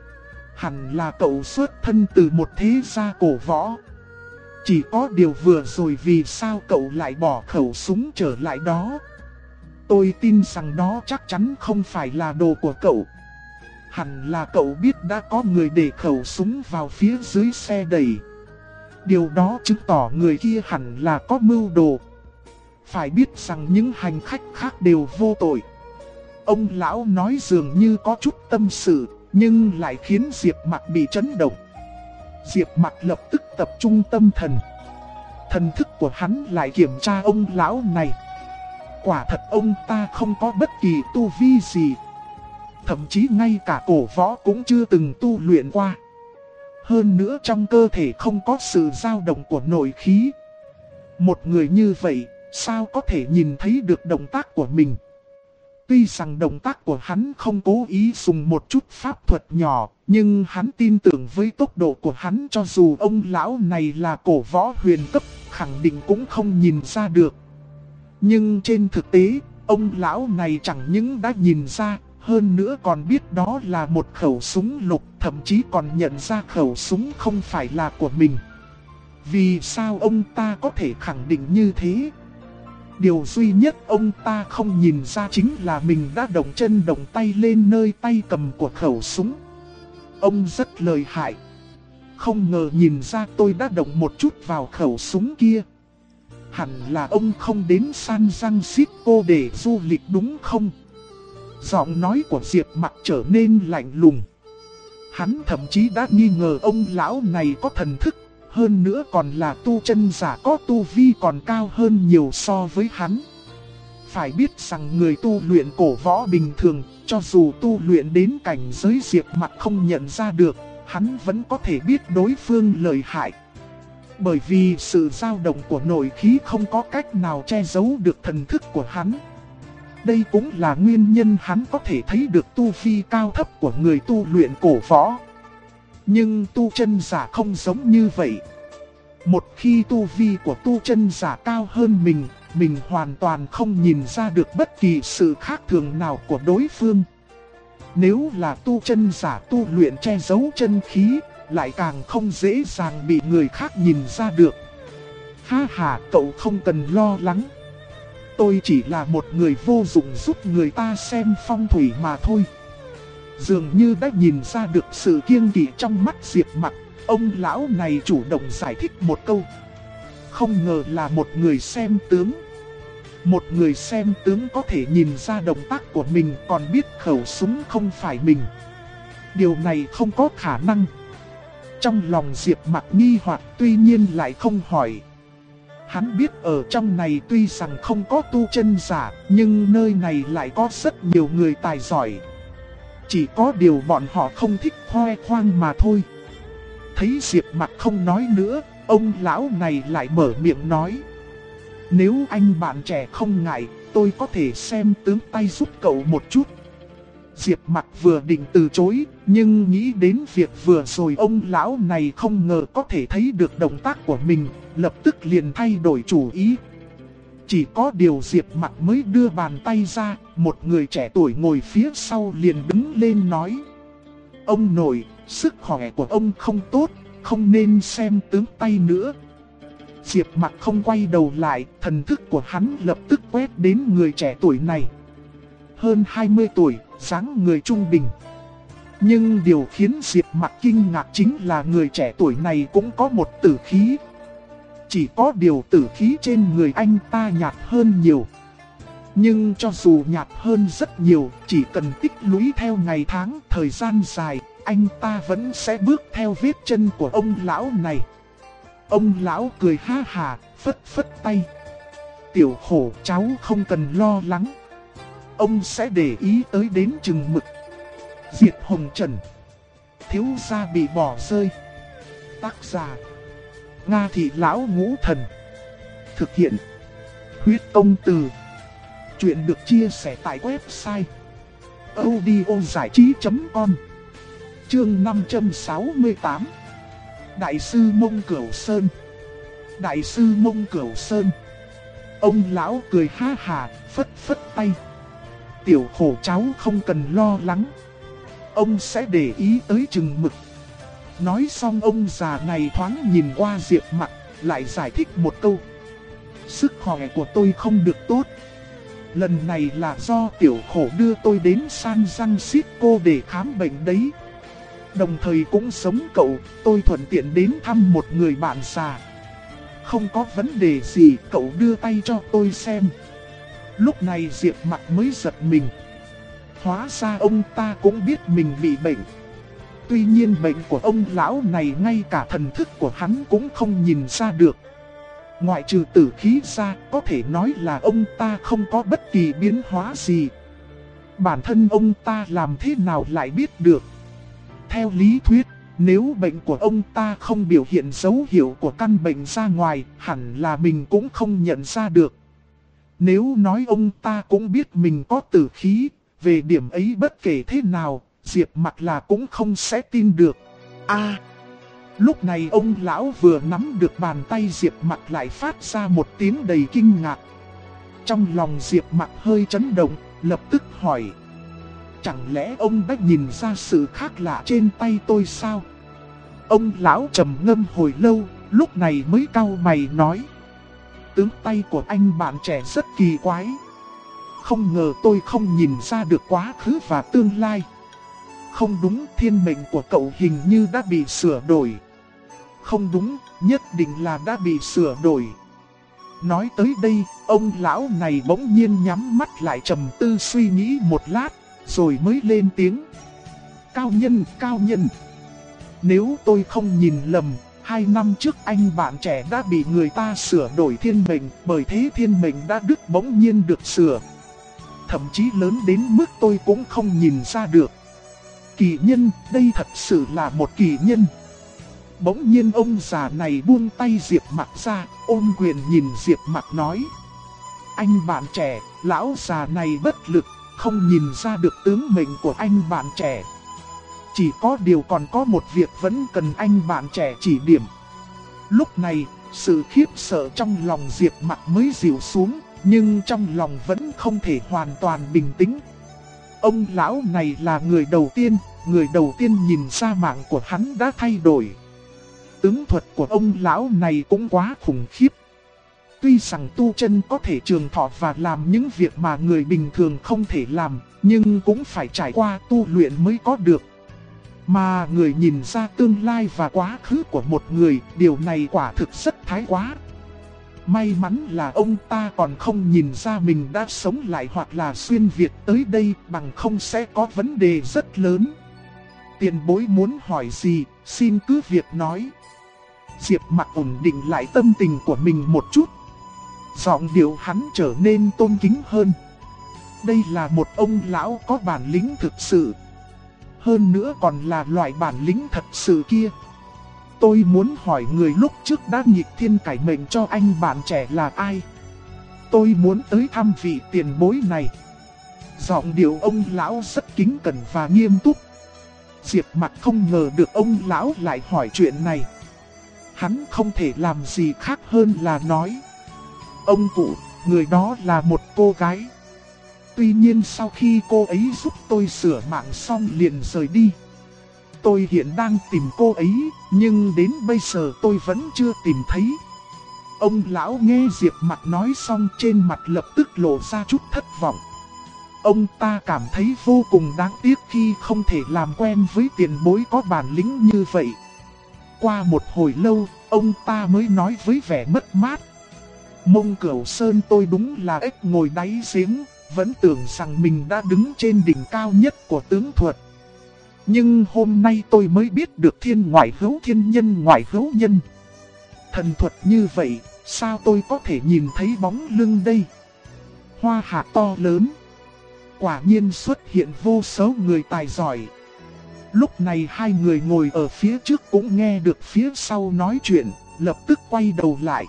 Hẳn là cậu xuất thân từ một thế gia cổ võ. Chỉ có điều vừa rồi vì sao cậu lại bỏ khẩu súng trở lại đó? Tôi tin rằng đó chắc chắn không phải là đồ của cậu. Hẳn là cậu biết đã có người để khẩu súng vào phía dưới xe đẩy. Điều đó chứng tỏ người kia hẳn là có mưu đồ. Phải biết rằng những hành khách khác đều vô tội. Ông lão nói dường như có chút tâm sự, nhưng lại khiến Diệp Mặc bị chấn động. Diệp Mặc lập tức tập trung tâm thần. Thần thức của hắn lại kiểm tra ông lão này. Quả thật ông ta không có bất kỳ tu vi gì. Thậm chí ngay cả cổ võ cũng chưa từng tu luyện qua. Hơn nữa trong cơ thể không có sự dao động của nội khí. Một người như vậy, sao có thể nhìn thấy được động tác của mình? Tuy rằng động tác của hắn không cố ý dùng một chút pháp thuật nhỏ, nhưng hắn tin tưởng với tốc độ của hắn cho dù ông lão này là cổ võ huyền cấp, khẳng định cũng không nhìn ra được. Nhưng trên thực tế, ông lão này chẳng những đã nhìn ra, hơn nữa còn biết đó là một khẩu súng lục, thậm chí còn nhận ra khẩu súng không phải là của mình. Vì sao ông ta có thể khẳng định như thế? Điều duy nhất ông ta không nhìn ra chính là mình đã động chân động tay lên nơi tay cầm của khẩu súng. Ông rất lợi hại. Không ngờ nhìn ra tôi đã động một chút vào khẩu súng kia. Hẳn là ông không đến San Francisco để du lịch đúng không? Giọng nói của Diệp Mặc trở nên lạnh lùng. Hắn thậm chí đã nghi ngờ ông lão này có thần thức. hơn nữa còn là tu chân giả có tu vi còn cao hơn nhiều so với hắn. Phải biết rằng người tu luyện cổ võ bình thường, cho dù tu luyện đến cảnh giới Diệp Mặc không nhận ra được, hắn vẫn có thể biết đối phương lợi hại. Bởi vì sự dao động của nội khí không có cách nào che giấu được thần thức của hắn. Đây cũng là nguyên nhân hắn có thể thấy được tu vi cao thấp của người tu luyện cổ võ. Nhưng tu chân giả không giống như vậy. Một khi tu vi của tu chân giả cao hơn mình hoàn toàn không nhìn ra được bất kỳ sự khác thường nào của đối phương. Nếu là tu chân giả tu luyện che giấu chân khí, lại càng không dễ dàng bị người khác nhìn ra được. Ha ha, cậu không cần lo lắng. Tôi chỉ là một người vô dụng giúp người ta xem phong thủy mà thôi. Dường như đã nhìn ra được sự kiêng kỵ trong mắt Diệp Mặc, ông lão này chủ động giải thích một câu. Không ngờ là một người xem tướng. Một người xem tướng có thể nhìn ra động tác của mình còn biết khẩu súng không phải mình. Điều này không có khả năng. Trong lòng Diệp Mặc nghi hoặc tuy nhiên lại không hỏi. Hắn biết ở trong này tuy rằng không có tu chân giả, nhưng nơi này lại có rất nhiều người tài giỏi. Chỉ có điều bọn họ không thích khoe khoang mà thôi. Thấy Diệp Mặc không nói nữa, ông lão này lại mở miệng nói. Nếu anh bạn trẻ không ngại, tôi có thể xem tướng tay giúp cậu một chút. Diệp Mặc vừa định từ chối, nhưng nghĩ đến việc vừa rồi ông lão này không ngờ có thể thấy được động tác của mình, lập tức liền thay đổi chủ ý. Chỉ có điều Diệp Mặc mới đưa bàn tay ra, một người trẻ tuổi ngồi phía sau liền đứng lên nói. Ông nội, sức khỏe của ông không tốt, không nên xem tướng tay nữa. Diệp Mặc không quay đầu lại, thần thức của hắn lập tức quét đến người trẻ tuổi này. Hơn 20 tuổi, dáng người trung bình. Nhưng điều khiến Diệp Mặc kinh ngạc chính là người trẻ tuổi này cũng có một tử khí. Chỉ có điều tử khí trên người anh ta nhạt hơn nhiều. Nhưng cho dù nhạt hơn rất nhiều, chỉ cần tích lũy theo ngày tháng, thời gian dài, anh ta vẫn sẽ bước theo vết chân của ông lão này. Ông lão cười ha hà, phất phất tay. Tiểu khổ, cháu không cần lo lắng. Ông sẽ để ý tới đến chừng mực. Diệt Hồng Trần. Thiếu gia bị bỏ rơi. Tác giả: Nga Thị Lão Ngũ Thần. Thực hiện: Huyết Công Từ. Chuyện được chia sẻ tại website audiozảichí.com. Chương 568. Đại sư Mông Cửu Sơn. Đại sư Mông Cửu Sơn. Ông lão cười ha hà, phất phất tay. Tiểu khổ, cháu không cần lo lắng. Ông sẽ để ý tới chừng mực. Nói xong ông già này thoáng nhìn qua Diệp Mặc, lại giải thích một câu. Sức khỏe của tôi không được tốt. Lần này là do tiểu khổ đưa tôi đến San Francisco để khám bệnh đấy. Đồng thời cũng giống cậu, tôi thuận tiện đến thăm một người bạn già. Không có vấn đề gì, cậu đưa tay cho tôi xem. Lúc này Diệp Mặc mới giật mình. Hóa ra ông ta cũng biết mình bị bệnh. Tuy nhiên bệnh của ông lão này ngay cả thần thức của hắn cũng không nhìn ra được. Ngoại trừ tử khí ra, có thể nói là ông ta không có bất kỳ biến hóa gì. Bản thân ông ta làm thế nào lại biết được? Theo lý thuyết, nếu bệnh của ông ta không biểu hiện dấu hiệu của căn bệnh ra ngoài, hẳn là mình cũng không nhận ra được. Nếu nói ông ta cũng biết mình có tử khí, về điểm ấy bất kể thế nào, Diệp Mặc là cũng không sẽ tin được. Lúc này ông lão vừa nắm được bàn tay Diệp Mặc lại phát ra một tiếng đầy kinh ngạc. Trong lòng Diệp Mặc hơi chấn động, lập tức hỏi. Chẳng lẽ ông đã nhìn ra sự khác lạ trên tay tôi sao? Ông lão trầm ngâm hồi lâu, lúc này mới cau mày nói. Tướng tay của anh bạn trẻ rất kỳ quái. Không ngờ tôi không nhìn ra được quá khứ và tương lai. Không đúng, thiên mệnh của cậu hình như đã bị sửa đổi. Không đúng, nhất định là đã bị sửa đổi. Nói tới đây, ông lão này bỗng nhiên nhắm mắt lại trầm tư suy nghĩ một lát, rồi mới lên tiếng. Cao nhân, cao nhân. Nếu tôi không nhìn lầm, 2 năm trước anh bạn trẻ đã bị người ta sửa đổi thiên mệnh, bởi thế thiên mệnh đã đứt bỗng nhiên được sửa. Thậm chí lớn đến mức tôi cũng không nhìn ra được. Kỳ nhân, đây thật sự là một kỳ nhân. Bỗng nhiên ông già này buông tay Diệp Mặc ra, ôm quyền nhìn Diệp Mặc nói: anh bạn trẻ, lão già này bất lực, không nhìn ra được tướng mệnh của anh bạn trẻ. Chỉ có điều còn có một việc vẫn cần anh bạn trẻ chỉ điểm. Lúc này, sự khiếp sợ trong lòng Diệp Mặc mới dịu xuống, nhưng trong lòng vẫn không thể hoàn toàn bình tĩnh. Ông lão này là người đầu tiên nhìn ra mạng của hắn đã thay đổi. Tướng thuật của ông lão này cũng quá khủng khiếp. Tuy rằng tu chân có thể trường thọ và làm những việc mà người bình thường không thể làm, nhưng cũng phải trải qua tu luyện mới có được. Mà người nhìn ra tương lai và quá khứ của một người, điều này quả thực rất thái quá. May mắn là ông ta còn không nhìn ra mình đã sống lại hoặc là xuyên Việt tới đây, bằng không sẽ có vấn đề rất lớn. Tiền bối muốn hỏi gì, xin cứ việc nói. Diệp Mặc ổn định lại tâm tình của mình một chút. Giọng điệu hắn trở nên tôn kính hơn. Đây là một ông lão có bản lĩnh thực sự. Hơn nữa còn là loại bản lĩnh thật sự kia. Tôi muốn hỏi người lúc trước đã nghịch thiên cải mệnh cho anh bạn trẻ là ai? Tôi muốn tới thăm vị tiền bối này. Giọng điệu ông lão rất kính cẩn và nghiêm túc. Diệp Mặc không ngờ được ông lão lại hỏi chuyện này. Hắn không thể làm gì khác hơn là nói: ông cụ, người đó là một cô gái. Tuy nhiên sau khi cô ấy giúp tôi sửa mạng xong liền rời đi. Tôi hiện đang tìm cô ấy, nhưng đến bây giờ tôi vẫn chưa tìm thấy. Ông lão nghe Diệp Mặc nói xong, trên mặt lập tức lộ ra chút thất vọng. Ông ta cảm thấy vô cùng đáng tiếc khi không thể làm quen với tiền bối có bản lĩnh như vậy. Qua một hồi lâu, ông ta mới nói với vẻ mất mát: Mông Cửu Sơn, tôi đúng là ếch ngồi đáy giếng, vẫn tưởng rằng mình đã đứng trên đỉnh cao nhất của tướng thuật. Nhưng hôm nay tôi mới biết được thiên ngoại hữu thiên, nhân ngoại hữu nhân. Thần thuật như vậy, sao tôi có thể nhìn thấy bóng lưng đây? Hoa hạ to lớn. Quả nhiên xuất hiện vô số người tài giỏi. Lúc này hai người ngồi ở phía trước cũng nghe được phía sau nói chuyện, lập tức quay đầu lại.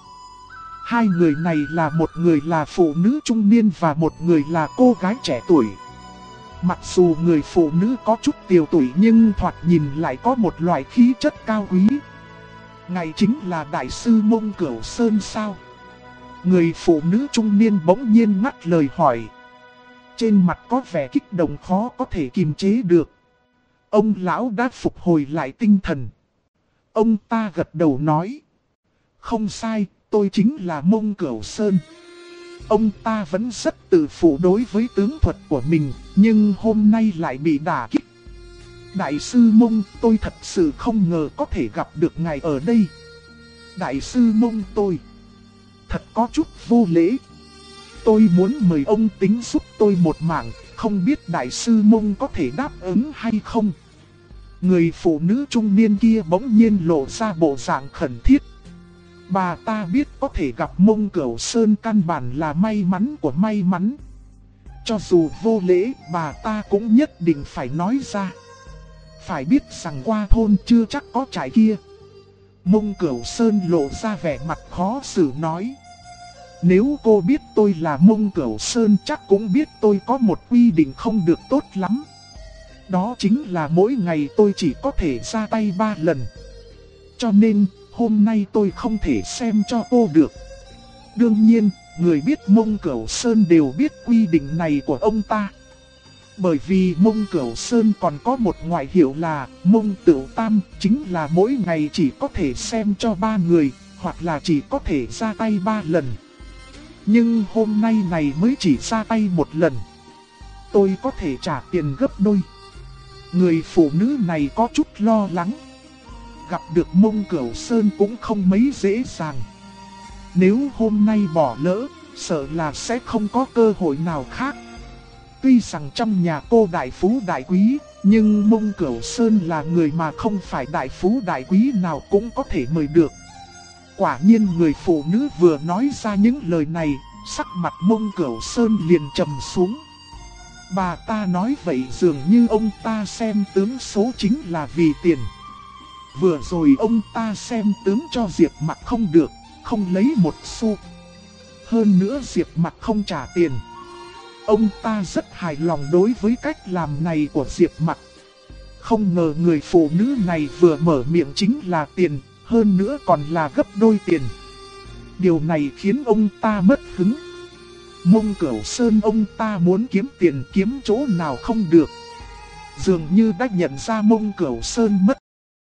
Hai người này là một người là phụ nữ trung niên và một người là cô gái trẻ tuổi. Mặc dù người phụ nữ có chút tiều tụy nhưng thoạt nhìn lại có một loại khí chất cao quý. Ngài chính là Đại sư Mông Cửu Sơn sao? Người phụ nữ trung niên bỗng nhiên ngắt lời hỏi. Trên mặt có vẻ kích động khó có thể kiềm chế được. Ông lão đã phục hồi lại tinh thần. Ông ta gật đầu nói: không sai, tôi chính là Mông Cửu Sơn. Ông ta vẫn rất tự phụ đối với tướng thuật của mình, nhưng hôm nay lại bị đả kích. Đại sư Mông, tôi thật sự không ngờ có thể gặp được ngài ở đây. Đại sư Mông, tôi thật có chút vô lễ. Tôi muốn mời ông tính giúp tôi một mạng, không biết Đại sư Mông có thể đáp ứng hay không? Người phụ nữ trung niên kia bỗng nhiên lộ ra bộ dạng khẩn thiết. Bà ta biết có thể gặp Mông Cửu Sơn căn bản là may mắn của may mắn. Cho dù vô lễ, bà ta cũng nhất định phải nói ra. Phải biết rằng qua thôn chưa chắc có trại kia. Mông Cửu Sơn lộ ra vẻ mặt khó xử nói: nếu cô biết tôi là Mông Cửu Sơn chắc cũng biết tôi có một quy định không được tốt lắm. Đó chính là mỗi ngày tôi chỉ có thể ra tay 3 lần. Cho nên, hôm nay tôi không thể xem cho cô được. Đương nhiên, người biết Mông Cửu Sơn đều biết quy định này của ông ta. Bởi vì Mông Cửu Sơn còn có một ngoại hiệu là Mông Tửu Tam, chính là mỗi ngày chỉ có thể xem cho 3 người, hoặc là chỉ có thể ra tay 3 lần. Nhưng hôm nay này mới chỉ ra tay 1 lần. Tôi có thể trả tiền gấp đôi. Người phụ nữ này có chút lo lắng. Gặp được Mông Cửu Sơn cũng không mấy dễ dàng. Nếu hôm nay bỏ lỡ, sợ là sẽ không có cơ hội nào khác. Tuy rằng trong nhà cô đại phú đại quý, Nhưng Mông Cửu Sơn là người mà không phải đại phú đại quý nào cũng có thể mời được. Quả nhiên người phụ nữ vừa nói ra những lời này, sắc mặt Mông Cửu Sơn liền trầm xuống. Bà ta nói vậy dường như ông ta xem tướng số chính là vì tiền. Vừa rồi ông ta xem tướng cho Diệp Mặc không được, không lấy một xu. Hơn nữa Diệp Mặc không trả tiền. Ông ta rất hài lòng đối với cách làm này của Diệp Mặc. Không ngờ người phụ nữ này vừa mở miệng chính là tiền, hơn nữa còn là gấp đôi tiền. Điều này khiến ông ta mất hứng. Mông Cửu Sơn ông ta muốn kiếm tiền kiếm chỗ nào không được. Dường như đã nhận ra Mông Cửu Sơn mất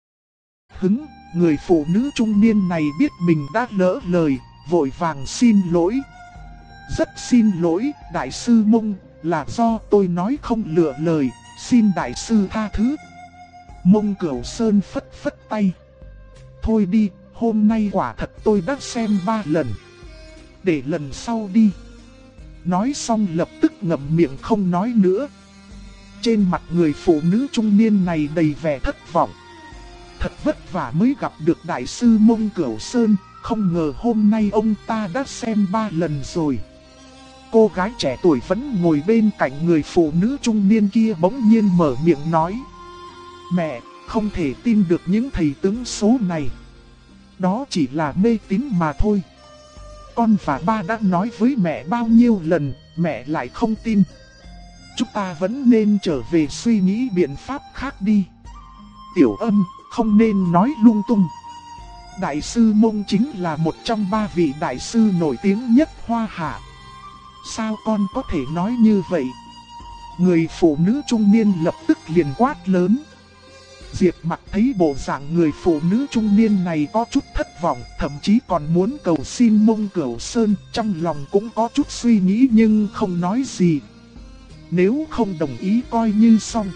hứng, người phụ nữ trung niên này biết mình đã lỡ lời, vội vàng xin lỗi. Rất xin lỗi, đại sư Mông, là do tôi nói không lựa lời, xin đại sư tha thứ. Mông Cửu Sơn phất phất tay. Thôi đi, hôm nay quả thật tôi đã xem 3 lần. Để lần sau đi. Nói xong lập tức ngậm miệng không nói nữa. Trên mặt người phụ nữ trung niên này đầy vẻ thất vọng. Thật vất vả mới gặp được đại sư Mông Cửu Sơn, không ngờ hôm nay ông ta đã xem 3 lần rồi. Cô gái trẻ tuổi vẫn ngồi bên cạnh người phụ nữ trung niên kia bỗng nhiên mở miệng nói. Mẹ, không thể tin được những thầy tướng số này. Đó chỉ là mê tín mà thôi. Con và ba đã nói với mẹ bao nhiêu lần, mẹ lại không tin. Chúng ta vẫn nên trở về suy nghĩ biện pháp khác đi. Tiểu Âm, không nên nói lung tung. Đại sư Mông chính là một trong 3 vị đại sư nổi tiếng nhất Hoa Hạ. Sao con có thể nói như vậy? Người phụ nữ trung niên lập tức liền quát lớn. Diệp Mặc thấy bộ dạng người phụ nữ trung niên này có chút thất vọng, thậm chí còn muốn cầu xin Mông Cửu Sơn, trong lòng cũng có chút suy nghĩ nhưng không nói gì. Nếu không đồng ý coi như xong.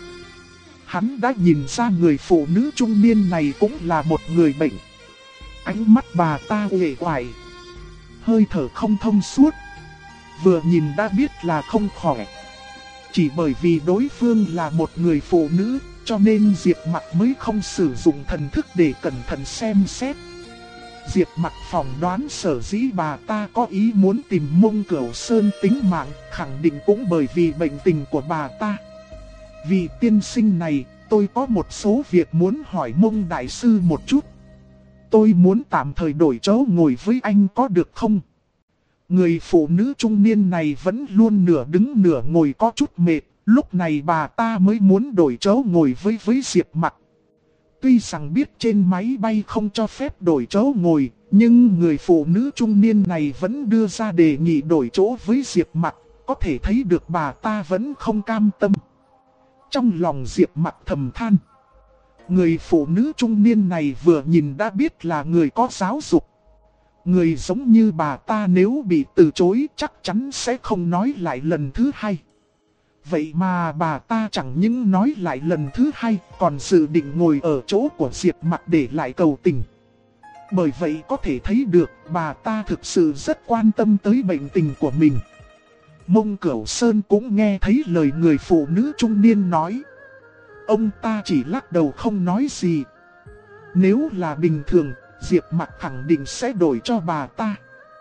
Hắn đã nhìn ra người phụ nữ trung niên này cũng là một người bệnh. Ánh mắt bà ta uể oải, hơi thở không thông suốt. Vừa nhìn đã biết là không khỏe. Chỉ bởi vì đối phương là một người phụ nữ, cho nên Diệp Mặc mới không sử dụng thần thức để cẩn thận xem xét. Diệp Mặc phỏng đoán sở dĩ bà ta có ý muốn tìm Mông Cửu Sơn tính mạng, khẳng định cũng bởi vì bệnh tình của bà ta. Vì tiên sinh này, tôi có một số việc muốn hỏi Mông Đại Sư một chút. Tôi muốn tạm thời đổi chỗ ngồi với anh có được không? Người phụ nữ trung niên này vẫn luôn nửa đứng nửa ngồi có chút mệt, lúc này bà ta mới muốn đổi chỗ ngồi với Diệp Mặc. Tuy rằng biết trên máy bay không cho phép đổi chỗ ngồi, nhưng người phụ nữ trung niên này vẫn đưa ra đề nghị đổi chỗ với Diệp Mặc, có thể thấy được bà ta vẫn không cam tâm. Trong lòng Diệp Mặc thầm than. Người phụ nữ trung niên này vừa nhìn đã biết là người có giáo dục. Người giống như bà ta nếu bị từ chối chắc chắn sẽ không nói lại lần thứ hai. Vậy mà bà ta chẳng những nói lại lần thứ hai, còn dự định ngồi ở chỗ của Diệp Mặc để lại cầu tình. Bởi vậy có thể thấy được bà ta thực sự rất quan tâm tới bệnh tình của mình. Mông Cửu Sơn cũng nghe thấy lời người phụ nữ trung niên nói. Ông ta chỉ lắc đầu không nói gì. Nếu là bình thường, Diệp Mặc khẳng định sẽ đổi cho bà ta.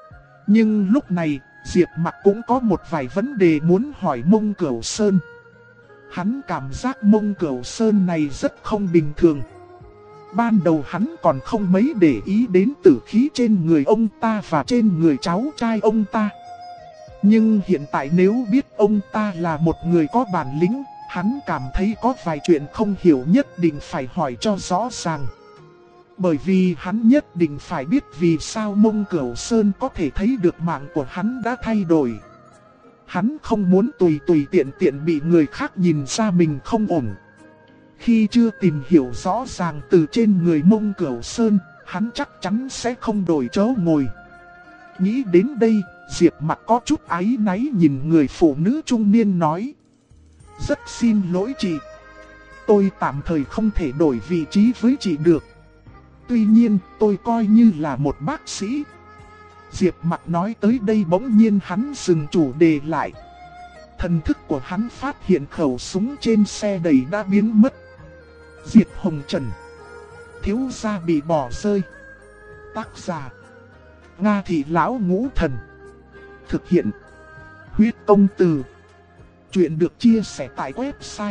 Nhưng lúc này, Diệp Mặc cũng có một vài vấn đề muốn hỏi Mông Cửu Sơn. Hắn cảm giác Mông Cửu Sơn này rất không bình thường. Ban đầu hắn còn không mấy để ý đến tử khí trên người ông ta và trên người cháu trai ông ta. Nhưng hiện tại nếu biết ông ta là một người có bản lĩnh, hắn cảm thấy có vài chuyện không hiểu nhất định phải hỏi cho rõ ràng. Bởi vì hắn nhất định phải biết vì sao Mông Cửu Sơn có thể thấy được mạng của hắn đã thay đổi. Hắn không muốn tùy tiện bị người khác nhìn ra mình không ổn. Khi chưa tìm hiểu rõ ràng từ trên người Mông Cửu Sơn, hắn chắc chắn sẽ không đổi chỗ ngồi. Nghĩ đến đây, Diệp Mặc có chút áy náy nhìn người phụ nữ trung niên nói. Rất xin lỗi chị. Tôi tạm thời không thể đổi vị trí với chị được. Tuy nhiên, tôi coi như là một bác sĩ. Diệp Mặc nói tới đây bỗng nhiên hắn dừng chủ đề lại. Thần thức của hắn phát hiện khẩu súng trên xe đầy đã biến mất. Diệp Hồng Trần, thiếu gia bị bỏ rơi. Tác giả: Nga Thị Lão Ngũ Thần. Thực hiện: Huyết Công Từ. Chuyện được chia sẻ tại website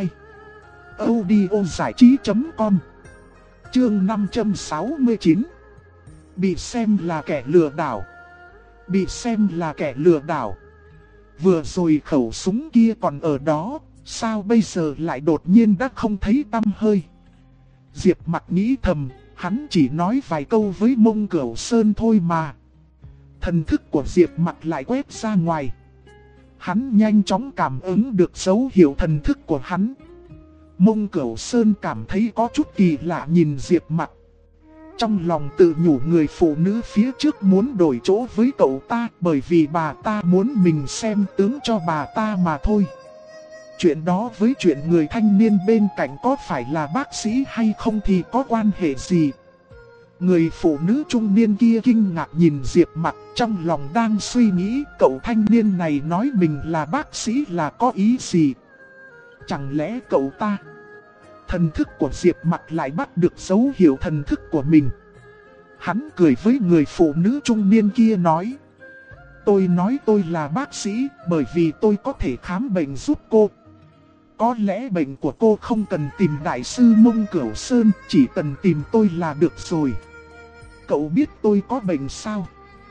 audiozảichí.com. Chương 569. Bị xem là kẻ lừa đảo. Bị xem là kẻ lừa đảo. Vừa rồi khẩu súng kia còn ở đó, sao bây giờ lại đột nhiên đã không thấy tăm hơi? Diệp Mặc nghĩ thầm, hắn chỉ nói vài câu với Mông Cửu Sơn thôi mà. Thần thức của Diệp Mặc lại quét ra ngoài. Hắn nhanh chóng cảm ứng được dấu hiệu thần thức của hắn. Mông Cửu Sơn cảm thấy có chút kỳ lạ nhìn Diệp Mặc. Trong lòng tự nhủ người phụ nữ phía trước muốn đổi chỗ với cậu ta bởi vì bà ta muốn mình xem tướng cho bà ta mà thôi. Chuyện đó với chuyện người thanh niên bên cạnh có phải là bác sĩ hay không thì có quan hệ gì? Người phụ nữ trung niên kia kinh ngạc nhìn Diệp Mặc, trong lòng đang suy nghĩ cậu thanh niên này nói mình là bác sĩ là có ý gì? Chẳng lẽ cậu ta... Thần thức của Diệp Mặc lại bắt được dấu hiệu thần thức của mình. Hắn cười với người phụ nữ trung niên kia nói: tôi nói tôi là bác sĩ bởi vì tôi có thể khám bệnh giúp cô. Có lẽ bệnh của cô không cần tìm đại sư Mông Cửu Sơn, chỉ cần tìm tôi là được rồi. Cậu biết tôi có bệnh sao?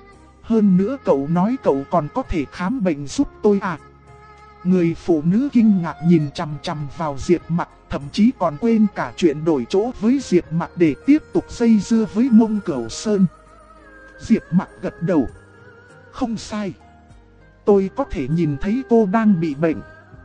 Hơn nữa cậu nói cậu còn có thể khám bệnh giúp tôi à? Người phụ nữ kinh ngạc nhìn chằm chằm vào Diệp Mặc, thậm chí còn quên cả chuyện đổi chỗ với Diệp Mặc để tiếp tục dây dưa với Mông Cửu Sơn. Diệp Mặc gật đầu. Không sai. Tôi có thể nhìn thấy cô đang bị bệnh.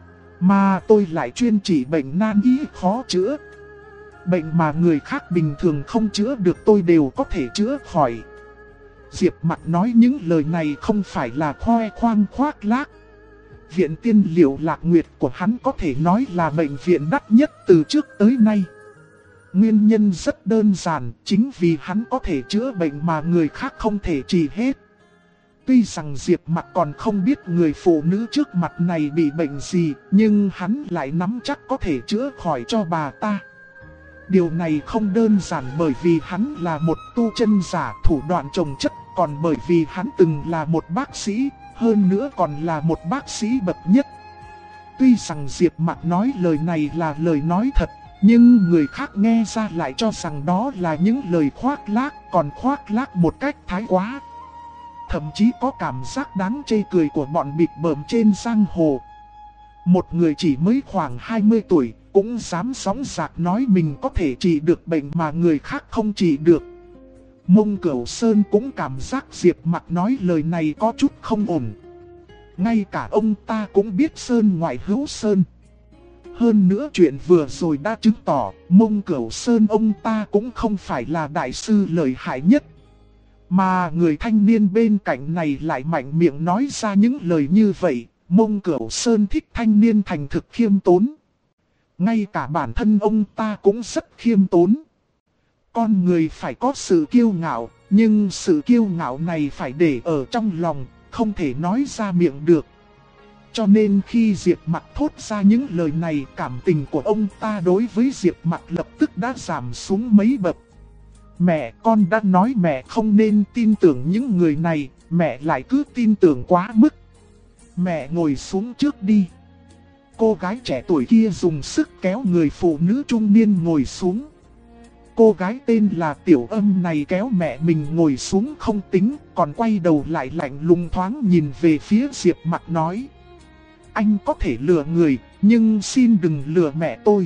Mà tôi lại chuyên trị bệnh nan y khó chữa. Bệnh mà người khác bình thường không chữa được tôi đều có thể chữa khỏi. Diệp Mặc nói những lời này không phải là khoe khoang khoác lác. Viện tiên liệu Lạc Nguyệt của hắn có thể nói là bệnh viện đắt nhất từ trước tới nay. Nguyên nhân rất đơn giản, chính vì hắn có thể chữa bệnh mà người khác không thể trị hết. Tuy rằng Diệp Mặc còn không biết người phụ nữ trước mặt này bị bệnh gì, nhưng hắn lại nắm chắc có thể chữa khỏi cho bà ta. Điều này không đơn giản bởi vì hắn là một tu chân giả thủ đoạn chồng chất, còn bởi vì hắn từng là một bác sĩ, hơn nữa còn là một bác sĩ bậc nhất. Tuy rằng Diệp Mặc nói lời này là lời nói thật, nhưng người khác nghe ra lại cho rằng đó là những lời khoác lác, còn khoác lác một cách thái quá. Thậm chí có cảm giác đáng chê cười của bọn bịp bợm trên giang hồ. Một người chỉ mới khoảng 20 tuổi cũng dám sóng dạc nói mình có thể trị được bệnh mà người khác không trị được. Mông Cửu Sơn cũng cảm giác Diệp Mặc nói lời này có chút không ổn. Ngay cả ông ta cũng biết Sơn ngoại hữu Sơn. Hơn nữa chuyện vừa rồi đã chứng tỏ Mông Cửu Sơn ông ta cũng không phải là đại sư lợi hại nhất. Mà người thanh niên bên cạnh này lại mạnh miệng nói ra những lời như vậy. Mông Cửu Sơn thích thanh niên thành thực khiêm tốn. Ngay cả bản thân ông ta cũng rất khiêm tốn. Con người phải có sự kiêu ngạo, nhưng sự kiêu ngạo này phải để ở trong lòng, không thể nói ra miệng được. Cho nên khi Diệp Mặc thốt ra những lời này, cảm tình của ông ta đối với Diệp Mặc lập tức đã giảm xuống mấy bậc. Mẹ, con đã nói mẹ không nên tin tưởng những người này, mẹ lại cứ tin tưởng quá mức. Mẹ ngồi xuống trước đi. Cô gái trẻ tuổi kia dùng sức kéo người phụ nữ trung niên ngồi xuống. Cô gái tên là Tiểu Âm này kéo mẹ mình ngồi xuống không tính, còn quay đầu lại lạnh lùng thoáng nhìn về phía Diệp Mặc nói: anh có thể lừa người, nhưng xin đừng lừa mẹ tôi.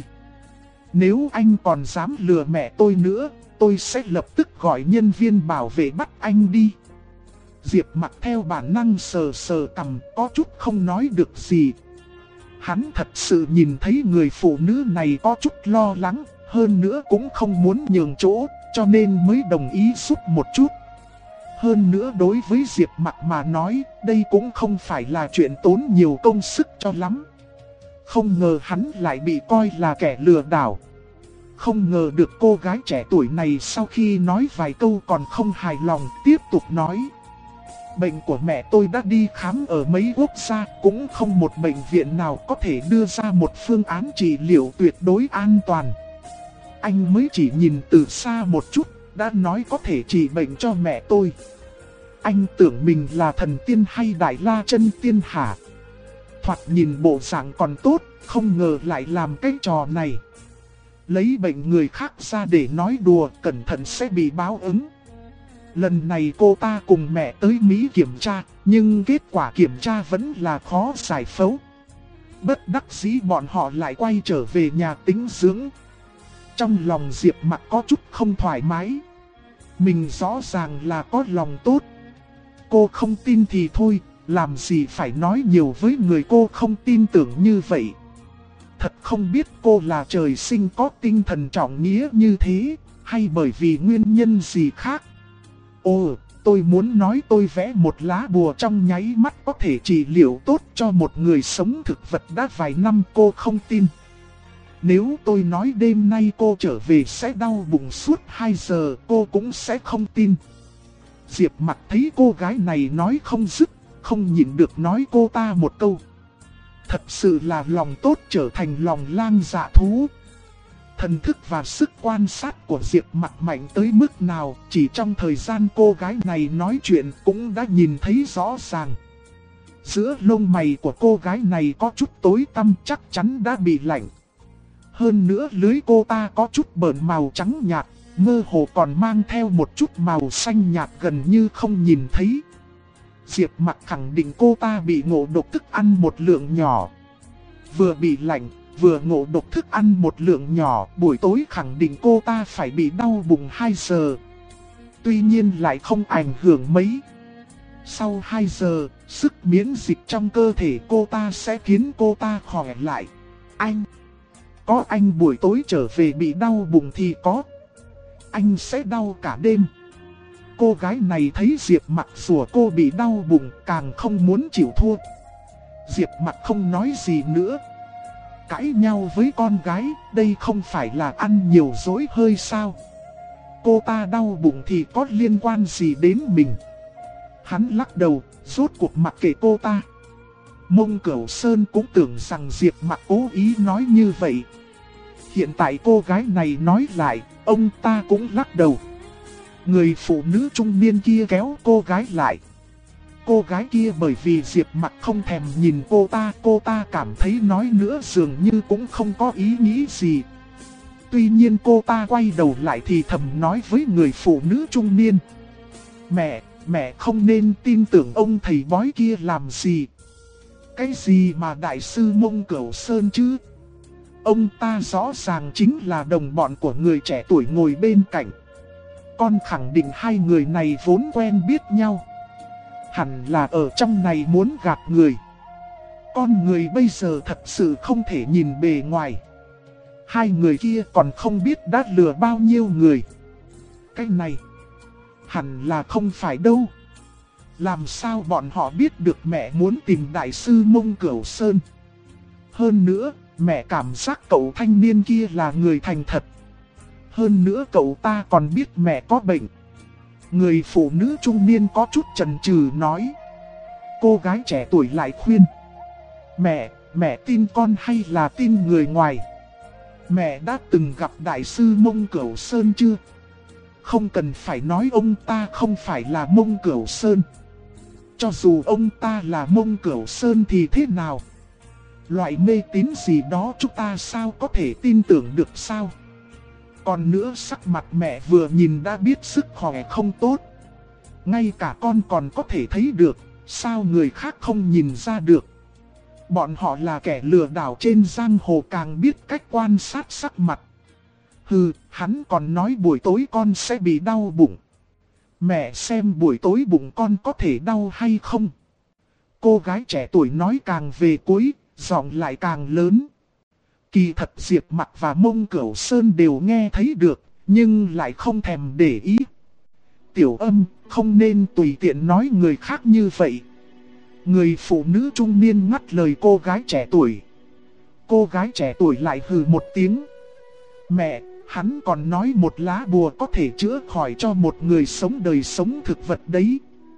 Nếu anh còn dám lừa mẹ tôi nữa, tôi sẽ lập tức gọi nhân viên bảo vệ bắt anh đi. Diệp Mặc theo bản năng sờ sờ cằm, có chút không nói được gì. Hắn thật sự nhìn thấy người phụ nữ này có chút lo lắng, hơn nữa cũng không muốn nhường chỗ, cho nên mới đồng ý giúp một chút. Hơn nữa đối với Diệp Mặc mà nói, đây cũng không phải là chuyện tốn nhiều công sức cho lắm. Không ngờ hắn lại bị coi là kẻ lừa đảo. Không ngờ được cô gái trẻ tuổi này sau khi nói vài câu còn không hài lòng, tiếp tục nói: Bệnh của mẹ tôi đã đi khám ở mấy quốc gia, cũng không một bệnh viện nào có thể đưa ra một phương án trị liệu tuyệt đối an toàn. Anh mới chỉ nhìn từ xa một chút, đã nói có thể trị bệnh cho mẹ tôi. Anh tưởng mình là thần tiên hay đại la chân tiên hả? Thoạt nhìn bộ dạng còn tốt, không ngờ lại làm cái trò này. Lấy bệnh người khác ra để nói đùa, cẩn thận sẽ bị báo ứng. Lần này cô ta cùng mẹ tới Mỹ kiểm tra, nhưng kết quả kiểm tra vẫn là khó giải phẫu. Bất đắc dĩ bọn họ lại quay trở về nhà tĩnh dưỡng. Trong lòng Diệp Mặc có chút không thoải mái. Mình rõ ràng là có lòng tốt. Cô không tin thì thôi, làm gì phải nói nhiều với người cô không tin tưởng như vậy. Thật không biết cô là trời sinh có tinh thần trọng nghĩa như thế, hay bởi vì nguyên nhân gì khác. Ồ, tôi muốn nói tôi vẽ một lá bùa trong nháy mắt có thể trị liệu tốt cho một người sống thực vật đã vài năm, cô không tin. Nếu tôi nói đêm nay cô trở về sẽ đau bụng suốt 2 giờ, cô cũng sẽ không tin. Diệp Mặc thấy cô gái này nói không dứt, không nhịn được nói cô ta một câu. Thật sự là lòng tốt trở thành lòng lang dạ thú. Thần thức và sức quan sát của Diệp Mặc mạnh tới mức nào, chỉ trong thời gian cô gái này nói chuyện cũng đã nhìn thấy rõ ràng. Giữa lông mày của cô gái này có chút tối tăm, chắc chắn đã bị lạnh. Hơn nữa lưới cô ta có chút bợn màu trắng nhạt, mơ hồ còn mang theo một chút màu xanh nhạt gần như không nhìn thấy. Diệp Mặc khẳng định cô ta bị ngộ độc thức ăn một lượng nhỏ. Vừa bị lạnh, vừa ngộ độc thức ăn một lượng nhỏ, buổi tối khẳng định cô ta phải bị đau bụng 2 giờ. Tuy nhiên lại không ảnh hưởng mấy. Sau 2 giờ, sức miễn dịch trong cơ thể cô ta sẽ khiến cô ta khỏe lại. Có anh buổi tối trở về bị đau bụng thì có. Anh sẽ đau cả đêm. Cô gái này thấy Diệp Mặc rủa cô bị đau bụng, càng không muốn chịu thua. Diệp Mặc không nói gì nữa. Cãi nhau với con gái, đây không phải là ăn nhiều dối hơi sao? Cô ta đau bụng thì có liên quan gì đến mình? Hắn lắc đầu, rốt cuộc mặc kệ cô ta. Mông Cửu Sơn cũng tưởng rằng Diệp Mặc cố ý nói như vậy. Hiện tại cô gái này nói lại, ông ta cũng lắc đầu. Người phụ nữ trung niên kia kéo cô gái lại. Cô gái kia bởi vì Diệp Mặc không thèm nhìn cô ta cảm thấy nói nữa dường như cũng không có ý nghĩ gì. Tuy nhiên cô ta quay đầu lại thì thầm nói với người phụ nữ trung niên. Mẹ không nên tin tưởng ông thầy bói kia làm gì. Cái gì mà đại sư Mông Cửu Sơn chứ? Ông ta rõ ràng chính là đồng bọn của người trẻ tuổi ngồi bên cạnh. Con khẳng định hai người này vốn quen biết nhau. Hẳn là ở trong này muốn gạt người. Con người bây giờ thật sự không thể nhìn bề ngoài. Hai người kia còn không biết đã lừa bao nhiêu người. Cái này hẳn là không phải đâu. Làm sao bọn họ biết được mẹ muốn tìm đại sư Mông Cửu Sơn? Hơn nữa, mẹ cảm giác cậu thanh niên kia là người thành thật. Hơn nữa cậu ta còn biết mẹ có bệnh. Người phụ nữ trung niên có chút chần chừ nói. Cô gái trẻ tuổi lại khuyên. Mẹ tin con hay là tin người ngoài? Mẹ đã từng gặp đại sư Mông Cửu Sơn chưa? Không cần phải nói ông ta không phải là Mông Cửu Sơn. Cho dù ông ta là Mông Cửu Sơn thì thế nào? Loại mê tín gì đó chúng ta sao có thể tin tưởng được sao? Còn nữa sắc mặt mẹ vừa nhìn đã biết sức khỏe không tốt. Ngay cả con còn có thể thấy được, sao người khác không nhìn ra được? Bọn họ là kẻ lừa đảo trên giang hồ càng biết cách quan sát sắc mặt. Hừ, hắn còn nói buổi tối con sẽ bị đau bụng. Mẹ xem buổi tối bụng con có thể đau hay không? Cô gái trẻ tuổi nói càng về cuối, giọng lại càng lớn. Kỳ thật Diệp Mặc và Mông Cửu Sơn đều nghe thấy được, nhưng lại không thèm để ý. Tiểu Âm, không nên tùy tiện nói người khác như vậy. Người phụ nữ trung niên ngắt lời cô gái trẻ tuổi. Cô gái trẻ tuổi lại hừ một tiếng. Mẹ, hắn còn nói một lá bùa có thể chữa khỏi cho một người sống đời sống thực vật đấy.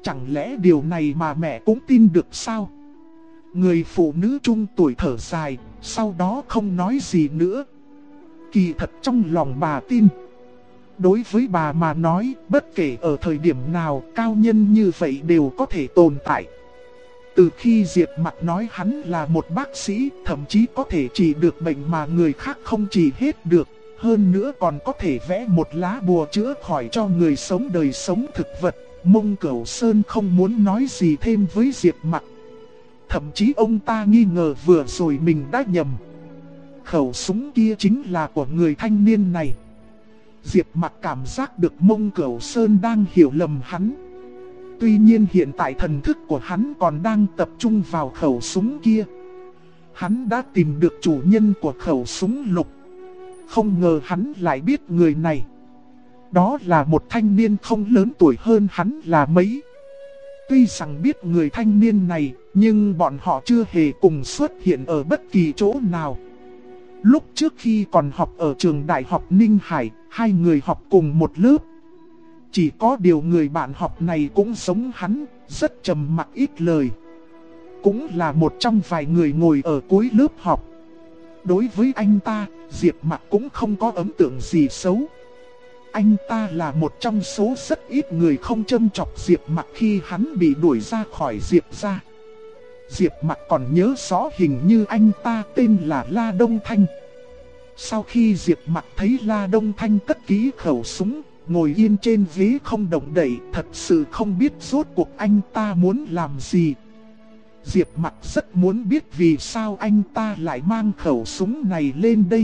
Chẳng lẽ điều này mà mẹ cũng tin được sao? Người phụ nữ trung tuổi thở dài, sau đó không nói gì nữa. Kỳ thật trong lòng bà tin. Đối với bà mà nói, bất kể ở thời điểm nào, cao nhân như vậy đều có thể tồn tại. Từ khi Diệp Mặc nói hắn là một bác sĩ, thậm chí có thể trị được bệnh mà người khác không trị hết được. Hơn nữa còn có thể vẽ một lá bùa chữa khỏi cho người sống đời sống thực vật. Mông Cửu Sơn không muốn nói gì thêm với Diệp Mặc. Thậm chí ông ta nghi ngờ vừa rồi mình đã nhầm. Khẩu súng kia chính là của người thanh niên này. Diệp Mặc cảm giác được Mông Cửu Sơn đang hiểu lầm hắn. Tuy nhiên hiện tại thần thức của hắn còn đang tập trung vào khẩu súng kia. Hắn đã tìm được chủ nhân của khẩu súng lục. Không ngờ hắn lại biết người này. Đó là một thanh niên không lớn tuổi hơn hắn là mấy. Tuy rằng biết người thanh niên này, nhưng bọn họ chưa hề cùng xuất hiện ở bất kỳ chỗ nào. Lúc trước khi còn học ở trường đại học Ninh Hải, hai người học cùng một lớp. Chỉ có điều người bạn học này cũng giống hắn, rất trầm mặc ít lời. Cũng là một trong vài người ngồi ở cuối lớp học. Đối với anh ta, Diệp Mặc cũng không có ấn tượng gì xấu. Anh ta là một trong số rất ít người không châm chọc Diệp Mặc khi hắn bị đuổi ra khỏi Diệp gia. Diệp Mặc còn nhớ rõ hình như anh ta tên là La Đông Thanh. Sau khi Diệp Mặc thấy La Đông Thanh cất kỹ khẩu súng, ngồi yên trên ghế không động đậy, thật sự không biết rốt cuộc anh ta muốn làm gì. Diệp Mặc rất muốn biết vì sao anh ta lại mang khẩu súng này lên đây.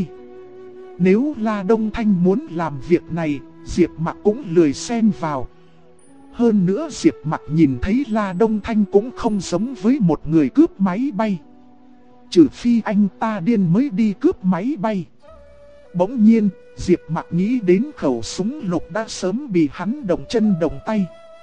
Nếu La Đông Thanh muốn làm việc này, Diệp Mặc cũng lười xen vào. Hơn nữa Diệp Mặc nhìn thấy La Đông Thanh cũng không giống với một người cướp máy bay. Trừ phi anh ta điên mới đi cướp máy bay. Bỗng nhiên, Diệp Mặc nghĩ đến khẩu súng lục đã sớm bị hắn động chân động tay.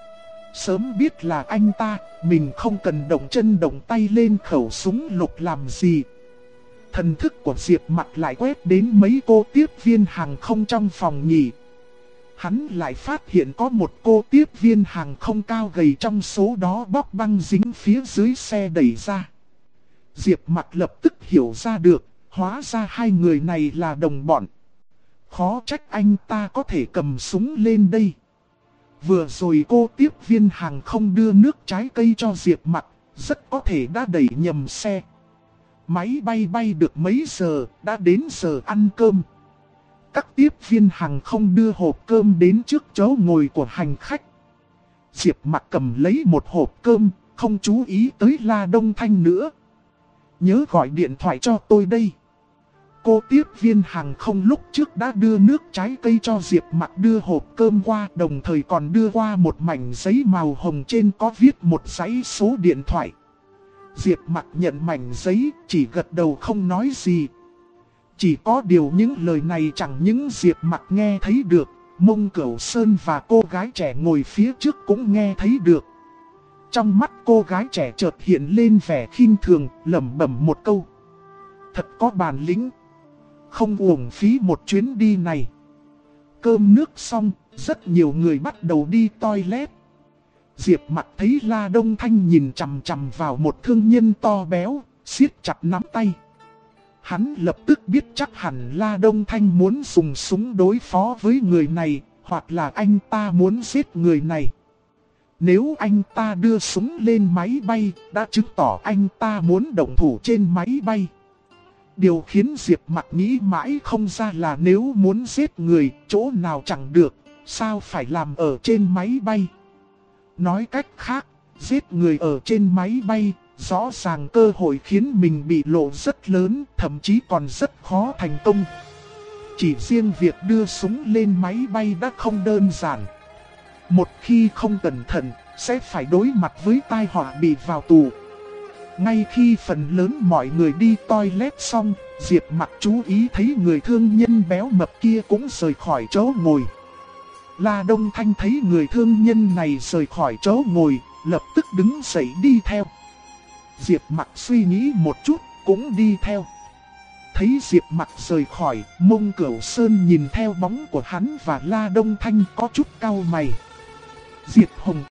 Sớm biết là anh ta, mình không cần động chân động tay lên khẩu súng lục làm gì. Thần thức của Diệp Mặc lại quét đến mấy cô tiếp viên hàng không trong phòng nghỉ. Hắn lại phát hiện có một cô tiếp viên hàng không cao gầy trong số đó bóc băng dính phía dưới xe đẩy ra. Diệp Mặc lập tức hiểu ra được, hóa ra hai người này là đồng bọn. Khó trách anh ta có thể cầm súng lên đây. Vừa rồi cô tiếp viên hàng không đưa nước trái cây cho Diệp Mặc, rất có thể đã đẩy nhầm xe. Máy bay bay được mấy giờ, đã đến giờ ăn cơm. Các tiếp viên hàng không đưa hộp cơm đến trước chỗ ngồi của hành khách. Diệp Mặc cầm lấy một hộp cơm, không chú ý tới La Đông Thanh nữa. Nhớ gọi điện thoại cho tôi đây. Cô tiếp viên hàng không lúc trước đã đưa nước trái cây cho Diệp Mặc đưa hộp cơm qua, đồng thời còn đưa qua một mảnh giấy màu hồng trên có viết một dãy số điện thoại. Diệp Mặc nhận mảnh giấy, chỉ gật đầu không nói gì. Chỉ có điều những lời này chẳng những Diệp Mặc nghe thấy được, Mông Cửu Sơn và cô gái trẻ ngồi phía trước cũng nghe thấy được. Trong mắt cô gái trẻ chợt hiện lên vẻ khinh thường, lẩm bẩm một câu. Thật có bản lĩnh, không uổng phí một chuyến đi này. Cơm nước xong, rất nhiều người bắt đầu đi toilet. Diệp Mặc thấy La Đông Thanh nhìn chằm chằm vào một thương nhân to béo, siết chặt nắm tay. Hắn lập tức biết chắc hẳn La Đông Thanh muốn dùng súng đối phó với người này, hoặc là anh ta muốn giết người này. Nếu anh ta đưa súng lên máy bay, đã chứng tỏ anh ta muốn động thủ trên máy bay. Điều khiến Diệp Mặc nghĩ mãi không ra là nếu muốn giết người, chỗ nào chẳng được, sao phải làm ở trên máy bay. Nói cách khác, giết người ở trên máy bay, rõ ràng cơ hội khiến mình bị lộ rất lớn, thậm chí còn rất khó thành công. Chỉ riêng việc đưa súng lên máy bay đã không đơn giản. Một khi không cẩn thận, sẽ phải đối mặt với tai họa bị vào tù. Ngay khi phần lớn mọi người đi toilet xong, Diệp Mặc chú ý thấy người thương nhân béo mập kia cũng rời khỏi chỗ ngồi. La Đông Thanh thấy người thương nhân này rời khỏi chỗ ngồi, lập tức đứng dậy đi theo. Diệp Mặc suy nghĩ một chút, cũng đi theo. Thấy Diệp Mặc rời khỏi, Mông Cửu Sơn nhìn theo bóng của hắn và La Đông Thanh có chút cau mày. Diệp Hồng